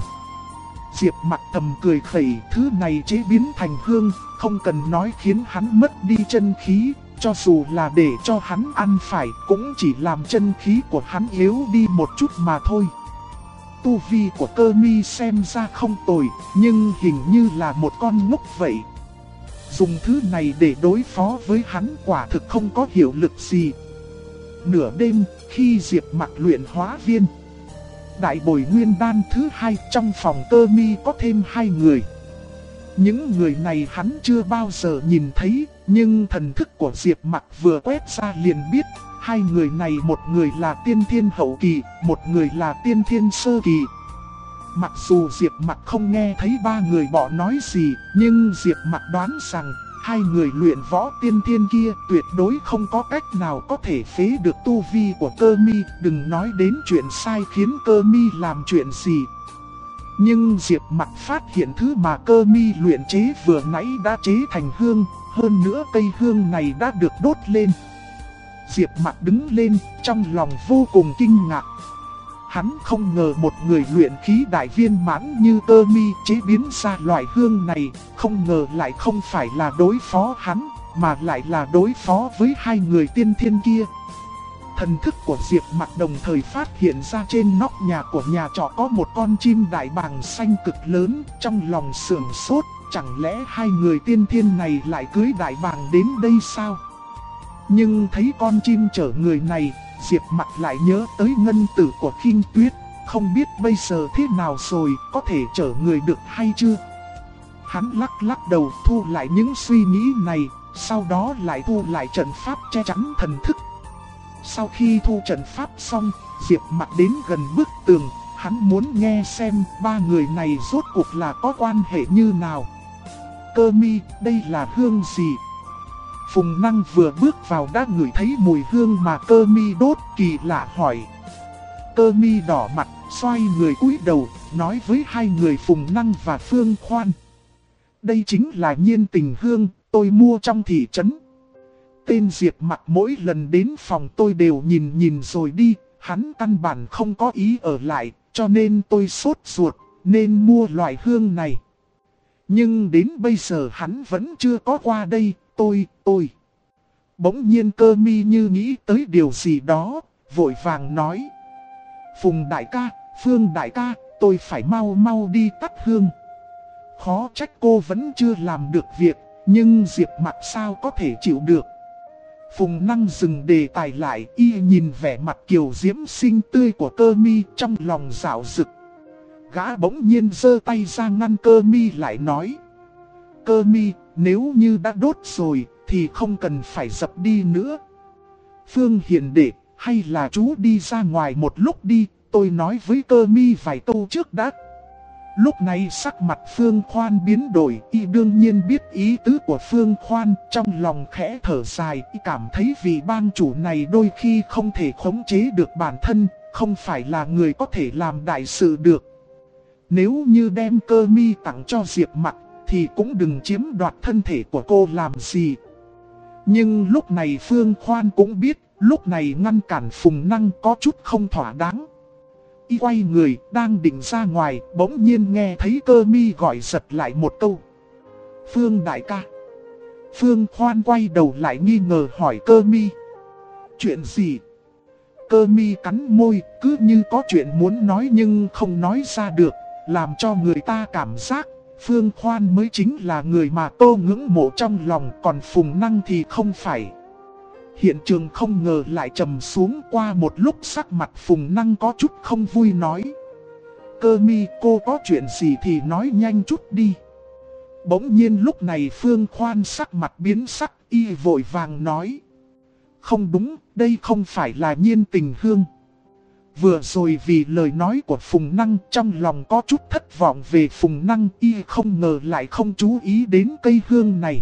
S1: Diệp Mặc thầm cười khẩy, thứ này chế biến thành hương, không cần nói khiến hắn mất đi chân khí, cho dù là để cho hắn ăn phải cũng chỉ làm chân khí của hắn yếu đi một chút mà thôi. Tu vi của Cơ Mi xem ra không tồi, nhưng hình như là một con ngốc vậy. Dùng thứ này để đối phó với hắn quả thực không có hiệu lực gì. Nửa đêm, khi Diệp Mặc luyện hóa viên đại bồi nguyên đan thứ hai, trong phòng Cơ Mi có thêm hai người. Những người này hắn chưa bao giờ nhìn thấy, nhưng thần thức của Diệp Mặc vừa quét ra liền biết, hai người này một người là tiên thiên hậu kỳ, một người là tiên thiên sơ kỳ. Mặc dù Diệp Mặc không nghe thấy ba người họ nói gì, nhưng Diệp Mặc đoán rằng hai người luyện võ tiên thiên kia tuyệt đối không có cách nào có thể phế được tu vi của Cơ Mi, đừng nói đến chuyện sai khiến Cơ Mi làm chuyện gì. Nhưng Diệp Mặc phát hiện thứ mà Cơ Mi luyện chế vừa nãy đã chế thành hương, hơn nữa cây hương này đã được đốt lên. Diệp Mặc đứng lên, trong lòng vô cùng kinh ngạc. Hắn không ngờ một người luyện khí đại viên mãn như Cơ Mi chế biến ra loại hương này, không ngờ lại không phải là đối phó hắn, mà lại là đối phó với hai người tiên thiên kia. Thần thức của Diệp Mặc đồng thời phát hiện ra trên nóc nhà của nhà trọ có một con chim đại bàng xanh cực lớn, trong lòng sườn sốt, chẳng lẽ hai người tiên thiên này lại cưới đại bàng đến đây sao? Nhưng thấy con chim chở người này, Diệp Mặc lại nhớ tới ngân tử của Khinh Tuyết, không biết bây giờ thế nào rồi, có thể chở người được hay chưa? Hắn lắc lắc đầu thu lại những suy nghĩ này, sau đó lại thu lại trận pháp che chắn thần thức. Sau khi thu trận pháp xong, Diệp Mặc đến gần bức tường, hắn muốn nghe xem ba người này rốt cuộc là có quan hệ như nào. Cơ Mi, đây là hương gì? Phùng Năng vừa bước vào đã ngửi thấy mùi hương mà Cơ Mi đốt, kỳ lạ hỏi. Cơ Mi đỏ mặt, xoay người cúi đầu, nói với hai người Phùng Năng và Phương Khoan. Đây chính là nhiên tình hương, tôi mua trong thị trấn. Tên Diệp Mặc mỗi lần đến phòng tôi đều nhìn rồi đi, hắn căn bản không có ý ở lại, cho nên tôi sốt ruột, nên mua loại hương này. Nhưng đến bây giờ hắn vẫn chưa có qua đây, tôi. Bỗng nhiên Cơ Mi như nghĩ tới điều gì đó, vội vàng nói. Phùng đại ca, Phương đại ca, tôi phải mau đi tắt hương. Khó trách cô vẫn chưa làm được việc, nhưng Diệp Mặc sao có thể chịu được. Phùng Năng dừng đề tài lại, y nhìn vẻ mặt kiều diễm xinh tươi của Cơ Mi trong lòng dạo dực. Gã bỗng nhiên giơ tay ra ngăn Cơ Mi lại nói. Cơ Mi, nếu như đã đốt rồi thì không cần phải dập đi nữa. Phương hiền đệ, hay là chú đi ra ngoài một lúc đi, tôi nói với Cơ Mi vài câu trước đã. Lúc này sắc mặt Phương Khoan biến đổi, y đương nhiên biết ý tứ của Phương Khoan, trong lòng khẽ thở dài, y cảm thấy vị bang chủ này đôi khi không thể khống chế được bản thân, không phải là người có thể làm đại sự được. Nếu như đem Cơ Mi tặng cho Diệp Mặc, thì cũng đừng chiếm đoạt thân thể của cô làm gì. Nhưng lúc này Phương Khoan cũng biết, lúc này ngăn cản Phùng Năng có chút không thỏa đáng. Y quay người, đang định ra ngoài, bỗng nhiên nghe thấy Cơ Mi gọi giật lại một câu. Phương đại ca. Phương Khoan quay đầu lại nghi ngờ hỏi Cơ Mi. Chuyện gì? Cơ Mi cắn môi, cứ như có chuyện muốn nói nhưng không nói ra được, làm cho người ta cảm giác Phương Khoan mới chính là người mà cô ngưỡng mộ trong lòng, còn Phùng Năng thì không phải. Hiện trường không ngờ lại trầm xuống, qua một lúc sắc mặt Phùng Năng có chút không vui nói. Cơ Mi, cô có chuyện gì thì nói nhanh chút đi. Bỗng nhiên lúc này Phương Khoan sắc mặt biến sắc, y vội vàng nói. Không đúng, đây không phải là Nhiên Tình Hương. Vừa rồi vì lời nói của Phùng Năng, trong lòng có chút thất vọng về Phùng Năng, y không ngờ lại không chú ý đến cây hương này.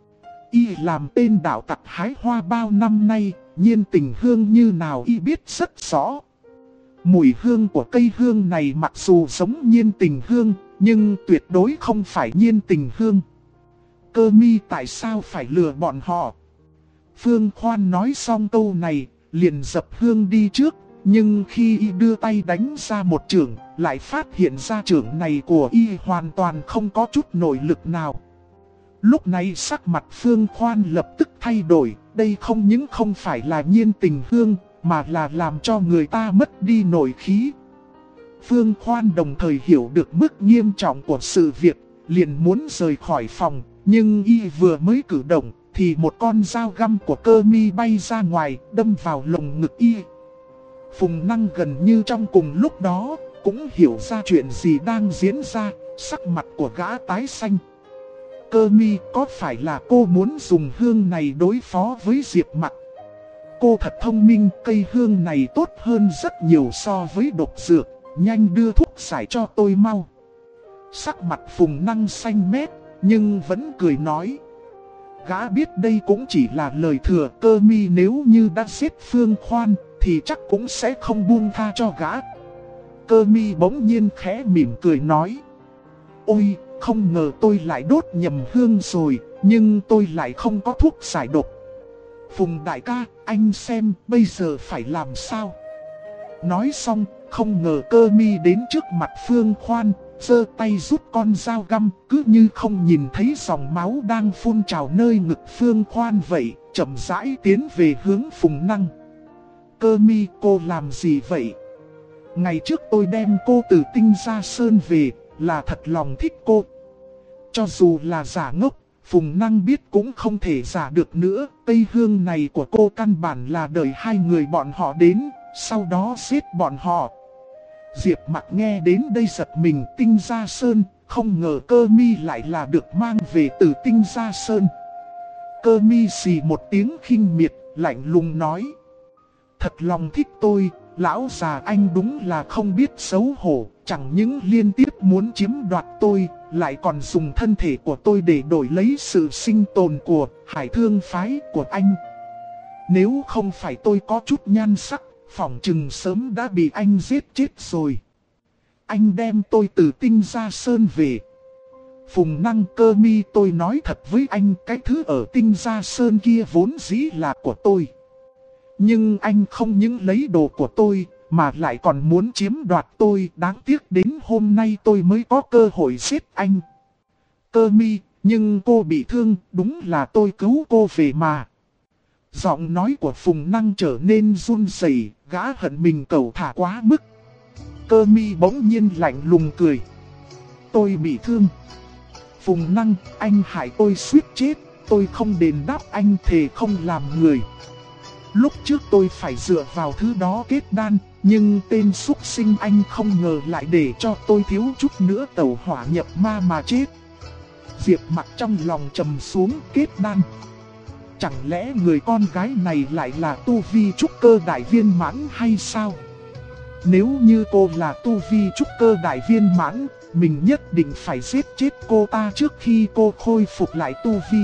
S1: Y làm tên đạo tặc hái hoa bao năm nay, Nhiên Tình Hương như nào y biết rất rõ. Mùi hương của cây hương này mặc dù giống Nhiên Tình Hương, nhưng tuyệt đối không phải Nhiên Tình Hương. Cơ Mi tại sao phải lừa bọn họ? Phương Khoan nói xong câu này, liền dập hương đi trước. Nhưng khi y đưa tay đánh ra một chưởng, lại phát hiện ra chưởng này của y hoàn toàn không có chút nội lực nào. Lúc này sắc mặt Phương Khoan lập tức thay đổi, đây không những không phải là Nhiên Tình Hương, mà là làm cho người ta mất đi nội khí. Phương Khoan đồng thời hiểu được mức nghiêm trọng của sự việc, liền muốn rời khỏi phòng, nhưng y vừa mới cử động, thì một con dao găm của Cơ Mi bay ra ngoài, đâm vào lồng ngực y. Phùng Năng gần như trong cùng lúc đó, cũng hiểu ra chuyện gì đang diễn ra, sắc mặt của gã tái xanh. Cơ Mi, có phải là cô muốn dùng hương này đối phó với Diệp Mặc? Cô thật thông minh, cây hương này tốt hơn rất nhiều so với độc dược, nhanh đưa thuốc giải cho tôi mau. Sắc mặt Phùng Năng xanh mét, nhưng vẫn cười nói. Gã biết đây cũng chỉ là lời thừa. Cơ Mi nếu như đã giết Phương Khoan thì chắc cũng sẽ không buông tha cho gã. Cơ Mi bỗng nhiên khẽ mỉm cười nói. Ôi, không ngờ tôi lại đốt nhầm hương rồi, nhưng tôi lại không có thuốc giải độc. Phùng đại ca, anh xem bây giờ phải làm sao? Nói xong, không ngờ Cơ Mi đến trước mặt Phương Khoan, giơ tay rút con dao găm, cứ như không nhìn thấy dòng máu đang phun trào nơi ngực Phương Khoan vậy, chậm rãi tiến về hướng Phùng Năng. Cơ Mi, cô làm gì vậy? Ngày trước tôi đem cô từ Tinh Gia Sơn về, là thật lòng thích cô. Cho dù là giả ngốc, Phùng Năng biết cũng không thể giả được nữa. Cây hương này của cô căn bản là đợi hai người bọn họ đến, sau đó giết bọn họ. Diệp Mặc nghe đến đây giật mình. Tinh Gia Sơn, không ngờ Cơ Mi lại là được mang về từ Tinh Gia Sơn. Cơ Mi xì một tiếng khinh miệt, lạnh lùng nói. Thật lòng thích tôi, lão già anh đúng là không biết xấu hổ, chẳng những liên tiếp muốn chiếm đoạt tôi, lại còn dùng thân thể của tôi để đổi lấy sự sinh tồn của Hải Thương phái của anh. Nếu không phải tôi có chút nhan sắc, phỏng chừng sớm đã bị anh giết chết rồi. Anh đem tôi từ Tinh Gia Sơn về. Phùng Năng, Cơ Mi, tôi nói thật với anh, cái thứ ở Tinh Gia Sơn kia vốn dĩ là của tôi. Nhưng anh không những lấy đồ của tôi, mà lại còn muốn chiếm đoạt tôi. Đáng tiếc đến hôm nay tôi mới có cơ hội giết anh. Cơ Mi, nhưng cô bị thương, đúng là tôi cứu cô về mà. Giọng nói của Phùng Năng trở nên run rẩy, gã hận mình cẩu thả quá mức. Cơ Mi bỗng nhiên lạnh lùng cười. Tôi bị thương. Phùng Năng, anh hại tôi suýt chết, tôi không đền đáp anh, thề không làm người. Lúc trước tôi phải dựa vào thứ đó kết đan, nhưng tên súc sinh anh không ngờ lại để cho tôi thiếu chút nữa tẩu hỏa nhập ma mà chết. Diệp Mặc trong lòng trầm xuống, kết đan. Chẳng lẽ người con gái này lại là tu vi trúc cơ đại viên mãn hay sao? Nếu như cô là tu vi trúc cơ đại viên mãn, mình nhất định phải giết chết cô ta trước khi cô khôi phục lại tu vi.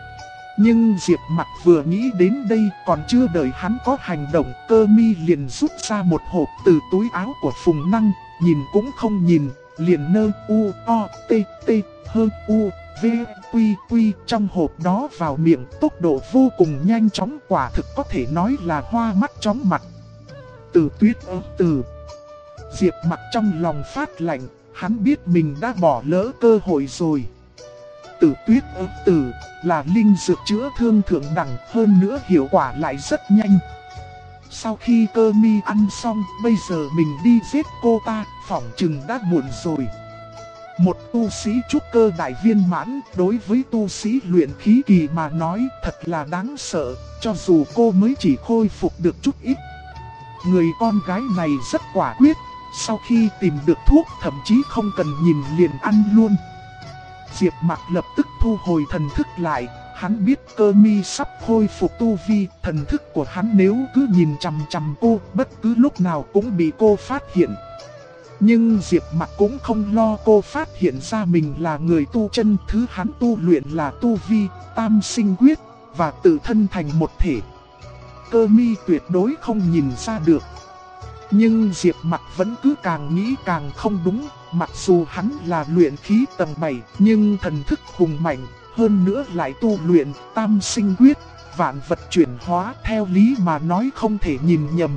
S1: Nhưng Diệp Mặc vừa nghĩ đến đây, còn chưa đợi hắn có hành động, Cơ Mi liền rút ra một hộp từ túi áo của Phùng Năng, nhìn cũng không nhìn, liền nơ u o t t hơ u v quy quy trong hộp đó vào miệng, tốc độ vô cùng nhanh chóng, quả thực có thể nói là hoa mắt chóng mặt. Tử Tuyết Tử. Diệp Mặc trong lòng phát lạnh, hắn biết mình đã bỏ lỡ cơ hội rồi. Tử Tuyết Tử là linh dược chữa thương thượng đẳng, hơn nữa hiệu quả lại rất nhanh. Sau khi Cơ Mi ăn xong, bây giờ mình đi giết cô ta, phỏng chừng đã muộn rồi. Một tu sĩ trúc cơ đại viên mãn, đối với tu sĩ luyện khí kỳ mà nói thật là đáng sợ, cho dù cô mới chỉ khôi phục được chút ít. Người con gái này rất quả quyết, sau khi tìm được thuốc thậm chí không cần nhìn liền ăn luôn. Diệp Mặc lập tức thu hồi thần thức lại, hắn biết Cơ Mi sắp khôi phục tu vi, thần thức của hắn nếu cứ nhìn chằm chằm cô, bất cứ lúc nào cũng bị cô phát hiện. Nhưng Diệp Mặc cũng không lo cô phát hiện ra mình là người tu chân, thứ hắn tu luyện là tu vi, tam sinh quyết, và tự thân thành một thể. Cơ Mi tuyệt đối không nhìn ra được. Nhưng Diệp Mặc vẫn cứ càng nghĩ càng không đúng, mặc dù hắn là luyện khí tầng 7, nhưng thần thức hùng mạnh, hơn nữa lại tu luyện tam sinh quyết, vạn vật chuyển hóa, theo lý mà nói không thể nhìn nhầm.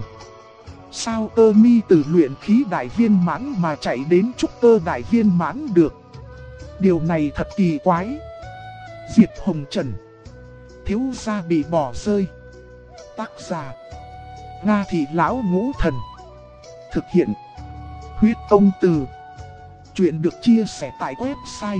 S1: Sao Cơ Mi từ luyện khí đại viên mãn mà chạy đến trúc cơ đại viên mãn được? Điều này thật kỳ quái. Diệp Hồng Trần. Thiếu gia bị bỏ rơi. Tác giả: Nga Thị Lão Ngũ Thần. Thực hiện: Huyết Công Từ. Chuyện được chia sẻ tại website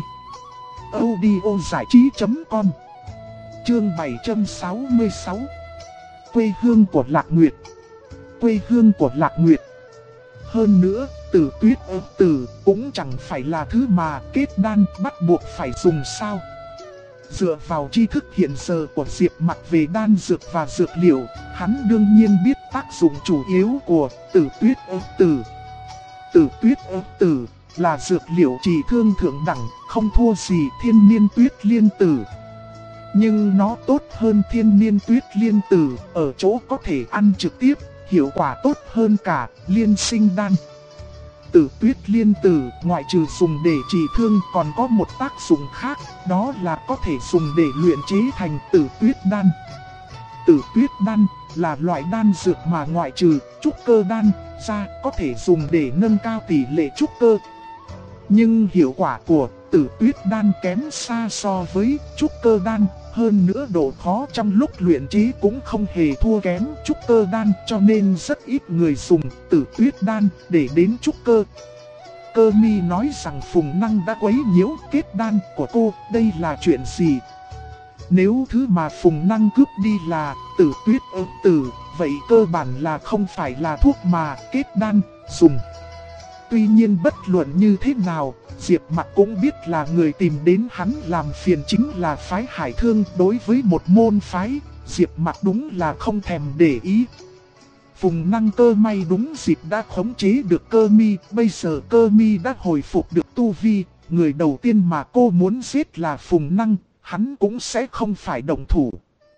S1: audiozảichí.com. Chương 766. Quê hương của Lạc Nguyệt. Quê hương của Lạc Nguyệt. Hơn nữa, Tử Tuyết Tử cũng chẳng phải là thứ mà kết đan bắt buộc phải dùng sao. Dựa vào tri thức hiện giờ của Diệp Mặc về đan dược và dược liệu, hắn đương nhiên biết tác dụng chủ yếu của Tử Tuyết Tử. Tử Tuyết Tử là dược liệu trị thương thượng đẳng, không thua gì Thiên Niên Tuyết Liên Tử. Nhưng nó tốt hơn Thiên Niên Tuyết Liên Tử ở chỗ có thể ăn trực tiếp, hiệu quả tốt hơn cả Liên Sinh Đan. Tử Tuyết Liên Tử ngoại trừ dùng để trị thương còn có một tác dụng khác, đó là có thể dùng để luyện chế thành Tử Tuyết Đan. Tử Tuyết Đan là loại đan dược mà ngoại trừ trúc cơ đan ra có thể dùng để nâng cao tỷ lệ trúc cơ. Nhưng hiệu quả của Tử Tuyết Đan kém xa so với trúc cơ đan, hơn nữa độ khó trong lúc luyện chế cũng không hề thua kém trúc cơ đan, cho nên rất ít người dùng Tử Tuyết Đan để đến trúc cơ. Cơ Mi nói rằng Phùng Năng đã quấy nhiễu kết đan của cô, đây là chuyện gì? Nếu thứ mà Phùng Năng cướp đi là Tử Tuyết Tử, vậy cơ bản là không phải là thuốc mà kết đan dùng. Tuy nhiên bất luận như thế nào, Diệp Mặc cũng biết là người tìm đến hắn làm phiền chính là phái Hải Thương. Đối với một môn phái, Diệp Mặc đúng là không thèm để ý. Phùng Năng cơ may đúng dịp đã khống chế được Cơ Mi, bây giờ Cơ Mi đã hồi phục được tu vi, người đầu tiên mà cô muốn giết là Phùng Năng, hắn cũng sẽ không phải động thủ.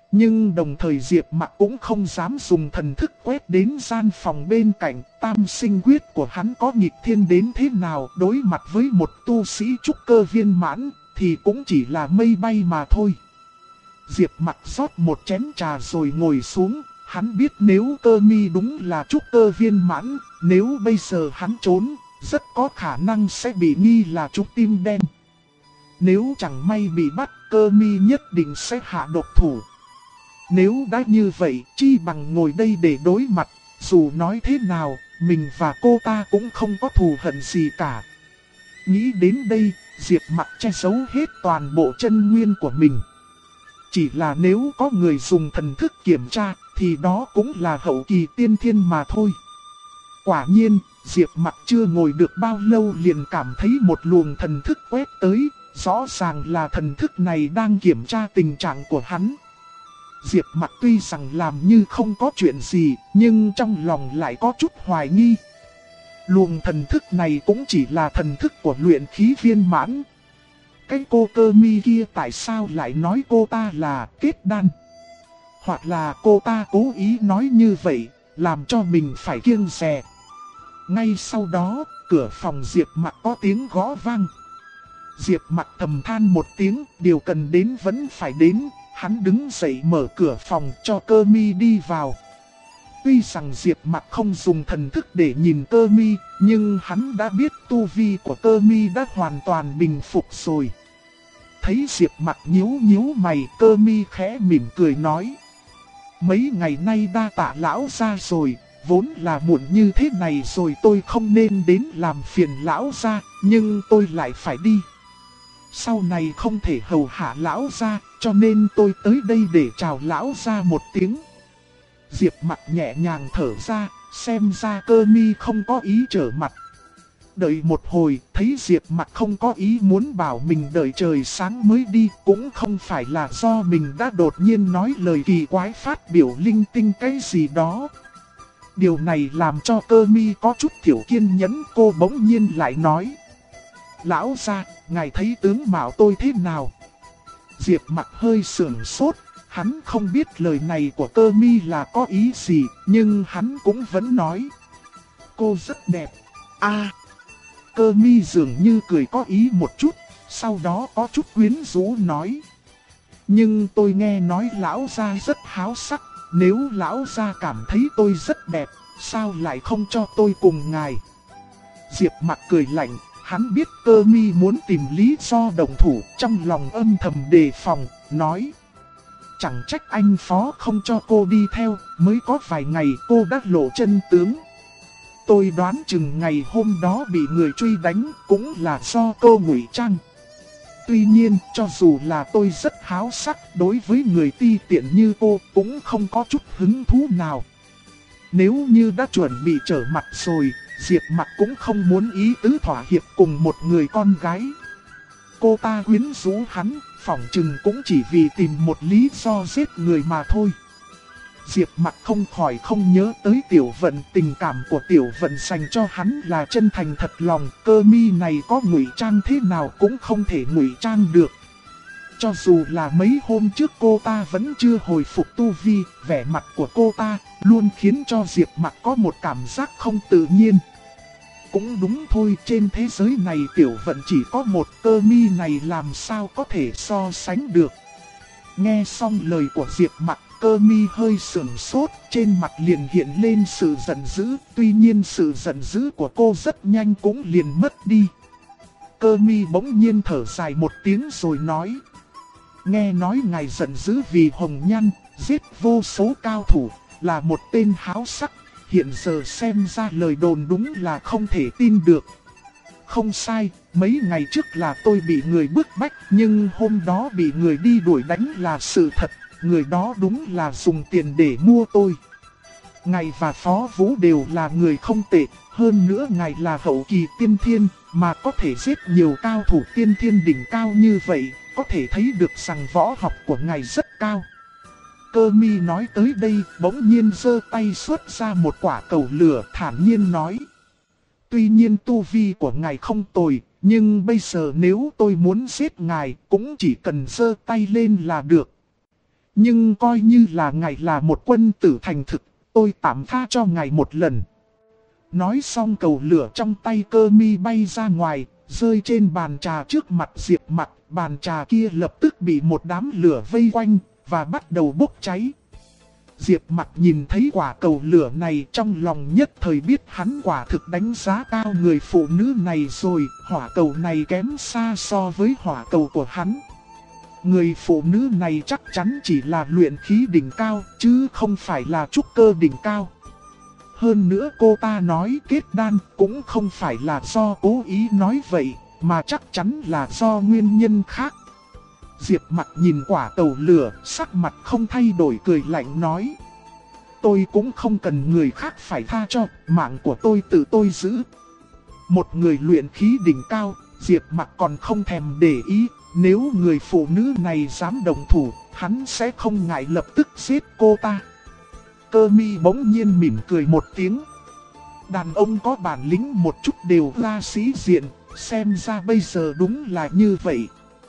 S1: Nhưng đồng thời Diệp Mặc cũng không dám dùng thần thức quét đến gian phòng bên cạnh. Tam sinh quyết của hắn có nghịch thiên đến thế nào, đối mặt với một tu sĩ trúc cơ viên mãn thì cũng chỉ là mây bay mà thôi. Diệp Mặc rót một chén trà rồi ngồi xuống. Hắn biết nếu Cơ Mi đúng là trúc cơ viên mãn, nếu bây giờ hắn trốn, rất có khả năng sẽ bị nghi là trúc tim đen. Nếu chẳng may bị bắt, Cơ Mi nhất định sẽ hạ độc thủ. Nếu đã như vậy, chi bằng ngồi đây để đối mặt, dù nói thế nào, mình và cô ta cũng không có thù hận gì cả. Nghĩ đến đây, Diệp Mặc che giấu hết toàn bộ chân nguyên của mình. Chỉ là nếu có người dùng thần thức kiểm tra, thì đó cũng là hậu kỳ tiên thiên mà thôi. Quả nhiên, Diệp Mặc chưa ngồi được bao lâu liền cảm thấy một luồng thần thức quét tới, rõ ràng là thần thức này đang kiểm tra tình trạng của hắn. Diệp Mặc tuy rằng làm như không có chuyện gì, nhưng trong lòng lại có chút hoài nghi. Luồng thần thức này cũng chỉ là thần thức của luyện khí viên mãn. Cái cô Cơ Mi kia tại sao lại nói cô ta là kết đan? Hoặc là cô ta cố ý nói như vậy, làm cho mình phải kiêng dè. Ngay sau đó, cửa phòng Diệp Mặc có tiếng gõ vang. Diệp Mặc thầm than một tiếng, điều cần đến vẫn phải đến. Hắn đứng dậy mở cửa phòng cho Cơ Mi đi vào. Tuy rằng Diệp Mặc không dùng thần thức để nhìn Cơ Mi, nhưng hắn đã biết tu vi của Cơ Mi đã hoàn toàn bình phục rồi. Thấy Diệp Mặc nhíu nhíu mày, Cơ Mi khẽ mỉm cười nói: mấy ngày nay đa tạ lão gia rồi, vốn là muộn như thế này rồi tôi không nên đến làm phiền lão gia, nhưng tôi lại phải đi. Sau này không thể hầu hạ lão gia, cho nên tôi tới đây để chào lão gia một tiếng. Diệp Mặc nhẹ nhàng thở ra, xem ra Cơ Mi không có ý trở mặt. Đợi một hồi, thấy Diệp Mặc không có ý muốn bảo mình đợi trời sáng mới đi, cũng không phải là do mình đã đột nhiên nói lời kỳ quái phát biểu linh tinh cái gì đó. Điều này làm cho Cơ Mi có chút thiểu kiên nhẫn, cô bỗng nhiên lại nói: lão gia, ngài thấy tướng mạo tôi thế nào? Diệp Mặc hơi sửng sốt, hắn không biết lời này của Cơ Mi là có ý gì, nhưng hắn cũng vẫn nói: cô rất đẹp. Cơ Mi dường như cười có ý một chút, sau đó có chút quyến rũ nói: nhưng tôi nghe nói lão gia rất háo sắc, nếu lão gia cảm thấy tôi rất đẹp, sao lại không cho tôi cùng ngài? Diệp Mặc cười lạnh, hắn biết Cơ Mi muốn tìm lý do động thủ, trong lòng âm thầm đề phòng, nói: chẳng trách anh phó không cho cô đi theo, mới có vài ngày cô đã lộ chân tướng. Tôi đoán chừng ngày hôm đó bị người truy đánh cũng là do cô ngụy trang. Tuy nhiên, cho dù là tôi rất háo sắc, đối với người ti tiện như cô cũng không có chút hứng thú nào. Nếu như đã chuẩn bị trở mặt rồi, Diệp Mặc cũng không muốn ý tứ thỏa hiệp cùng một người con gái. Cô ta quyến rũ hắn, phỏng chừng cũng chỉ vì tìm một lý do giết người mà thôi. Diệp Mặc không khỏi không nhớ tới Tiểu Vận, tình cảm của Tiểu Vận dành cho hắn là chân thành thật lòng, Cơ Mi này có ngụy trang thế nào cũng không thể ngụy trang được. Cho dù là mấy hôm trước cô ta vẫn chưa hồi phục tu vi, vẻ mặt của cô ta luôn khiến cho Diệp Mặc có một cảm giác không tự nhiên. Cũng đúng thôi, trên thế giới này Tiểu Vận chỉ có một, Cơ Mi này làm sao có thể so sánh được. Nghe xong lời của Diệp Mặc, Cơ Mi hơi sửng sốt, trên mặt liền hiện lên sự giận dữ, tuy nhiên sự giận dữ của cô rất nhanh cũng liền mất đi. Cơ Mi bỗng nhiên thở dài một tiếng rồi nói: nghe nói ngài giận dữ vì Hồng Nhan, giết vô số cao thủ, là một tên háo sắc, hiện giờ xem ra lời đồn đúng là không thể tin được. Không sai, mấy ngày trước là tôi bị người bức bách, nhưng hôm đó bị người đi đuổi đánh là sự thật, người đó đúng là dùng tiền để mua tôi. Ngài và Phó Vũ đều là người không tệ, hơn nữa ngài là hậu kỳ tiên thiên, mà có thể giết nhiều cao thủ tiên thiên đỉnh cao như vậy, có thể thấy được rằng võ học của ngài rất cao. Cơ Mi nói tới đây, bỗng nhiên giơ tay xuất ra một quả cầu lửa, thản nhiên nói: tuy nhiên tu vi của ngài không tồi, nhưng bây giờ nếu tôi muốn giết ngài, cũng chỉ cần giơ tay lên là được. Nhưng coi như là ngài là một quân tử thành thực, tôi tạm tha cho ngài một lần. Nói xong cầu lửa trong tay Cơ Mi bay ra ngoài, rơi trên bàn trà trước mặt Diệp Mặc. Bàn trà kia lập tức bị một đám lửa vây quanh và bắt đầu bốc cháy. Diệp Mặc nhìn thấy quả cầu lửa này, trong lòng nhất thời biết hắn quả thực đánh giá cao người phụ nữ này rồi. Hỏa cầu này kém xa so với hỏa cầu của hắn. Người phụ nữ này chắc chắn chỉ là luyện khí đỉnh cao, chứ không phải là trúc cơ đỉnh cao. Hơn nữa cô ta nói kết đan cũng không phải là do cố ý nói vậy, mà chắc chắn là do nguyên nhân khác. Diệp Mặc nhìn quả cầu lửa, sắc mặt không thay đổi, cười lạnh nói: tôi cũng không cần người khác phải tha cho, mạng của tôi tự tôi giữ. Một người luyện khí đỉnh cao, Diệp Mặc còn không thèm để ý. Nếu người phụ nữ này dám đồng thủ, hắn sẽ không ngại lập tức giết cô ta. Cơ Mi bỗng nhiên mỉm cười một tiếng. Đàn ông có bản lĩnh một chút đều ra sĩ diện, xem ra bây giờ đúng là như vậy.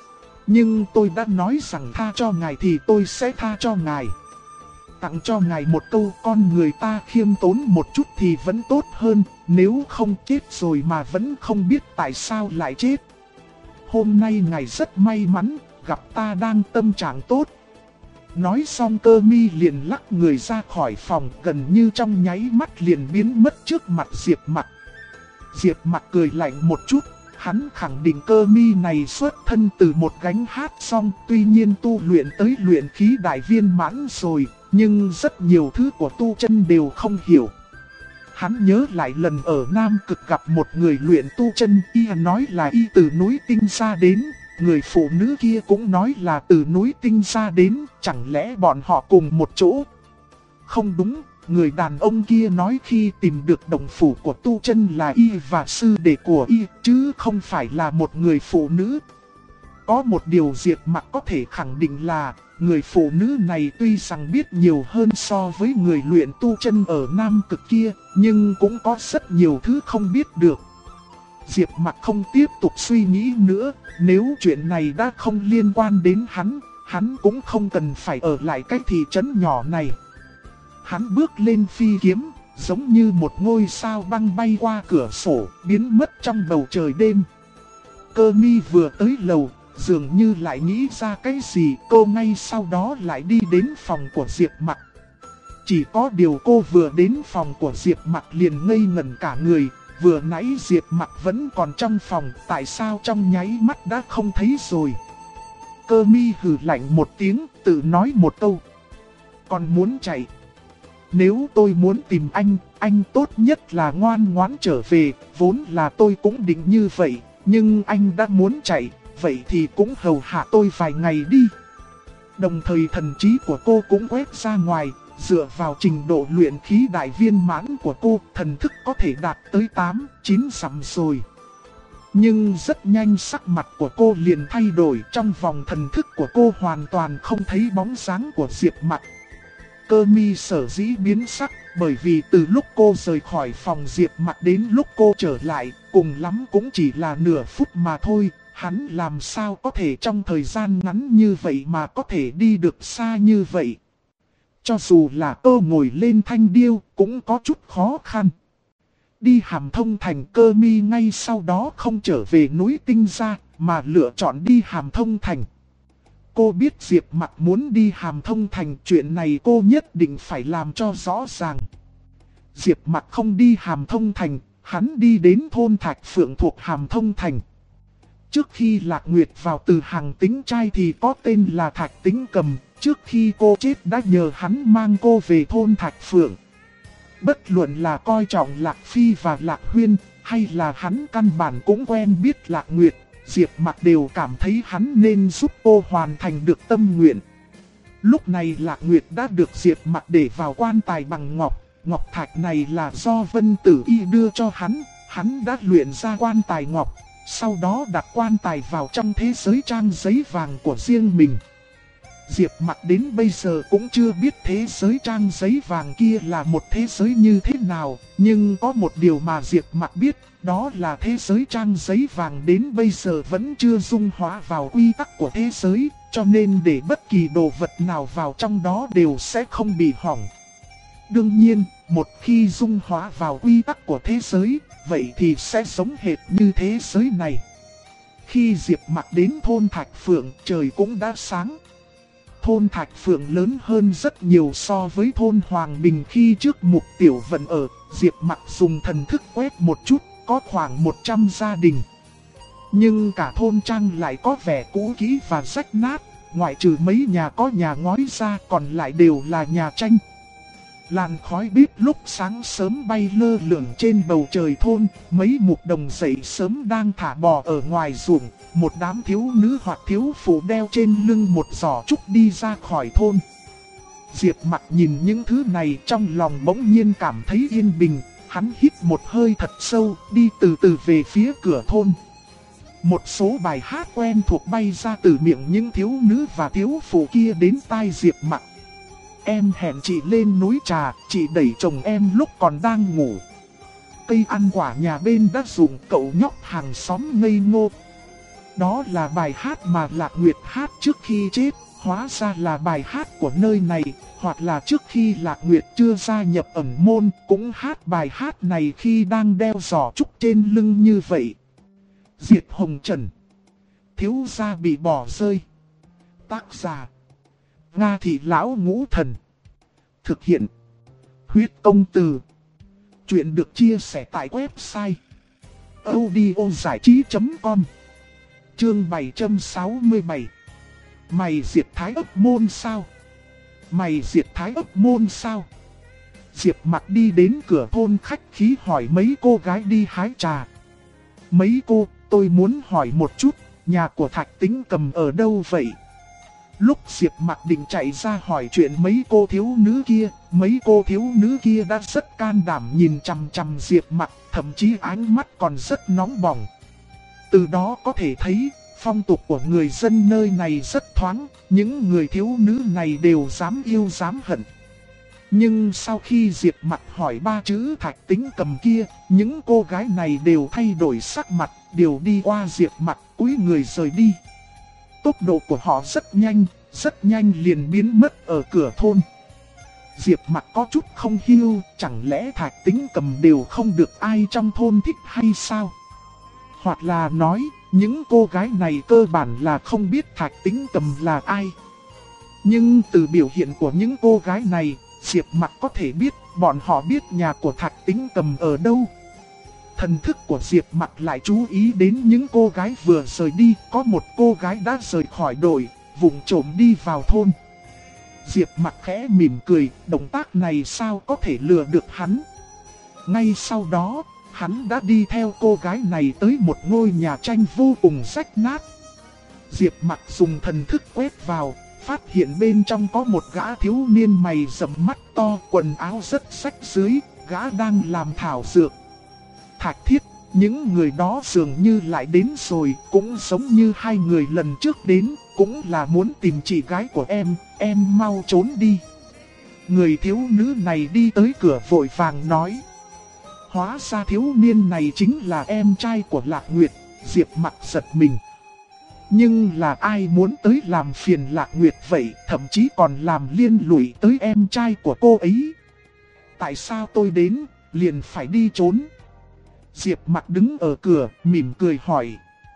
S1: Nhưng tôi đã nói rằng tha cho ngài thì tôi sẽ tha cho ngài. Tặng cho ngài một câu, con người ta khiêm tốn một chút thì vẫn tốt hơn, nếu không chết rồi mà vẫn không biết tại sao lại chết. Hôm nay ngài rất may mắn, gặp ta đang tâm trạng tốt. Nói xong Cơ Mi liền lắc người ra khỏi phòng, gần như trong nháy mắt liền biến mất trước mặt Diệp Mặc. Diệp Mặc cười lạnh một chút, hắn khẳng định Cơ Mi này xuất thân từ một gánh hát xong, tuy nhiên tu luyện tới luyện khí đại viên mãn rồi, nhưng rất nhiều thứ của tu chân đều không hiểu. Hắn nhớ lại lần ở Nam Cực gặp một người luyện tu chân, y nói là y từ núi Tinh ra đến, người phụ nữ kia cũng nói là từ núi Tinh ra đến, chẳng lẽ bọn họ cùng một chỗ? Không đúng, người đàn ông kia nói khi tìm được đồng phủ của tu chân là y và sư đệ của y, chứ không phải là một người phụ nữ. Có một điều Diệp Mặc có thể khẳng định là, người phụ nữ này tuy rằng biết nhiều hơn so với người luyện tu chân ở Nam Cực kia, nhưng cũng có rất nhiều thứ không biết được. Diệp Mặc không tiếp tục suy nghĩ nữa, nếu chuyện này đã không liên quan đến hắn cũng không cần phải ở lại cái thị trấn nhỏ này. Hắn bước lên phi kiếm, giống như một ngôi sao băng bay qua cửa sổ, biến mất trong bầu trời đêm. Cơ Mi vừa tới lầu, dường như lại nghĩ ra cái gì, cô ngay sau đó lại đi đến phòng của Diệp Mặc. Chỉ có điều cô vừa đến phòng của Diệp Mặc liền ngây ngẩn cả người, vừa nãy Diệp Mặc vẫn còn trong phòng, tại sao trong nháy mắt đã không thấy rồi. Cơ Mi hừ lạnh một tiếng, tự nói một câu: còn muốn chạy? Nếu tôi muốn tìm anh tốt nhất là ngoan ngoãn trở về, vốn là tôi cũng định như vậy, nhưng anh đã muốn chạy, vậy thì cũng hầu hạ tôi vài ngày đi. Đồng thời thần trí của cô cũng quét ra ngoài, dựa vào trình độ luyện khí đại viên mãn của cô, thần thức có thể đạt tới 8-9 dặm rồi. Nhưng rất nhanh sắc mặt của cô liền thay đổi, trong vòng thần thức của cô hoàn toàn không thấy bóng dáng của Diệp Mặc. Cơ Mi sở dĩ biến sắc, bởi vì từ lúc cô rời khỏi phòng Diệp Mặc đến lúc cô trở lại, cùng lắm cũng chỉ là nửa phút mà thôi. Hắn làm sao có thể trong thời gian ngắn như vậy mà có thể đi được xa như vậy. Cho dù là cô ngồi lên thanh điêu cũng có chút khó khăn. Đi Hàm Thông Thành, Cơ Mi ngay sau đó không trở về núi Tinh ra, mà lựa chọn đi Hàm Thông Thành. Cô biết Diệp Mặc muốn đi Hàm Thông Thành, chuyện này cô nhất định phải làm cho rõ ràng. Diệp Mặc không đi Hàm Thông Thành, hắn đi đến thôn Thạch Phượng thuộc Hàm Thông Thành. Trước khi Lạc Nguyệt vào từ hàng Tính Trai thì có tên là Thạch Tính Cầm, trước khi cô chết đã nhờ hắn mang cô về thôn Thạch Phượng. Bất luận là coi trọng Lạc Phi và Lạc Huyên, hay là hắn căn bản cũng quen biết Lạc Nguyệt, Diệp Mặc đều cảm thấy hắn nên giúp cô hoàn thành được tâm nguyện. Lúc này Lạc Nguyệt đã được Diệp Mặc để vào quan tài bằng ngọc, ngọc thạch này là do Vân Tử Y đưa cho hắn đã luyện ra quan tài ngọc, sau đó đặt quan tài vào trong thế giới trang giấy vàng của riêng mình. Diệp Mặc đến bây giờ cũng chưa biết thế giới trang giấy vàng kia là một thế giới như thế nào, nhưng có một điều mà Diệp Mặc biết, đó là thế giới trang giấy vàng đến bây giờ vẫn chưa dung hóa vào quy tắc của thế giới, cho nên để bất kỳ đồ vật nào vào trong đó đều sẽ không bị hỏng. Đương nhiên, một khi dung hóa vào quy tắc của thế giới, vậy thì sẽ giống hệt như thế giới này. Khi Diệp Mặc đến thôn Thạch Phượng, trời cũng đã sáng. Thôn Thạch Phượng lớn hơn rất nhiều so với thôn Hoàng Bình khi trước Mục Tiểu Vận ở. Diệp Mặc dùng thần thức quét một chút, có khoảng 100 gia đình. Nhưng cả thôn trang lại có vẻ cũ kỹ và rách nát, ngoại trừ mấy nhà có nhà ngói ra còn lại đều là nhà tranh. Làn khói bếp lúc sáng sớm bay lơ lửng trên bầu trời thôn, mấy mục đồng dậy sớm đang thả bò ở ngoài ruộng, một đám thiếu nữ hoặc thiếu phụ đeo trên lưng một giỏ trúc đi ra khỏi thôn. Diệp Mặc nhìn những thứ này trong lòng bỗng nhiên cảm thấy yên bình, hắn hít một hơi thật sâu, đi từ từ về phía cửa thôn. Một số bài hát quen thuộc bay ra từ miệng những thiếu nữ và thiếu phụ kia đến tai Diệp Mặc. Em hẹn chị lên núi trà, chị đẩy chồng em lúc còn đang ngủ. Cây ăn quả nhà bên đã rụng, cậu nhóc hàng xóm ngây ngô. Đó là bài hát mà Lạc Nguyệt hát trước khi chết, hóa ra là bài hát của nơi này, hoặc là trước khi Lạc Nguyệt chưa gia nhập ẩn môn, cũng hát bài hát này khi đang đeo giỏ trúc trên lưng như vậy. Diệt Hồng Trần. Thiếu gia bị bỏ rơi. Tác giả Nga Thị Lão Ngũ Thần. Thực hiện Huyết Công Từ. Chuyện được chia sẻ tại website audiozảichí.com. Chương 767. Mày diệt Thái Ấp Môn sao? Mày diệt Thái Ấp Môn sao? Diệp Mặc đi đến cửa thôn khách khí hỏi mấy cô gái đi hái trà. Mấy cô, tôi muốn hỏi một chút, nhà của Thạch Tính Cầm ở đâu vậy? Lúc Diệp Mặc định chạy ra hỏi chuyện mấy cô thiếu nữ kia đã rất can đảm nhìn chằm chằm Diệp Mặc, thậm chí ánh mắt còn rất nóng bỏng. Từ đó có thể thấy, phong tục của người dân nơi này rất thoáng, những người thiếu nữ này đều dám yêu dám hận. Nhưng sau khi Diệp Mặc hỏi ba chữ Thạch Tính Cầm kia, những cô gái này đều thay đổi sắc mặt, đều đi qua Diệp Mặc cúi người rời đi. Tốc độ của họ rất nhanh liền biến mất ở cửa thôn. Diệp Mặc có chút không hiểu, chẳng lẽ Thạch Tính Cầm đều không được ai trong thôn thích hay sao? Hoặc là nói, những cô gái này cơ bản là không biết Thạch Tính Cầm là ai. Nhưng từ biểu hiện của những cô gái này, Diệp Mặc có thể biết bọn họ biết nhà của Thạch Tính Cầm ở đâu. Thần thức của Diệp Mặc lại chú ý đến những cô gái vừa rời đi, có một cô gái đã rời khỏi đội, vụng trộm đi vào thôn. Diệp Mặc khẽ mỉm cười, động tác này sao có thể lừa được hắn. Ngay sau đó, hắn đã đi theo cô gái này tới một ngôi nhà tranh vô cùng rách nát. Diệp Mặc dùng thần thức quét vào, phát hiện bên trong có một gã thiếu niên mày rậm mắt to, quần áo rất rách rưới, gã đang làm thảo dược. Thạch Thiết, những người đó dường như lại đến rồi, cũng giống như hai người lần trước đến, cũng là muốn tìm chị gái của em mau trốn đi. Người thiếu nữ này đi tới cửa vội vàng nói. Hóa ra thiếu niên này chính là em trai của Lạc Nguyệt. Diệp Mặc giật mình. Nhưng là ai muốn tới làm phiền Lạc Nguyệt vậy, thậm chí còn làm liên lụy tới em trai của cô ấy. Tại sao tôi đến, liền phải đi trốn? Diệp Mặc đứng ở cửa, mỉm cười hỏi.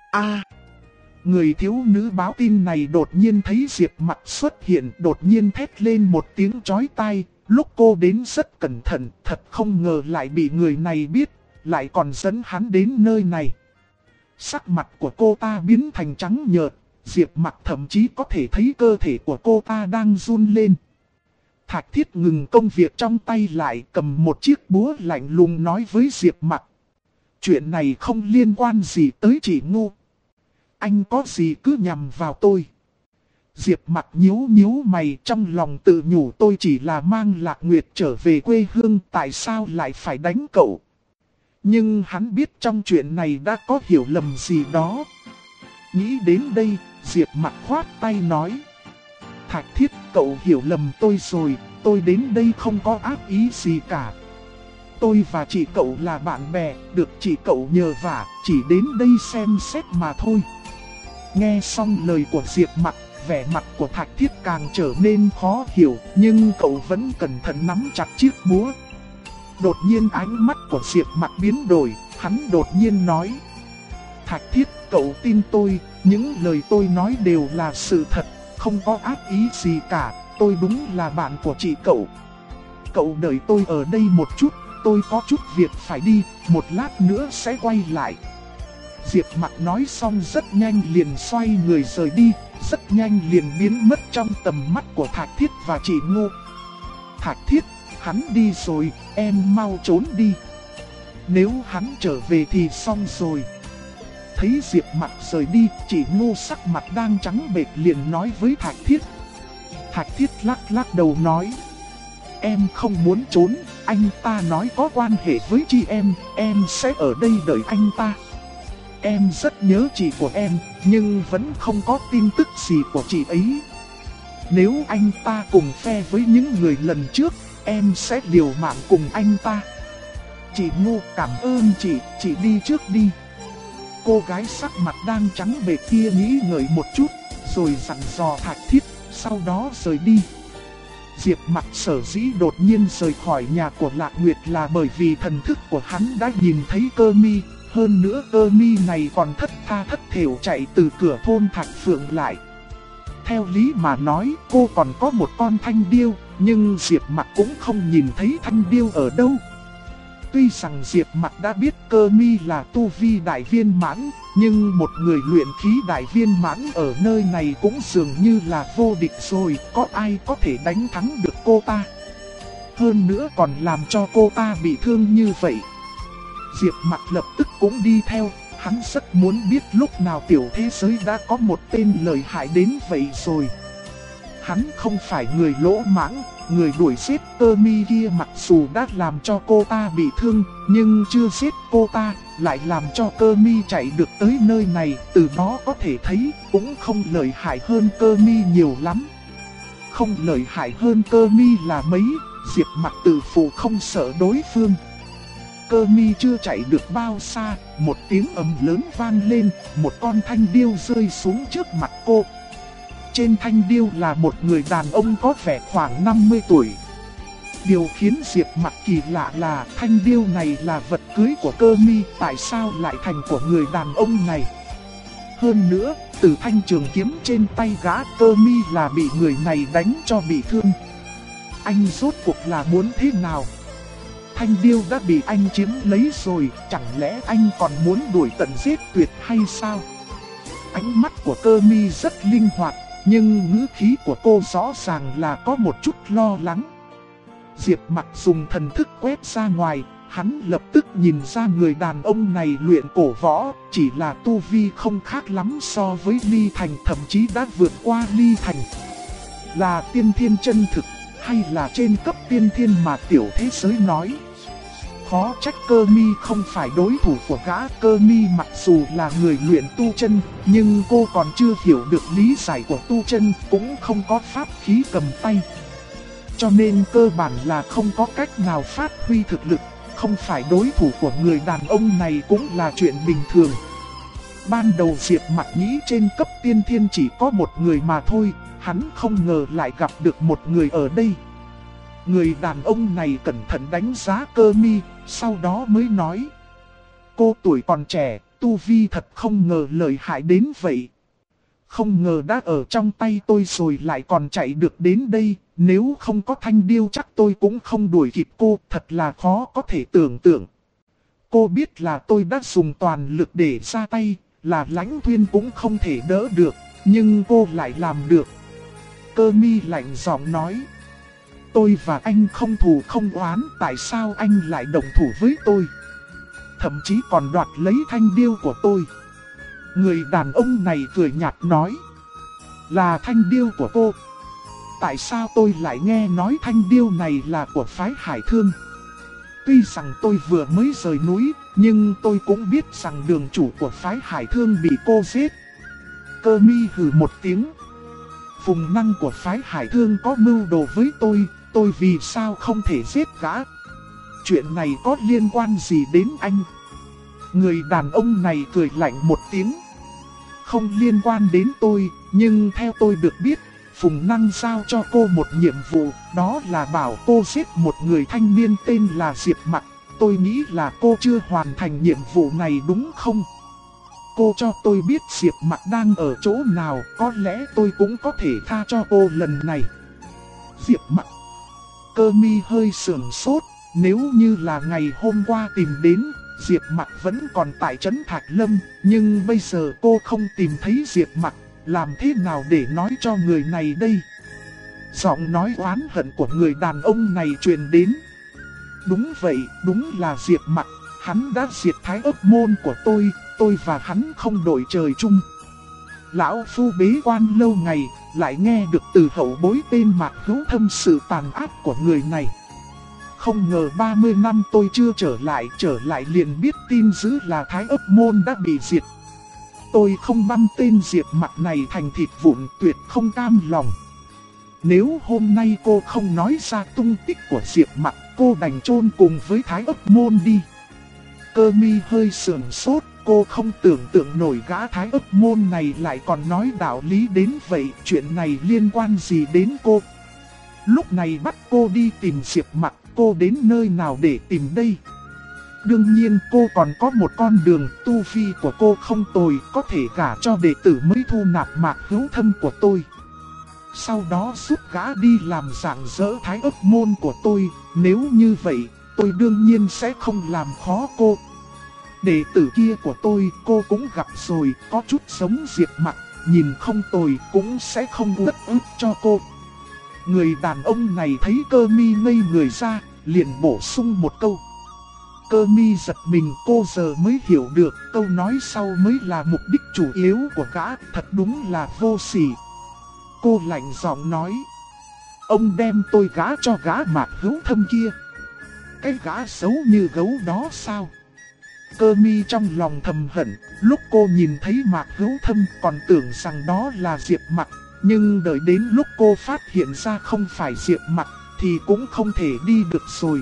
S1: Người thiếu nữ báo tin này đột nhiên thấy Diệp Mặc xuất hiện, đột nhiên thét lên một tiếng chói tai. Lúc cô đến rất cẩn thận, thật không ngờ lại bị người này biết, lại còn dẫn hắn đến nơi này. Sắc mặt của cô ta biến thành trắng nhợt, Diệp Mặc thậm chí có thể thấy cơ thể của cô ta đang run lên. Thạch Thiết ngừng công việc trong tay lại, cầm một chiếc búa lạnh lùng nói với Diệp Mặc. Chuyện này không liên quan gì tới chị Ngô. Anh có gì cứ nhằm vào tôi. Diệp Mặc nhíu mày, trong lòng tự nhủ tôi chỉ là mang Lạc Nguyệt trở về quê hương, tại sao lại phải đánh cậu. Nhưng hắn biết trong chuyện này đã có hiểu lầm gì đó. Nghĩ đến đây, Diệp Mặc khoát tay nói. Thạch Thiết, cậu hiểu lầm tôi rồi, tôi đến đây không có ác ý gì cả. Tôi và chị cậu là bạn bè, được chị cậu nhờ vả, chỉ đến đây xem xét mà thôi. Nghe xong lời của Diệp Mặc, vẻ mặt của Thạch Thiết càng trở nên khó hiểu, nhưng cậu vẫn cẩn thận nắm chặt chiếc búa. Đột nhiên ánh mắt của Diệp Mặc biến đổi, hắn đột nhiên nói: Thạch Thiết, cậu tin tôi, những lời tôi nói đều là sự thật, không có ác ý gì cả, tôi đúng là bạn của chị cậu. Cậu đợi tôi ở đây một chút, tôi có chút việc phải đi, một lát nữa sẽ quay lại. Diệp Mặc nói xong rất nhanh liền xoay người rời đi, rất nhanh liền biến mất trong tầm mắt của Thạch Thiết và chị Ngô. Thạch Thiết, hắn đi rồi, em mau trốn đi. Nếu hắn trở về thì xong rồi. Thấy Diệp Mặc rời đi, chị Ngô sắc mặt đang trắng bệch liền nói với Thạch Thiết. Thạch Thiết lắc đầu nói: Em không muốn trốn, anh ta nói có quan hệ với chị em sẽ ở đây đợi anh ta. Em rất nhớ chị của em, nhưng vẫn không có tin tức gì của chị ấy. Nếu anh ta cùng phe với những người lần trước, em sẽ liều mạng cùng anh ta. Chị Ngô, cảm ơn chị đi trước đi. Cô gái sắc mặt đang trắng bệch kia nghĩ ngợi một chút, rồi dặn dò Thạch Thiết, sau đó rời đi. Diệp Mặc sở dĩ đột nhiên rời khỏi nhà của Lạc Nguyệt là bởi vì thần thức của hắn đã nhìn thấy Cơ Mi. Hơn nữa Cơ Mi này còn thất tha thất thểu chạy từ cửa thôn Thạch Phượng lại. Theo lý mà nói cô còn có một con thanh điêu, nhưng Diệp Mặc cũng không nhìn thấy thanh điêu ở đâu. Tuy rằng Diệp Mặc đã biết Cơ Mi là tu vi đại viên mãn, nhưng một người luyện khí đại viên mãn ở nơi này cũng dường như là vô địch rồi, có ai có thể đánh thắng được cô ta. Hơn nữa còn làm cho cô ta bị thương như vậy. Diệp Mặc lập tức cũng đi theo, hắn rất muốn biết lúc nào tiểu thế giới đã có một tên lợi hại đến vậy rồi. Hắn không phải người lỗ mãng, người đuổi giết Cơ Mi kia mặc dù đã làm cho cô ta bị thương, nhưng chưa giết cô ta, lại làm cho Cơ Mi chạy được tới nơi này, từ đó có thể thấy cũng không lợi hại hơn Cơ Mi nhiều lắm. Không lợi hại hơn Cơ Mi là mấy, Diệp Mặc tự phụ không sợ đối phương. Cơ Mi chưa chạy được bao xa, một tiếng ầm lớn vang lên, một con thanh điêu rơi xuống trước mặt cô. Trên thanh điêu là một người đàn ông có vẻ khoảng 50 tuổi. Điều khiến Diệp Mặc kỳ lạ là thanh điêu này là vật cưới của Cơ Mi, tại sao lại thành của người đàn ông này? Hơn nữa, từ thanh trường kiếm trên tay gã Cơ Mi là bị người này đánh cho bị thương. Anh rốt cuộc là muốn thế nào? Thanh điêu đã bị anh chiếm lấy rồi, chẳng lẽ anh còn muốn đuổi tận giết tuyệt hay sao? Ánh mắt của Cơ Mi rất linh hoạt, nhưng ngữ khí của cô rõ ràng là có một chút lo lắng. Diệp Mặc dùng thần thức quét ra ngoài, hắn lập tức nhìn ra người đàn ông này luyện cổ võ, chỉ là tu vi không khác lắm so với Ly Thành, thậm chí đã vượt qua Ly Thành. Là tiên thiên chân thực, hay là trên cấp tiên thiên mà tiểu thế giới nói. Khó trách Cơ Mi không phải đối thủ của gã. Cơ Mi mặc dù là người luyện tu chân, nhưng cô còn chưa hiểu được lý giải của tu chân, cũng không có pháp khí cầm tay. Cho nên cơ bản là không có cách nào phát huy thực lực, không phải đối thủ của người đàn ông này cũng là chuyện bình thường. Ban đầu Diệp Mặc nghĩ trên cấp tiên thiên chỉ có một người mà thôi, hắn không ngờ lại gặp được một người ở đây. Người đàn ông này cẩn thận đánh giá Cơ Mi, sau đó mới nói: Cô tuổi còn trẻ, tu vi thật không ngờ lợi hại đến vậy. Không ngờ đã ở trong tay tôi rồi lại còn chạy được đến đây, nếu không có thanh điêu chắc tôi cũng không đuổi kịp cô, thật là khó có thể tưởng tượng. Cô biết là tôi đã dùng toàn lực để ra tay, là Lãnh Thuyên cũng không thể đỡ được, nhưng cô lại làm được. Cơ Mi lạnh giọng nói: Tôi và anh không thù không oán, tại sao anh lại động thủ với tôi? Thậm chí còn đoạt lấy thanh điêu của tôi. Người đàn ông này cười nhạt nói: Là thanh điêu của cô. Tại sao tôi lại nghe nói thanh điêu này là của phái Hải Thương? Tuy rằng tôi vừa mới rời núi, nhưng tôi cũng biết rằng đường chủ của phái Hải Thương bị cô giết. Cơ Mi hừ một tiếng. Phùng Năng của phái Hải Thương có mưu đồ với tôi vì sao không thể giết gã? Chuyện này có liên quan gì đến anh? Người đàn ông này cười lạnh một tiếng. Không liên quan đến tôi, nhưng theo tôi được biết, Phùng Năng giao cho cô một nhiệm vụ, đó là bảo cô giết một người thanh niên tên là Diệp Mặc. Tôi nghĩ là cô chưa hoàn thành nhiệm vụ này đúng không? Cô cho tôi biết Diệp Mặc đang ở chỗ nào, có lẽ tôi cũng có thể tha cho cô lần này. Diệp Mặc. Cơ Mi hơi sườn sốt, nếu như là ngày hôm qua tìm đến, Diệp Mặc vẫn còn tại trấn Thạch Lâm, nhưng bây giờ cô không tìm thấy Diệp Mặc, làm thế nào để nói cho người này đây? Giọng nói oán hận của người đàn ông này truyền đến. Đúng vậy, đúng là Diệp Mặc, hắn đã diệt Thái Ấp môn của tôi và hắn không đổi trời chung. Lão phu bế quan lâu ngày, lại nghe được từ hậu bối tên Mạc Hữu Thâm sự tàn ác của người này. Không ngờ 30 năm tôi chưa trở lại liền biết tin dữ là Thái Ấp môn đã bị diệt. Tôi không băm tên Diệp Mặc này thành thịt vụn, tuyệt không cam lòng. Nếu hôm nay cô không nói ra tung tích của Diệp Mặc, cô đành chôn cùng với Thái Ấp môn đi. Cơ Mi hơi sườn sốt, cô không tưởng tượng nổi gã Thái Ấp môn này lại còn nói đạo lý đến vậy, chuyện này liên quan gì đến cô? Lúc này bắt cô đi tìm Diệp Mặc, cô đến nơi nào để tìm đây? Đương nhiên cô còn có một con đường, tu vi của cô không tồi, có thể gả cho đệ tử mới thu nạp Mạc Hữu Thâm của tôi. Sau đó giúp gã đi làm rạng rỡ Thái Ấp môn của tôi, nếu như vậy, tôi đương nhiên sẽ không làm khó cô. Đệ tử kia của tôi cô cũng gặp rồi, có chút giống Diệp Mặc, nhìn không tồi cũng sẽ không uất ức cho cô. Người đàn ông này thấy Cơ Mi ngây người ra, liền bổ sung một câu. Cơ Mi giật mình, cô giờ mới hiểu được câu nói sau mới là mục đích chủ yếu của gã, thật đúng là vô sỉ. Cô lạnh giọng nói, ông đem tôi gả cho gã Mạc Hữu Thâm kia. Cái gã xấu như gấu đó sao? Cơ Mi trong lòng thầm hận, lúc cô nhìn thấy Mạc Hữu Thâm còn tưởng rằng đó là Diệp Mặc, nhưng đợi đến lúc cô phát hiện ra không phải Diệp Mặc thì cũng không thể đi được rồi.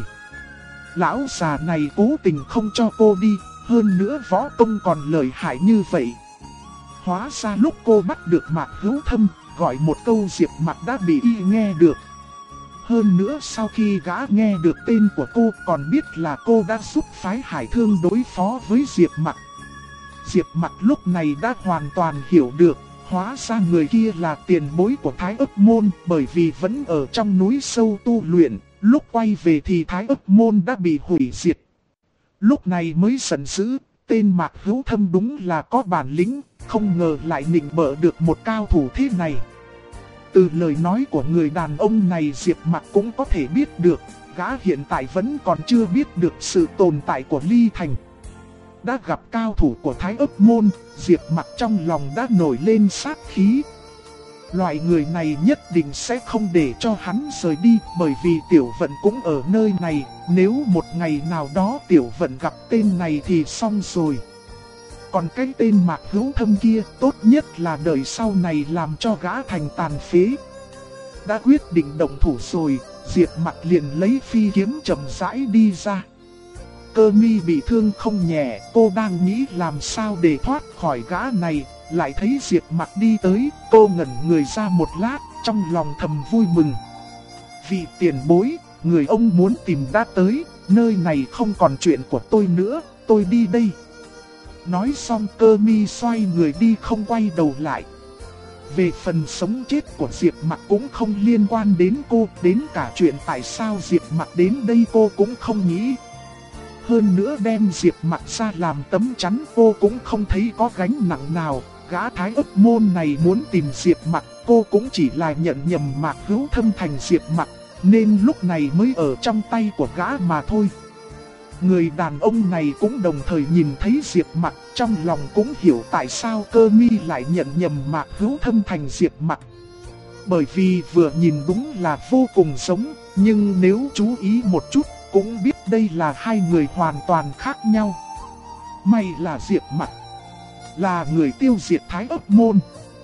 S1: Lão già này cố tình không cho cô đi, hơn nữa võ công còn lợi hại như vậy. Hóa ra lúc cô bắt được Mạc Hữu Thâm, gọi một câu Diệp Mặc đã bị y nghe được. Hơn nữa sau khi gã nghe được tên của cô còn biết là cô đã giúp phái Hải Thương đối phó với Diệp Mặc. Diệp Mặc lúc này đã hoàn toàn hiểu được, hóa ra người kia là tiền bối của Thái Ấp môn, bởi vì vẫn ở trong núi sâu tu luyện, lúc quay về thì Thái Ấp môn đã bị hủy diệt. Lúc này mới giận dữ, tên Mạc Hữu Thâm đúng là có bản lĩnh, không ngờ lại nịnh bợ được một cao thủ thế này. Từ lời nói của người đàn ông này Diệp Mặc cũng có thể biết được, gã hiện tại vẫn còn chưa biết được sự tồn tại của Ly Thành. Đã gặp cao thủ của Thái Ấp môn, Diệp Mặc trong lòng đã nổi lên sát khí. Loại người này nhất định sẽ không để cho hắn rời đi, bởi vì Tiểu Vận cũng ở nơi này, nếu một ngày nào đó Tiểu Vận gặp tên này thì xong rồi. Còn cái tên Mạc Hữu Thâm kia tốt nhất là đợi sau này làm cho gã thành tàn phế. Đã quyết định động thủ rồi, Diệp Mặc liền lấy phi kiếm chậm rãi đi ra. Cơ Mi bị thương không nhẹ, cô đang nghĩ làm sao để thoát khỏi gã này, lại thấy Diệp Mặc đi tới, cô ngẩn người ra một lát, trong lòng thầm vui mừng. Vị tiền bối, người ông muốn tìm đã tới, nơi này không còn chuyện của tôi nữa, tôi đi đây. Nói xong Cơ Mi xoay người đi không quay đầu lại. Về phần sống chết của Diệp Mặc cũng không liên quan đến cô, đến cả chuyện tại sao Diệp Mặc đến đây cô cũng không nghĩ. Hơn nữa đem Diệp Mặc ra làm tấm chắn cô cũng không thấy có gánh nặng nào. Gã Thái Ấp môn này muốn tìm Diệp Mặc, cô cũng chỉ là nhận nhầm Mạc Hữu Thâm thành Diệp Mặc, nên lúc này mới ở trong tay của gã mà thôi. Người đàn ông này cũng đồng thời nhìn thấy Diệp Mặc, trong lòng cũng hiểu tại sao Cơ Mi lại nhận nhầm Mạc Hữu Thâm thành Diệp Mặc. Bởi vì vừa nhìn đúng là vô cùng giống, nhưng nếu chú ý một chút cũng biết đây là hai người hoàn toàn khác nhau. May là Diệp Mặc là người tiêu diệt Thái Ấp môn.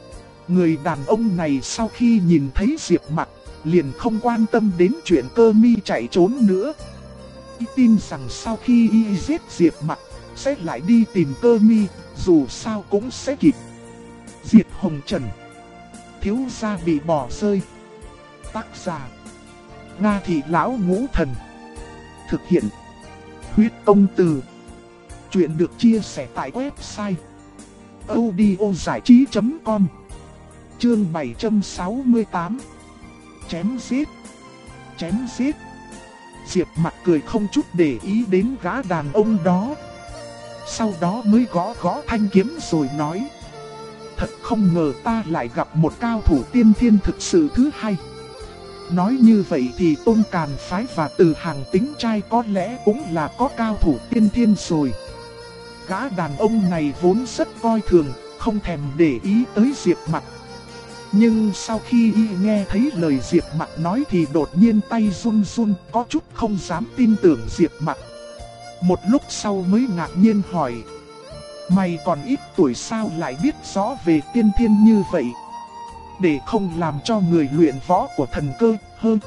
S1: Người đàn ông này sau khi nhìn thấy Diệp Mặc, liền không quan tâm đến chuyện Cơ Mi chạy trốn nữa. Y tin rằng sau khi y giết Diệp Mặc, sẽ lại đi tìm Cơ Mi, dù sao cũng sẽ kịp. Diệt Hồng Trần, thiếu gia bị bỏ rơi. Tác giả: Nga Thị Lão Ngũ Thần. Thực hiện: Huyết Công Từ. Chuyện được chia sẻ tại website audiozảichí.com. Chương 768. Chém giết. Chém giết. Diệp Mặc cười không chút để ý đến gã đàn ông đó. Sau đó mới gõ gõ thanh kiếm rồi nói: thật không ngờ ta lại gặp một cao thủ tiên thiên thực sự thứ hai. Nói như vậy thì Tôn Càn Phái và Từ Hàng Tính Trai có lẽ cũng là có cao thủ tiên thiên rồi. Gã đàn ông này vốn rất coi thường, không thèm để ý tới Diệp Mặc. Nhưng sau khi y nghe thấy lời Diệp Mặc nói thì đột nhiên tay run run, có chút không dám tin tưởng Diệp Mặc. Một lúc sau mới ngạc nhiên hỏi: mày còn ít tuổi sao lại biết rõ về tiên thiên như vậy? Để không làm cho người luyện võ của thần cơ hơn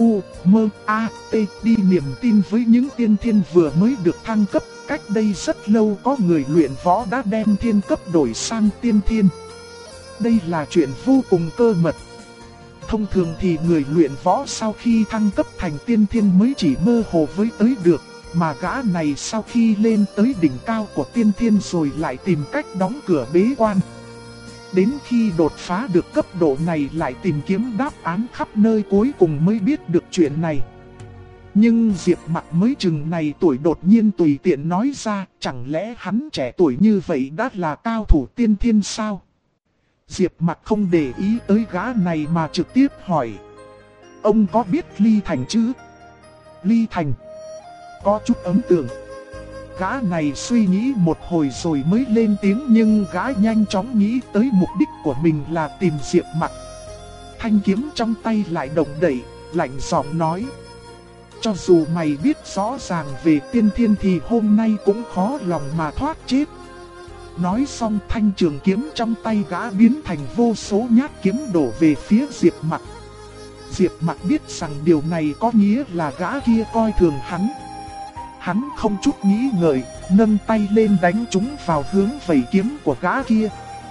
S1: đi niềm tin với những tiên thiên vừa mới được thăng cấp. Cách đây rất lâu có người luyện võ đã đem thiên cấp đổi sang tiên thiên. Đây là chuyện vô cùng cơ mật. Thông thường thì người luyện võ sau khi thăng cấp thành tiên thiên mới chỉ mơ hồ với tới được. Mà gã này sau khi lên tới đỉnh cao của tiên thiên rồi lại tìm cách đóng cửa bế quan. Đến khi đột phá được cấp độ này lại tìm kiếm đáp án khắp nơi, cuối cùng mới biết được chuyện này. Nhưng Diệp Mặc mới chừng này tuổi đột nhiên tùy tiện nói ra, chẳng lẽ hắn trẻ tuổi như vậy đã là cao thủ tiên thiên sao? Diệp Mặc không để ý tới gã này mà trực tiếp hỏi: ông có biết Ly Thành chứ? Ly Thành? Có chút ấn tượng. Gã này suy nghĩ một hồi rồi mới lên tiếng, nhưng gã nhanh chóng nghĩ tới mục đích của mình là tìm Diệp Mặc. Thanh kiếm trong tay lại động đậy, lạnh giọng nói: cho dù mày biết rõ ràng về tiên thiên thì hôm nay cũng khó lòng mà thoát chết. Nói xong thanh trường kiếm trong tay gã biến thành vô số nhát kiếm đổ về phía Diệp Mặc. Diệp Mặc biết rằng điều này có nghĩa là gã kia coi thường hắn. Hắn không chút nghĩ ngợi, nâng tay lên đánh trúng vào hướng vẩy kiếm của gã kia.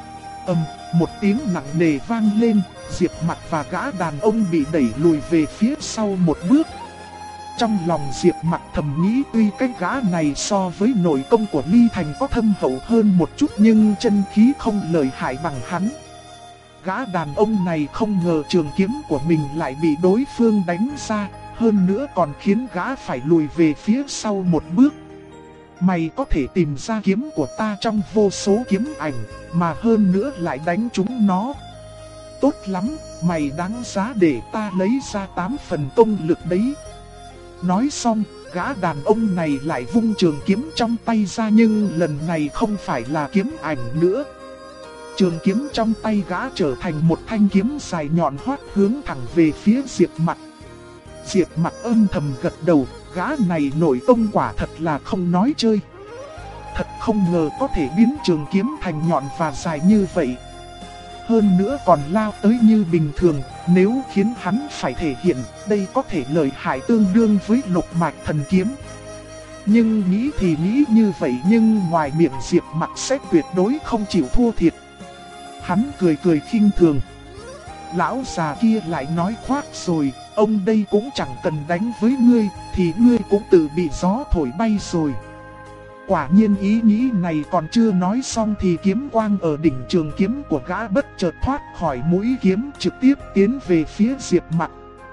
S1: Một tiếng nặng nề vang lên, Diệp Mặc và gã đàn ông bị đẩy lùi về phía sau một bước. Trong lòng Diệp Mặc thầm nghĩ tuy cái gã này so với nội công của Ly Thành có thâm hậu hơn một chút nhưng chân khí không lợi hại bằng hắn. Gã đàn ông này không ngờ trường kiếm của mình lại bị đối phương đánh ra, hơn nữa còn khiến gã phải lùi về phía sau một bước. Mày có thể tìm ra kiếm của ta trong vô số kiếm ảnh, mà hơn nữa lại đánh trúng nó. Tốt lắm, mày đáng giá để ta lấy ra 8 phần công lực đấy. Nói xong, gã đàn ông này lại vung trường kiếm trong tay ra, nhưng lần này không phải là kiếm ảnh nữa. Trường kiếm trong tay gã trở thành một thanh kiếm dài nhọn hoắt hướng thẳng về phía Diệp Mặc. Diệp Mặc âm thầm gật đầu, gã này nội công quả thật là không nói chơi. Thật không ngờ có thể biến trường kiếm thành nhọn và dài như vậy. Hơn nữa còn lao tới như bình thường, nếu khiến hắn phải thể hiện, đây có thể lợi hại tương đương với lục mạch thần kiếm. Nhưng nghĩ thì nghĩ như vậy, nhưng ngoài miệng Diệp Mặc sẽ tuyệt đối không chịu thua thiệt. Hắn cười cười khinh thường. Lão già kia lại nói khoác rồi, ông đây cũng chẳng cần đánh với ngươi, thì ngươi cũng tự bị gió thổi bay rồi. Quả nhiên ý nghĩ này còn chưa nói xong thì kiếm quang ở đỉnh trường kiếm của gã bất chợt thoát khỏi mũi kiếm, trực tiếp tiến về phía Diệp Mặc.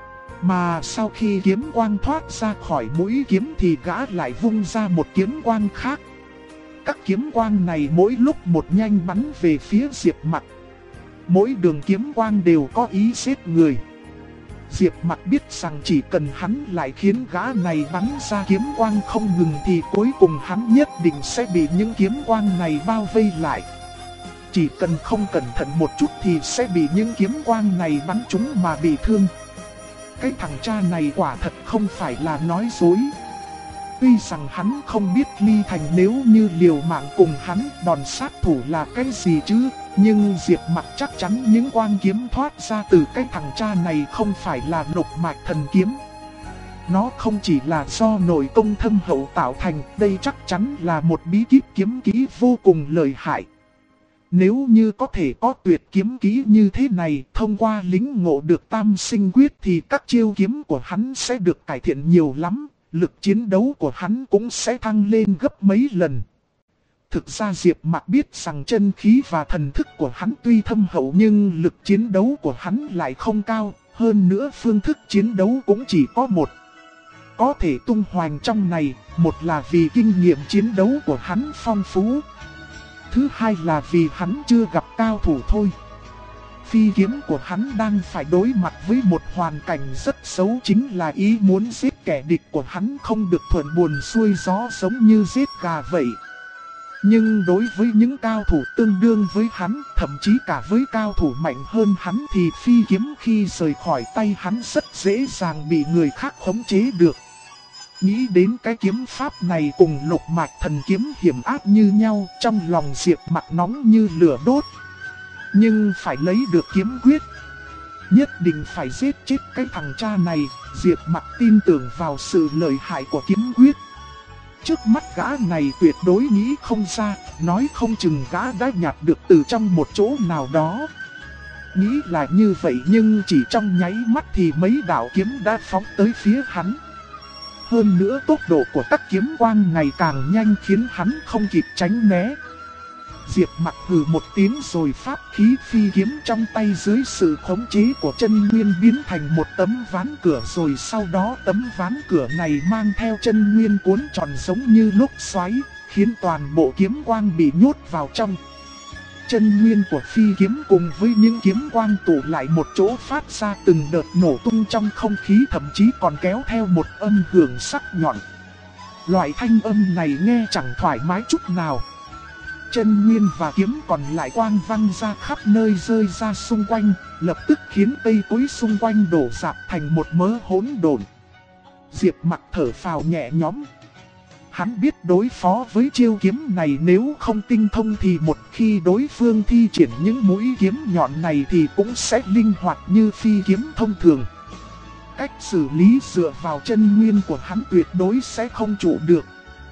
S1: Mà sau khi kiếm quang thoát ra khỏi mũi kiếm thì gã lại vung ra một kiếm quang khác. Các kiếm quang này mỗi lúc một nhanh bắn về phía Diệp Mặc. Mỗi đường kiếm quang đều có ý giết người. Diệp Mặc biết rằng chỉ cần hắn lại khiến gã này bắn ra kiếm quang không ngừng thì cuối cùng hắn nhất định sẽ bị những kiếm quang này bao vây lại. Chỉ cần không cẩn thận một chút thì sẽ bị những kiếm quang này bắn trúng mà bị thương. Cái thằng cha này quả thật không phải là nói dối. Tuy rằng hắn không biết Ly Thành nếu như liều mạng cùng hắn, đòn sát thủ là cái gì chứ, Nhưng Diệp Mặc chắc chắn những quang kiếm thoát ra từ cái thằng cha này không phải là lục mạch thần kiếm. Nó không chỉ là do nội công thâm hậu tạo thành, đây chắc chắn là một bí kíp kiếm kỹ vô cùng lợi hại. Nếu như có thể có tuyệt kiếm kỹ như thế này, thông qua lĩnh ngộ được tam sinh quyết thì các chiêu kiếm của hắn sẽ được cải thiện nhiều lắm, lực chiến đấu của hắn cũng sẽ thăng lên gấp mấy lần. Thực ra Diệp Mặc biết rằng chân khí và thần thức của hắn tuy thâm hậu nhưng lực chiến đấu của hắn lại không cao, hơn nữa phương thức chiến đấu cũng chỉ có một. Có thể tung hoành trong này, một là vì kinh nghiệm chiến đấu của hắn phong phú. Thứ hai là vì hắn chưa gặp cao thủ thôi. Phi kiếm của hắn đang phải đối mặt với một hoàn cảnh rất xấu, chính là ý muốn giết kẻ địch của hắn không được thuận buồm xuôi gió giống như giết gà vậy. Nhưng đối với những cao thủ tương đương với hắn, thậm chí cả với cao thủ mạnh hơn hắn thì phi kiếm khi rời khỏi tay hắn rất dễ dàng bị người khác khống chế được. Nghĩ đến cái kiếm pháp này cùng lục mạch thần kiếm hiểm ác như nhau, trong lòng Diệp Mặc nóng như lửa đốt. Nhưng phải lấy được kiếm quyết, nhất định phải giết chết cái thằng cha này. Diệp Mặc tin tưởng vào sự lợi hại của kiếm quyết. Trước mắt gã này tuyệt đối nghĩ không ra, nói không chừng gã đã nhặt được từ trong một chỗ nào đó. Nghĩ là như vậy nhưng chỉ trong nháy mắt thì mấy đạo kiếm đã phóng tới phía hắn. Hơn nữa tốc độ của các kiếm quang ngày càng nhanh khiến hắn không kịp tránh né. Diệp Mặc hừ một tiếng rồi pháp khí phi kiếm trong tay dưới sự khống chế của chân nguyên biến thành một tấm ván cửa, rồi sau đó tấm ván cửa này mang theo chân nguyên cuốn tròn giống như lốc xoáy, khiến toàn bộ kiếm quang bị nhốt vào trong. Chân nguyên của phi kiếm cùng với những kiếm quang tụ lại một chỗ phát ra từng đợt nổ tung trong không khí, thậm chí còn kéo theo một âm hưởng sắc nhọn. Loại thanh âm này nghe chẳng thoải mái chút nào. Chân nguyên và kiếm còn lại quang văng ra khắp nơi rơi ra xung quanh, lập tức khiến cây cối xung quanh đổ rạp thành một mớ hỗn độn. Diệp Mặc thở phào nhẹ nhõm. Hắn biết đối phó với chiêu kiếm này nếu không tinh thông thì một khi đối phương thi triển những mũi kiếm nhọn này thì cũng sẽ linh hoạt như phi kiếm thông thường. Cách xử lý dựa vào chân nguyên của hắn tuyệt đối sẽ không trụ được.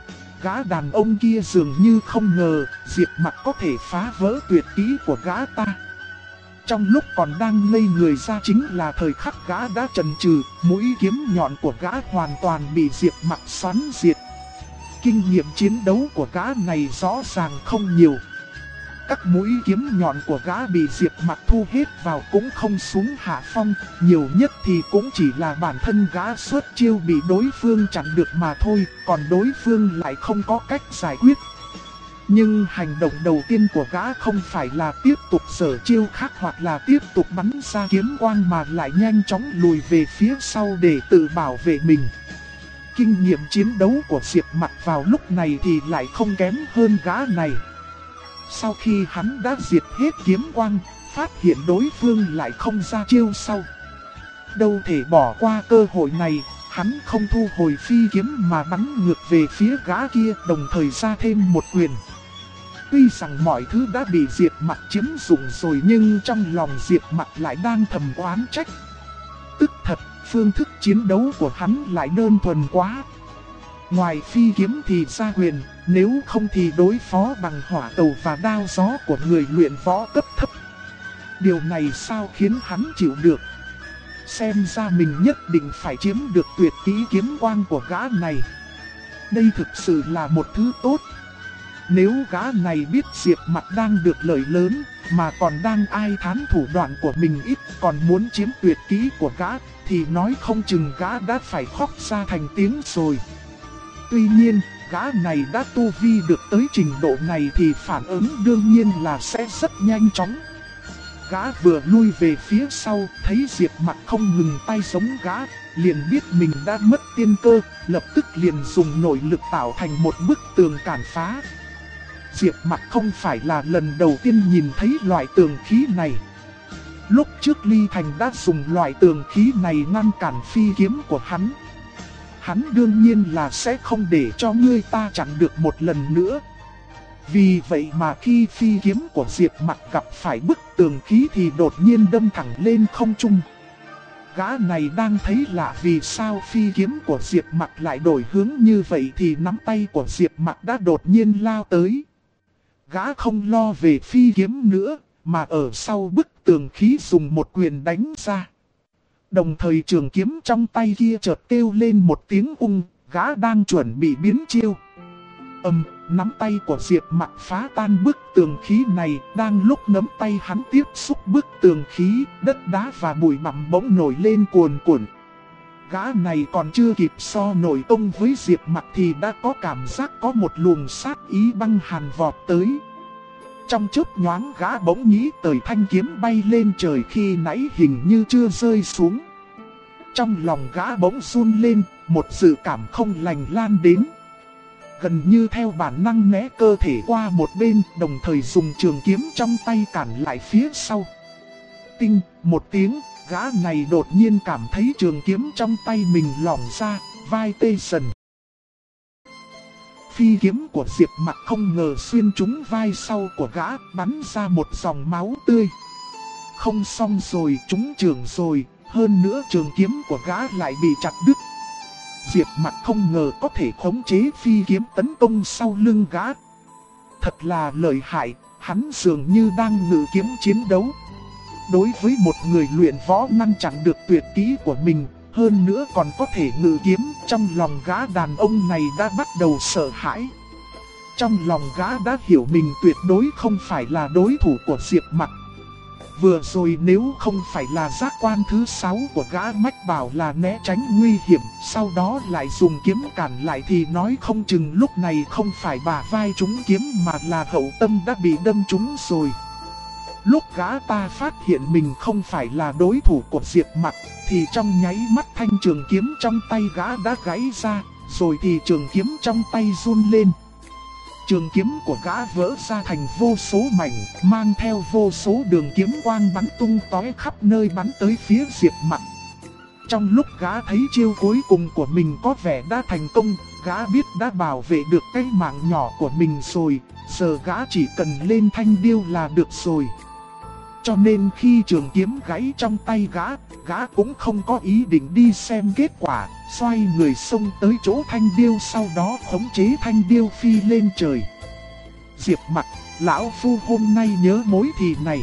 S1: Gã đàn ông kia dường như không ngờ Diệp Mặc có thể phá vỡ tuyệt kỹ của gã ta. Trong lúc còn đang ngây người ra chính là thời khắc gã đã chần chừ, mũi kiếm nhọn của gã hoàn toàn bị Diệp Mặc xoắn diệt. Kinh nghiệm chiến đấu của gã này rõ ràng không nhiều. Các mũi kiếm nhọn của gã bị Diệp Mặc thu hết vào cũng không xuống hạ phong, nhiều nhất thì cũng chỉ là bản thân gã xuất chiêu bị đối phương chặn được mà thôi, còn đối phương lại không có cách giải quyết. Nhưng hành động đầu tiên của gã không phải là tiếp tục giở chiêu khác hoặc là tiếp tục bắn ra kiếm quang mà lại nhanh chóng lùi về phía sau để tự bảo vệ mình. Kinh nghiệm chiến đấu của Diệp Mặc vào lúc này thì lại không kém hơn gã này. Sau khi hắn đã diệt hết kiếm quang, phát hiện đối phương lại không ra chiêu sau. Đâu thể bỏ qua cơ hội này, hắn không thu hồi phi kiếm mà bắn ngược về phía gã kia, đồng thời ra thêm một quyền. Tuy rằng mọi thứ đã bị Diệp Mặc chiếm dụng rồi nhưng trong lòng Diệp Mặc lại đang thầm oán trách. Tức thật, phương thức chiến đấu của hắn lại đơn thuần quá. Ngoài phi kiếm thì ra quyền, nếu không thì đối phó bằng hỏa tầu và đao gió của người luyện võ cấp thấp. Điều này sao khiến hắn chịu được? Xem ra mình nhất định phải chiếm được tuyệt kỹ kiếm quang của gã này. Đây thực sự là một thứ tốt. Nếu gã này biết Diệp Mặc đang được lợi lớn, mà còn đang ai thán thủ đoạn của mình ít, còn muốn chiếm tuyệt kỹ của gã, thì nói không chừng gã đã phải khóc ra thành tiếng rồi. Tuy nhiên, gã này đã tu vi được tới trình độ này thì phản ứng đương nhiên là sẽ rất nhanh chóng. Gã vừa lui về phía sau, thấy Diệp Mặc không ngừng tay sống gã, liền biết mình đã mất tiên cơ, lập tức liền dùng nội lực tạo thành một bức tường cản phá. Diệp Mặc không phải là lần đầu tiên nhìn thấy loại tường khí này. Lúc trước Ly Thành đã dùng loại tường khí này ngăn cản phi kiếm của hắn. Hắn đương nhiên là sẽ không để cho ngươi ta chặn được một lần nữa. Vì vậy mà khi phi kiếm của Diệp Mặc gặp phải bức tường khí thì đột nhiên đâm thẳng lên không trung. Gã này đang thấy lạ vì sao phi kiếm của Diệp Mặc lại đổi hướng như vậy thì nắm tay của Diệp Mặc đã đột nhiên lao tới. Gã không lo về phi kiếm nữa, mà ở sau bức tường khí dùng một quyền đánh ra. Đồng thời trường kiếm trong tay kia chợt kêu lên một tiếng ung, gã đang chuẩn bị biến chiêu. Nắm tay của Diệp Mặc phá tan bức tường khí này, đang lúc nắm tay hắn tiếp xúc bức tường khí, đất đá và bụi bặm bỗng nổi lên cuồn cuộn. Gã này còn chưa kịp so nổi công với Diệp Mặc thì đã có cảm giác có một luồng sát ý băng hàn vọt tới. Trong chớp nhoáng gã bỗng nghĩ tới thanh kiếm bay lên trời khi nãy hình như chưa rơi xuống. Trong lòng gã bỗng run lên, một dự cảm không lành lan đến. Gần như theo bản năng né cơ thể qua một bên, đồng thời dùng trường kiếm trong tay cản lại phía sau. Tinh, một tiếng, gã này đột nhiên cảm thấy trường kiếm trong tay mình lỏng ra, vai tê dần. Phi kiếm của Diệp Mặc không ngờ xuyên trúng vai sau của gã, bắn ra một dòng máu tươi. Không xong rồi, trúng trường rồi, hơn nữa trường kiếm của gã lại bị chặt đứt. Diệp Mặc không ngờ có thể khống chế phi kiếm tấn công sau lưng gã. Thật là lợi hại, hắn dường như đang ngự kiếm chiến đấu. Đối với một người luyện võ ngăn chặn được tuyệt kỹ của mình, hơn nữa còn có thể ngự kiếm, trong lòng gã đàn ông này đã bắt đầu sợ hãi. Trong lòng gã đã hiểu mình tuyệt đối không phải là đối thủ của Diệp Mặc. Vừa rồi nếu không phải là giác quan thứ 6 của gã mách bảo là né tránh nguy hiểm, sau đó lại dùng kiếm cản lại thì nói không chừng lúc này không phải bả vai trúng kiếm mà là hậu tâm đã bị đâm trúng rồi. Lúc gã ta phát hiện mình không phải là đối thủ của Diệp Mặc, thì trong nháy mắt thanh trường kiếm trong tay gã đã gãy ra, rồi thì trường kiếm trong tay run lên. Trường kiếm của gã vỡ ra thành vô số mảnh, mang theo vô số đường kiếm quang bắn tung tóe khắp nơi bắn tới phía Diệp Mặc. Trong lúc gã thấy chiêu cuối cùng của mình có vẻ đã thành công, gã biết đã bảo vệ được cái mạng nhỏ của mình rồi, giờ gã chỉ cần lên thanh điêu là được rồi. Cho nên khi trường kiếm gãy trong tay gã cũng không có ý định đi xem kết quả, xoay người xông tới chỗ thanh điêu, sau đó khống chế thanh điêu phi lên trời. Diệp Mặc, lão phu hôm nay nhớ mối thù này.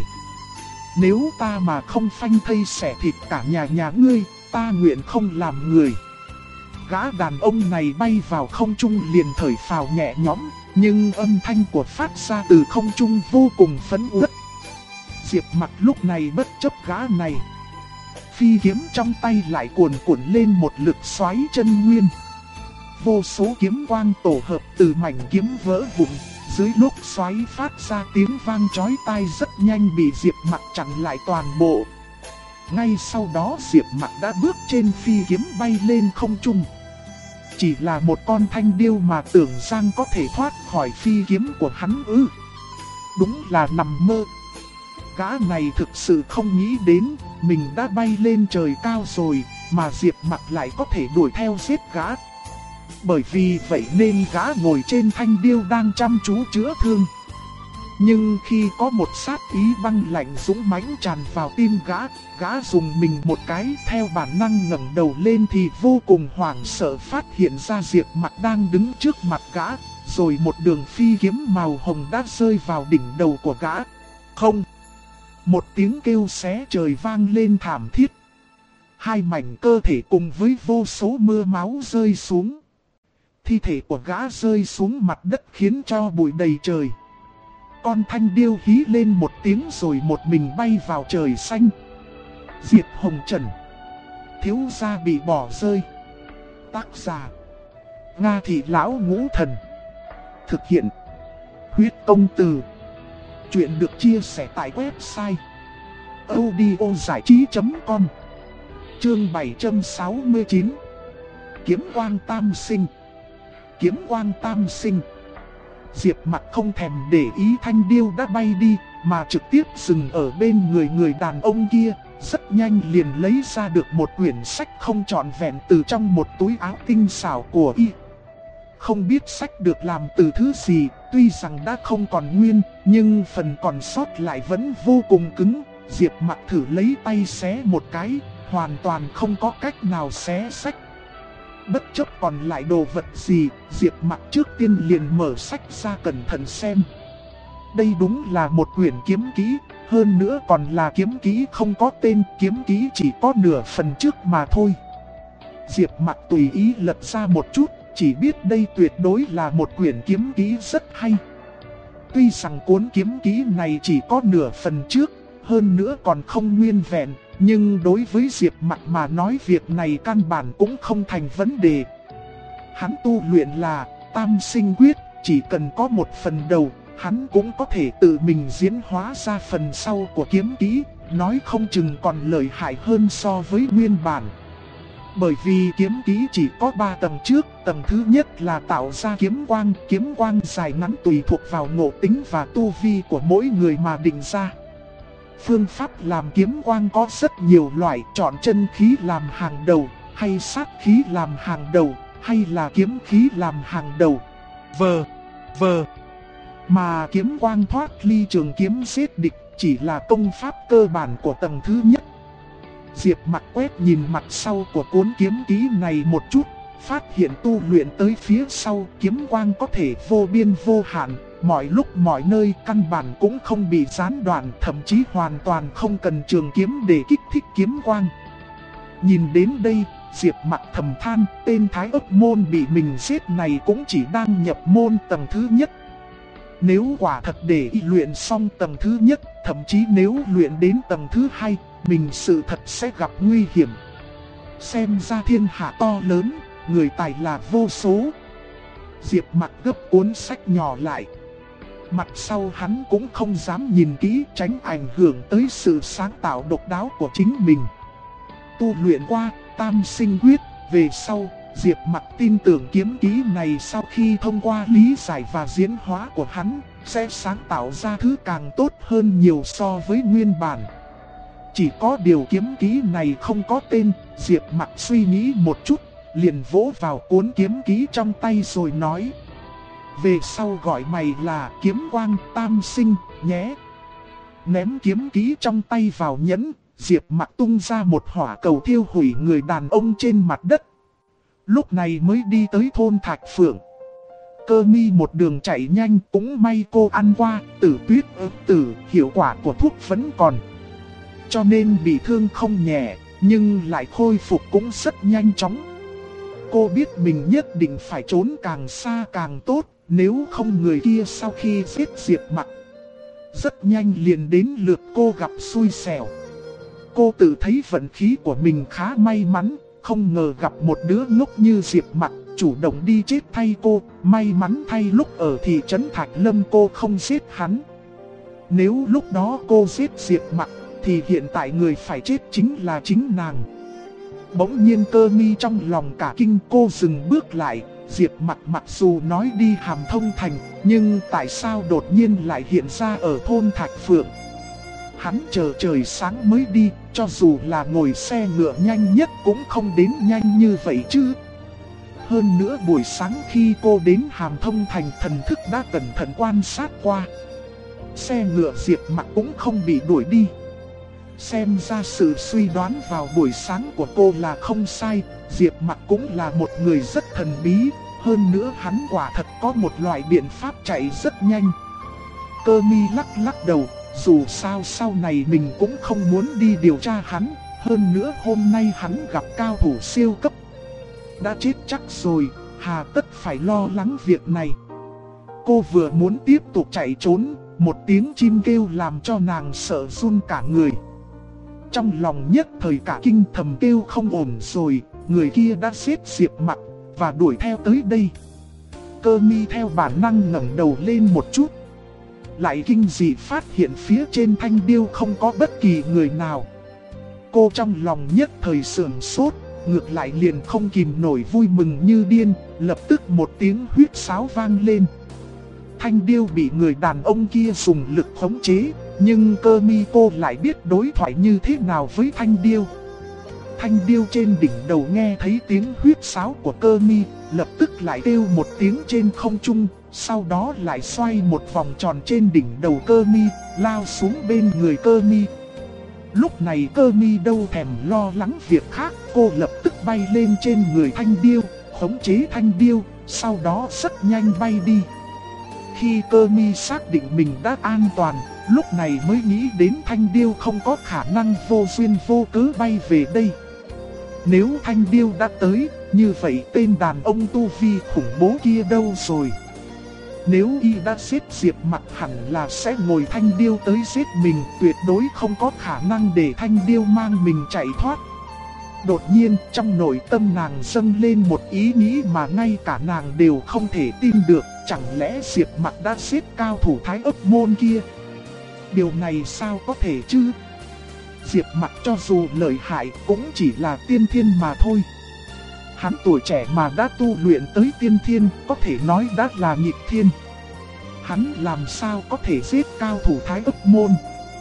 S1: Nếu ta mà không phanh thây xẻ thịt cả nhà ngươi, ta nguyện không làm người. Gã đàn ông này bay vào không trung liền thở phào nhẹ nhõm, nhưng âm thanh của phát ra từ không trung vô cùng phẫn uất. Diệp Mặc lúc này bất chấp gã này. Phi kiếm trong tay lại cuồn cuộn lên một lực xoáy chân nguyên. Vô số kiếm quang tổ hợp từ mảnh kiếm vỡ vụn, dưới lúc xoáy phát ra tiếng vang chói tai rất nhanh bị Diệp Mặc chặn lại toàn bộ. Ngay sau đó Diệp Mặc đã bước trên phi kiếm bay lên không trung. Chỉ là một con thanh điêu mà tưởng rằng có thể thoát khỏi phi kiếm của hắn ư? Đúng là nằm mơ. Gã này thực sự không nghĩ đến, mình đã bay lên trời cao rồi, mà Diệp Mặc lại có thể đuổi theo giết gã. Bởi vì vậy nên gã ngồi trên thanh điêu đang chăm chú chữa thương. Nhưng khi có một sát ý băng lạnh dũng mãnh tràn vào tim gã dùng mình một cái, theo bản năng ngẩng đầu lên thì vô cùng hoảng sợ phát hiện ra Diệp Mặc đang đứng trước mặt gã, rồi một đường phi kiếm màu hồng đã rơi vào đỉnh đầu của gã. Không! Một tiếng kêu xé trời vang lên thảm thiết. Hai mảnh cơ thể cùng với vô số mưa máu rơi xuống. Thi thể của gã rơi xuống mặt đất khiến cho bụi đầy trời. Con thanh điêu hí lên một tiếng rồi một mình bay vào trời xanh. Diệp Hồng Trần, thiếu gia bị bỏ rơi. Tác giả: Nga Thị Lão Ngũ Thần. Thực hiện: Huyết Công Từ. Chuyện được chia sẻ tại website audiozảichí.com. Chương 769. Kiếm quang tam sinh. Kiếm quang tam sinh. Diệp Mặc không thèm để ý thanh điêu đã bay đi, mà trực tiếp dừng ở bên người đàn ông kia, rất nhanh liền lấy ra được một quyển sách không trọn vẹn từ trong một túi áo tinh xảo của y. Không biết sách được làm từ thứ gì, tuy rằng đã không còn nguyên, nhưng phần còn sót lại vẫn vô cùng cứng. Diệp Mặc thử lấy tay xé một cái, hoàn toàn không có cách nào xé sách. Bất chấp còn lại đồ vật gì, Diệp Mặc trước tiên liền mở sách ra cẩn thận xem. Đây đúng là một quyển kiếm kỹ, hơn nữa còn là kiếm kỹ không có tên, kiếm kỹ chỉ có nửa phần trước mà thôi. Diệp Mặc tùy ý lật ra một chút, chỉ biết đây tuyệt đối là một quyển kiếm kỹ rất hay. Tuy rằng cuốn kiếm kỹ này chỉ có nửa phần trước, hơn nữa còn không nguyên vẹn, nhưng đối với Diệp Mặc mà nói việc này căn bản cũng không thành vấn đề. Hắn tu luyện là Tam Sinh Quyết, chỉ cần có một phần đầu, hắn cũng có thể tự mình diễn hóa ra phần sau của kiếm kỹ, nói không chừng còn lợi hại hơn so với nguyên bản. Bởi vì kiếm kỹ chỉ có 3 tầng trước, tầng thứ nhất là tạo ra kiếm quang dài ngắn tùy thuộc vào ngộ tính và tu vi của mỗi người mà định ra. Phương pháp làm kiếm quang có rất nhiều loại, chọn chân khí làm hàng đầu, hay sát khí làm hàng đầu, hay là kiếm khí làm hàng đầu. Mà kiếm quang thoát ly trường kiếm giết địch chỉ là công pháp cơ bản của tầng thứ nhất. Diệp Mặc quét nhìn mặt sau của cuốn kiếm kỹ này một chút, phát hiện tu luyện tới phía sau kiếm quang có thể vô biên vô hạn, mọi lúc mọi nơi căn bản cũng không bị gián đoạn, thậm chí hoàn toàn không cần trường kiếm để kích thích kiếm quang. Nhìn đến đây, Diệp Mặc thầm than, tên Thái Ức Môn bị mình giết này cũng chỉ đang nhập môn tầng thứ nhất. Nếu quả thật để y luyện xong tầng thứ nhất, thậm chí nếu luyện đến tầng thứ hai, mình sự thật sẽ gặp nguy hiểm. Xem ra thiên hạ to lớn, người tài là vô số. Diệp Mặc gấp cuốn sách nhỏ lại. Mặt sau hắn cũng không dám nhìn kỹ, tránh ảnh hưởng tới sự sáng tạo độc đáo của chính mình. Tu luyện qua Tam Sinh Quyết, về sau Diệp Mặc tin tưởng kiếm kỹ này sau khi thông qua lý giải và diễn hóa của hắn, sẽ sáng tạo ra thứ càng tốt hơn nhiều so với nguyên bản. Chỉ có điều kiếm kỹ này không có tên, Diệp Mặc suy nghĩ một chút, liền vỗ vào cuốn kiếm kỹ trong tay rồi nói: về sau gọi mày là Kiếm Quang Tam Sinh nhé. Ném kiếm kỹ trong tay vào nhẫn, Diệp Mặc tung ra một hỏa cầu thiêu hủy người đàn ông trên mặt đất. Lúc này mới đi tới thôn Thạch Phượng. Cơ mi một đường chạy nhanh, cũng may cô ăn qua Tử Tuyết tử, hiệu quả của thuốc vẫn còn, cho nên bị thương không nhẹ, nhưng lại khôi phục cũng rất nhanh chóng. Cô biết mình nhất định phải trốn càng xa càng tốt, nếu không người kia sau khi giết Diệp Mặc, rất nhanh liền đến lượt cô gặp xui xẻo. Cô tự thấy vận khí của mình khá may mắn, không ngờ gặp một đứa ngốc như Diệp Mặc, chủ động đi chết thay cô. May mắn thay lúc ở thị trấn Thạch Lâm cô không giết hắn. Nếu lúc đó cô giết Diệp Mặc, thì hiện tại người phải chết chính là chính nàng. Bỗng nhiên Cơ mi trong lòng cả kinh, cô dừng bước lại. Diệp Mặc mặc dù nói đi Hàm Thông Thành, nhưng tại sao đột nhiên lại hiện ra ở thôn Thạch Phượng? Hắn chờ trời sáng mới đi, cho dù là ngồi xe ngựa nhanh nhất cũng không đến nhanh như vậy chứ. Hơn nữa buổi sáng khi cô đến Hàm Thông Thành, thần thức đã cẩn thận quan sát qua. Xe ngựa Diệp Mặc cũng không bị đuổi đi. Xem ra sự suy đoán vào buổi sáng của cô là không sai, Diệp Mặc cũng là một người rất thần bí, hơn nữa hắn quả thật có một loại biện pháp chạy rất nhanh. Cơ mi lắc lắc đầu, dù sao sau này mình cũng không muốn đi điều tra hắn, hơn nữa hôm nay hắn gặp cao thủ siêu cấp. Đã chết chắc rồi, hà tất phải lo lắng việc này. Cô vừa muốn tiếp tục chạy trốn, một tiếng chim kêu làm cho nàng sợ run cả người. Trong lòng nhất thời cả kinh, thầm kêu không ổn rồi, người kia đã giết Diệp Mặc và đuổi theo tới đây. Cơ mi theo bản năng ngẩng đầu lên một chút, lại kinh dị phát hiện phía trên thanh điêu không có bất kỳ người nào. Cô trong lòng nhất thời sửng sốt, ngược lại liền không kìm nổi vui mừng như điên, lập tức một tiếng huýt sáo vang lên. Thanh điêu bị người đàn ông kia dùng lực khống chế, nhưng Cơ mi cô lại biết đối thoại như thế nào với thanh điêu. Thanh điêu trên đỉnh đầu nghe thấy tiếng huýt sáo của Cơ Mi, lập tức lại kêu một tiếng trên không trung, sau đó lại xoay một vòng tròn trên đỉnh đầu Cơ Mi, lao xuống bên người Cơ Mi. Lúc này Cơ Mi đâu thèm lo lắng việc khác, cô lập tức bay lên trên người Thanh điêu, khống chế Thanh điêu, sau đó rất nhanh bay đi. Khi Cơ Mi xác định mình đã an toàn, lúc này mới nghĩ đến Thanh điêu không có khả năng vô duyên vô cớ bay về đây. Nếu Thanh điêu đã tới, như vậy tên đàn ông tu vi khủng bố kia đâu rồi? Nếu y đã giết Diệp Mặc hẳn là sẽ ngồi Thanh điêu tới giết mình, tuyệt đối không có khả năng để Thanh điêu mang mình chạy thoát. Đột nhiên trong nội tâm nàng dâng lên một ý nghĩ mà ngay cả nàng đều không thể tin được, chẳng lẽ Diệp Mặc đã giết cao thủ Thái Ức môn kia? Điều này sao có thể chứ? Diệp Mặc cho dù lợi hại cũng chỉ là tiên thiên mà thôi. Hắn tuổi trẻ mà đã tu luyện tới tiên thiên, có thể nói đã là nghịch thiên. Hắn làm sao có thể giết cao thủ Thái Ức môn?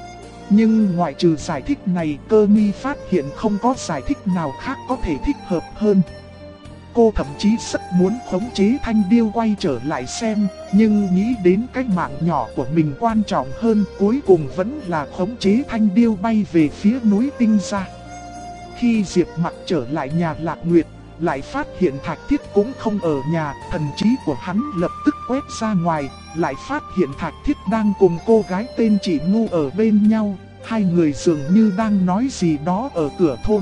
S1: Nhưng ngoại trừ giải thích này, Cơ Mi phát hiện không có giải thích nào khác có thể thích hợp hơn. Cô thậm chí rất muốn khống chế Thanh điêu quay trở lại xem, nhưng nghĩ đến cái mạng nhỏ của mình quan trọng hơn, cuối cùng vẫn là khống chế Thanh điêu bay về phía núi Tinh Gia. Khi Diệp Mặc trở lại nhà Lạc Nguyệt, lại phát hiện Thạch Thiết cũng không ở nhà, thần trí của hắn lập tức quét ra ngoài, lại phát hiện Thạch Thiết đang cùng cô gái tên Chị Ngu ở bên nhau, hai người dường như đang nói gì đó ở cửa thôn.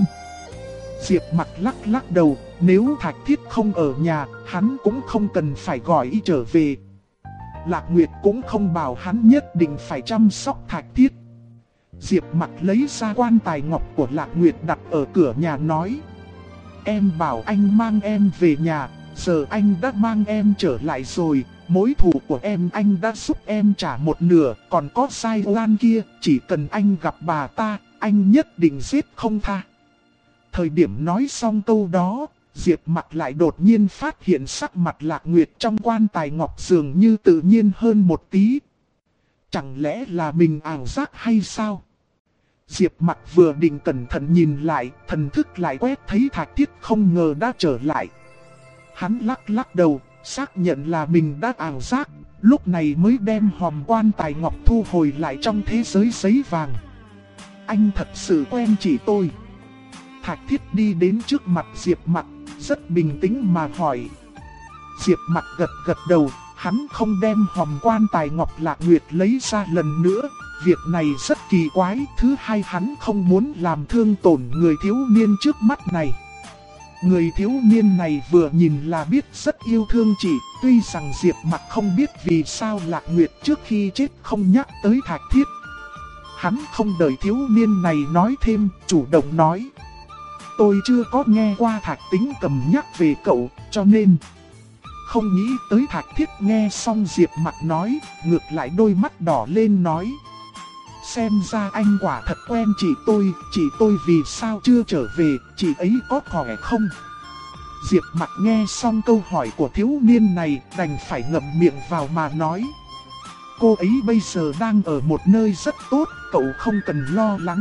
S1: Diệp Mặc lắc lắc đầu, nếu Thạch Thiết không ở nhà, hắn cũng không cần phải gọi y trở về. Lạc Nguyệt cũng không bảo hắn nhất định phải chăm sóc Thạch Thiết. Diệp Mặc lấy ra quan tài ngọc của Lạc Nguyệt đặt ở cửa nhà nói: em bảo anh mang em về nhà, giờ anh đã mang em trở lại rồi, mối thù của em anh đã giúp em trả một nửa, còn có Sai Oan kia, chỉ cần anh gặp bà ta, anh nhất định giết không tha. Thời điểm nói xong câu đó, Diệp Mặc lại đột nhiên phát hiện sắc mặt Lạc Nguyệt trong quan tài ngọc dường như tự nhiên hơn một tí. Chẳng lẽ là mình ảo giác hay sao? Diệp Mặc vừa định cẩn thận nhìn lại, thần thức lại quét thấy Thạch Thiết không ngờ đã trở lại. Hắn lắc lắc đầu, xác nhận là mình đã ảo giác, lúc này mới đem hòm quan tài ngọc thu hồi lại trong thế giới giấy vàng. Anh thật sự quen chị tôi. Thạch Thiết đi đến trước mặt Diệp Mặc, rất bình tĩnh mà hỏi. Diệp Mặc gật gật đầu, hắn không đem hòm quan tài ngọc Lạc Nguyệt lấy ra lần nữa. Việc này rất kỳ quái, thứ hai hắn không muốn làm thương tổn người thiếu niên trước mắt này. Người thiếu niên này vừa nhìn là biết rất yêu thương chị, tuy rằng Diệp Mặc không biết vì sao Lạc Nguyệt trước khi chết không nhắc tới Thạch Thiết. Hắn không đợi thiếu niên này nói thêm, chủ động nói: tôi chưa có nghe qua Thạch Tính Cầm nhắc về cậu, cho nên không nghĩ tới Thạch Thiết. Nghe xong Diệp Mặc nói, ngược lại đôi mắt đỏ lên nói: xem ra anh quả thật quen chị tôi vì sao chưa trở về, chị ấy có khỏe không? Diệp Mặc nghe xong câu hỏi của thiếu niên này, đành phải ngậm miệng vào mà nói: cô ấy bây giờ đang ở một nơi rất tốt, cậu không cần lo lắng.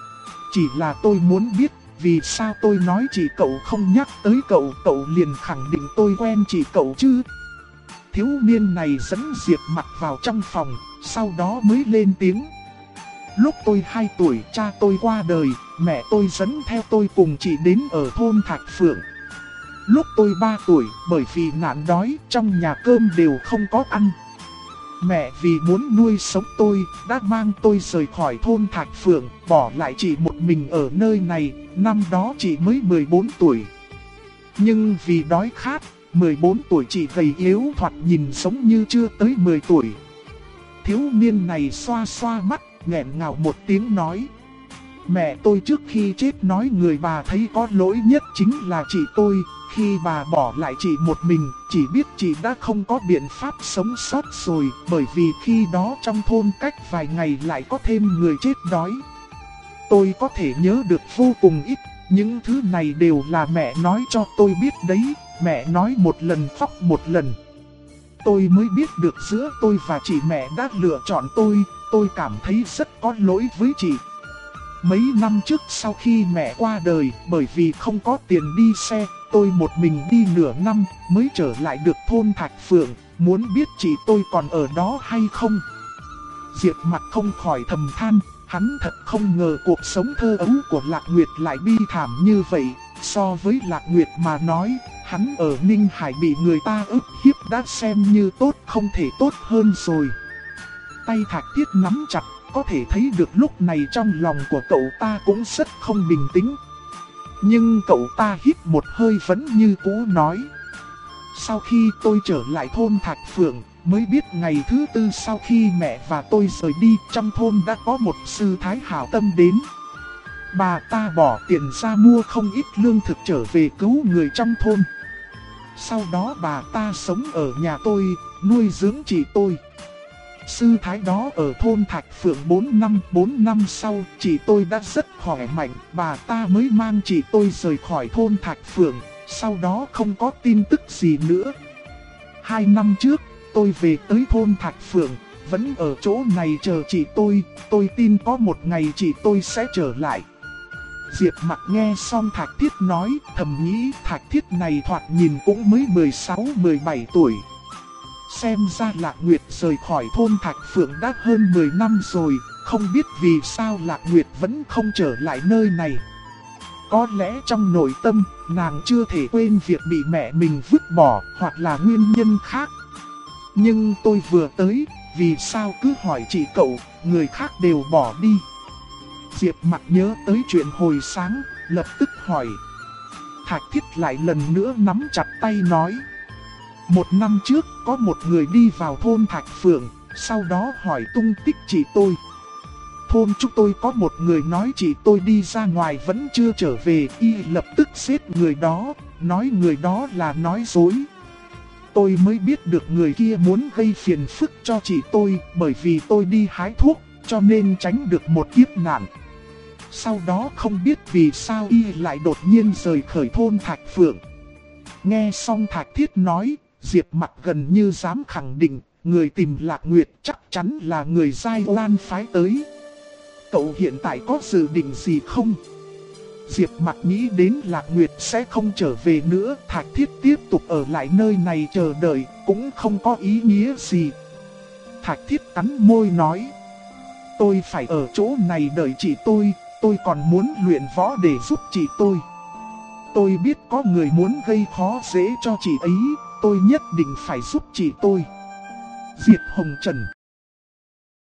S1: Chỉ là tôi muốn biết, vì sao tôi nói chị cậu không nhắc tới cậu, cậu liền khẳng định tôi quen chị cậu chứ? Thiếu niên này dẫn Diệp Mặc vào trong phòng, sau đó mới lên tiếng: lúc tôi 2 tuổi, cha tôi qua đời, mẹ tôi dẫn theo tôi cùng chị đến ở thôn Thạch Phượng. Lúc tôi 3 tuổi, bởi vì nạn đói, trong nhà cơm đều không có ăn. Mẹ vì muốn nuôi sống tôi, đã mang tôi rời khỏi thôn Thạch Phượng, bỏ lại chị một mình ở nơi này, năm đó chị mới 14 tuổi. Nhưng vì đói khát, 14 tuổi chị gầy yếu thoạt nhìn giống như chưa tới 10 tuổi. Thiếu niên này xoa xoa mắt, nghẹn ngào một tiếng nói: mẹ tôi trước khi chết nói người bà thấy có lỗi nhất chính là chị tôi. Khi bà bỏ lại chị một mình, chỉ biết chị đã không có biện pháp sống sót rồi, bởi vì khi đó trong thôn cách vài ngày lại có thêm người chết đói. Tôi có thể nhớ được vô cùng ít, những thứ này đều là mẹ nói cho tôi biết đấy. Mẹ nói một lần khóc một lần. Tôi mới biết được giữa tôi và chị, mẹ đã lựa chọn tôi cảm thấy rất có lỗi với chị. mấy năm trước sau khi mẹ qua đời, bởi vì không có tiền đi xe, tôi một mình đi nửa năm mới trở lại được thôn Thạch Phượng, muốn biết chị tôi còn ở đó hay không. Diệp Mặc không khỏi thầm than, hắn thật không ngờ cuộc sống thơ ấu của Lạc Nguyệt lại bi thảm như vậy. So với Lạc Nguyệt mà nói, hắn ở Ninh Hải bị người ta ức hiếp đã xem như tốt không thể tốt hơn rồi. Tay Thạch Thiết nắm chặt, có thể thấy được lúc này trong lòng của cậu ta cũng rất không bình tĩnh. Nhưng cậu ta hít một hơi vẫn như cũ nói. Sau khi tôi trở lại thôn Thạch Phượng, mới biết ngày thứ tư sau khi mẹ và tôi rời đi, trong thôn đã có một sư thái hảo tâm đến. Bà ta bỏ tiền ra mua không ít lương thực trở về cứu người trong thôn. Sau đó bà ta sống ở nhà tôi, nuôi dưỡng chị tôi. Sư thái đó ở thôn Thạch Phượng 4 năm sau, chị tôi đã rất khỏe mạnh, bà ta mới mang chị tôi rời khỏi thôn Thạch Phượng, sau đó không có tin tức gì nữa. 2 năm trước, tôi về tới thôn Thạch Phượng, vẫn ở chỗ này chờ chị tôi tin có một ngày chị tôi sẽ trở lại. Diệp Mặc nghe xong Thạch Thiết nói, thầm nghĩ Thạch Thiết này thoạt nhìn cũng mới 16-17 tuổi. Xem ra Lạc Nguyệt rời khỏi thôn Thạch Phượng đã hơn 10 năm rồi, không biết vì sao Lạc Nguyệt vẫn không trở lại nơi này. Có lẽ trong nội tâm, nàng chưa thể quên việc bị mẹ mình vứt bỏ, hoặc là nguyên nhân khác. Nhưng tôi vừa tới, vì sao cứ hỏi chị cậu, người khác đều bỏ đi. Diệp Mặc nhớ tới chuyện hồi sáng, lập tức hỏi. Thạch Thiết lại lần nữa nắm chặt tay nói. 1 năm trước, có một người đi vào thôn Thạch Phượng, sau đó hỏi tung tích chị tôi. Thôn chúng tôi có một người nói chị tôi đi ra ngoài vẫn chưa trở về, y lập tức giết người đó, nói người đó là nói dối. Tôi mới biết được người kia muốn gây phiền phức cho chị tôi, bởi vì tôi đi hái thuốc, cho nên tránh được một kiếp nạn. Sau đó không biết vì sao y lại đột nhiên rời khỏi thôn Thạch Phượng. Nghe xong Thạch Thiết nói, Diệp Mặc gần như dám khẳng định, người tìm Lạc Nguyệt chắc chắn là người Giai Lan phái tới. Cậu hiện tại có dự định gì không? Diệp Mặc nghĩ đến Lạc Nguyệt sẽ không trở về nữa, Thạch Thiết tiếp tục ở lại nơi này chờ đợi, cũng không có ý nghĩa gì. Thạch Thiết cắn môi nói, tôi phải ở chỗ này đợi chị tôi còn muốn luyện võ để giúp chị tôi. Tôi biết có người muốn gây khó dễ cho chị ấy, tôi nhất định phải giúp chị tôi. Diệp Hồng Trần.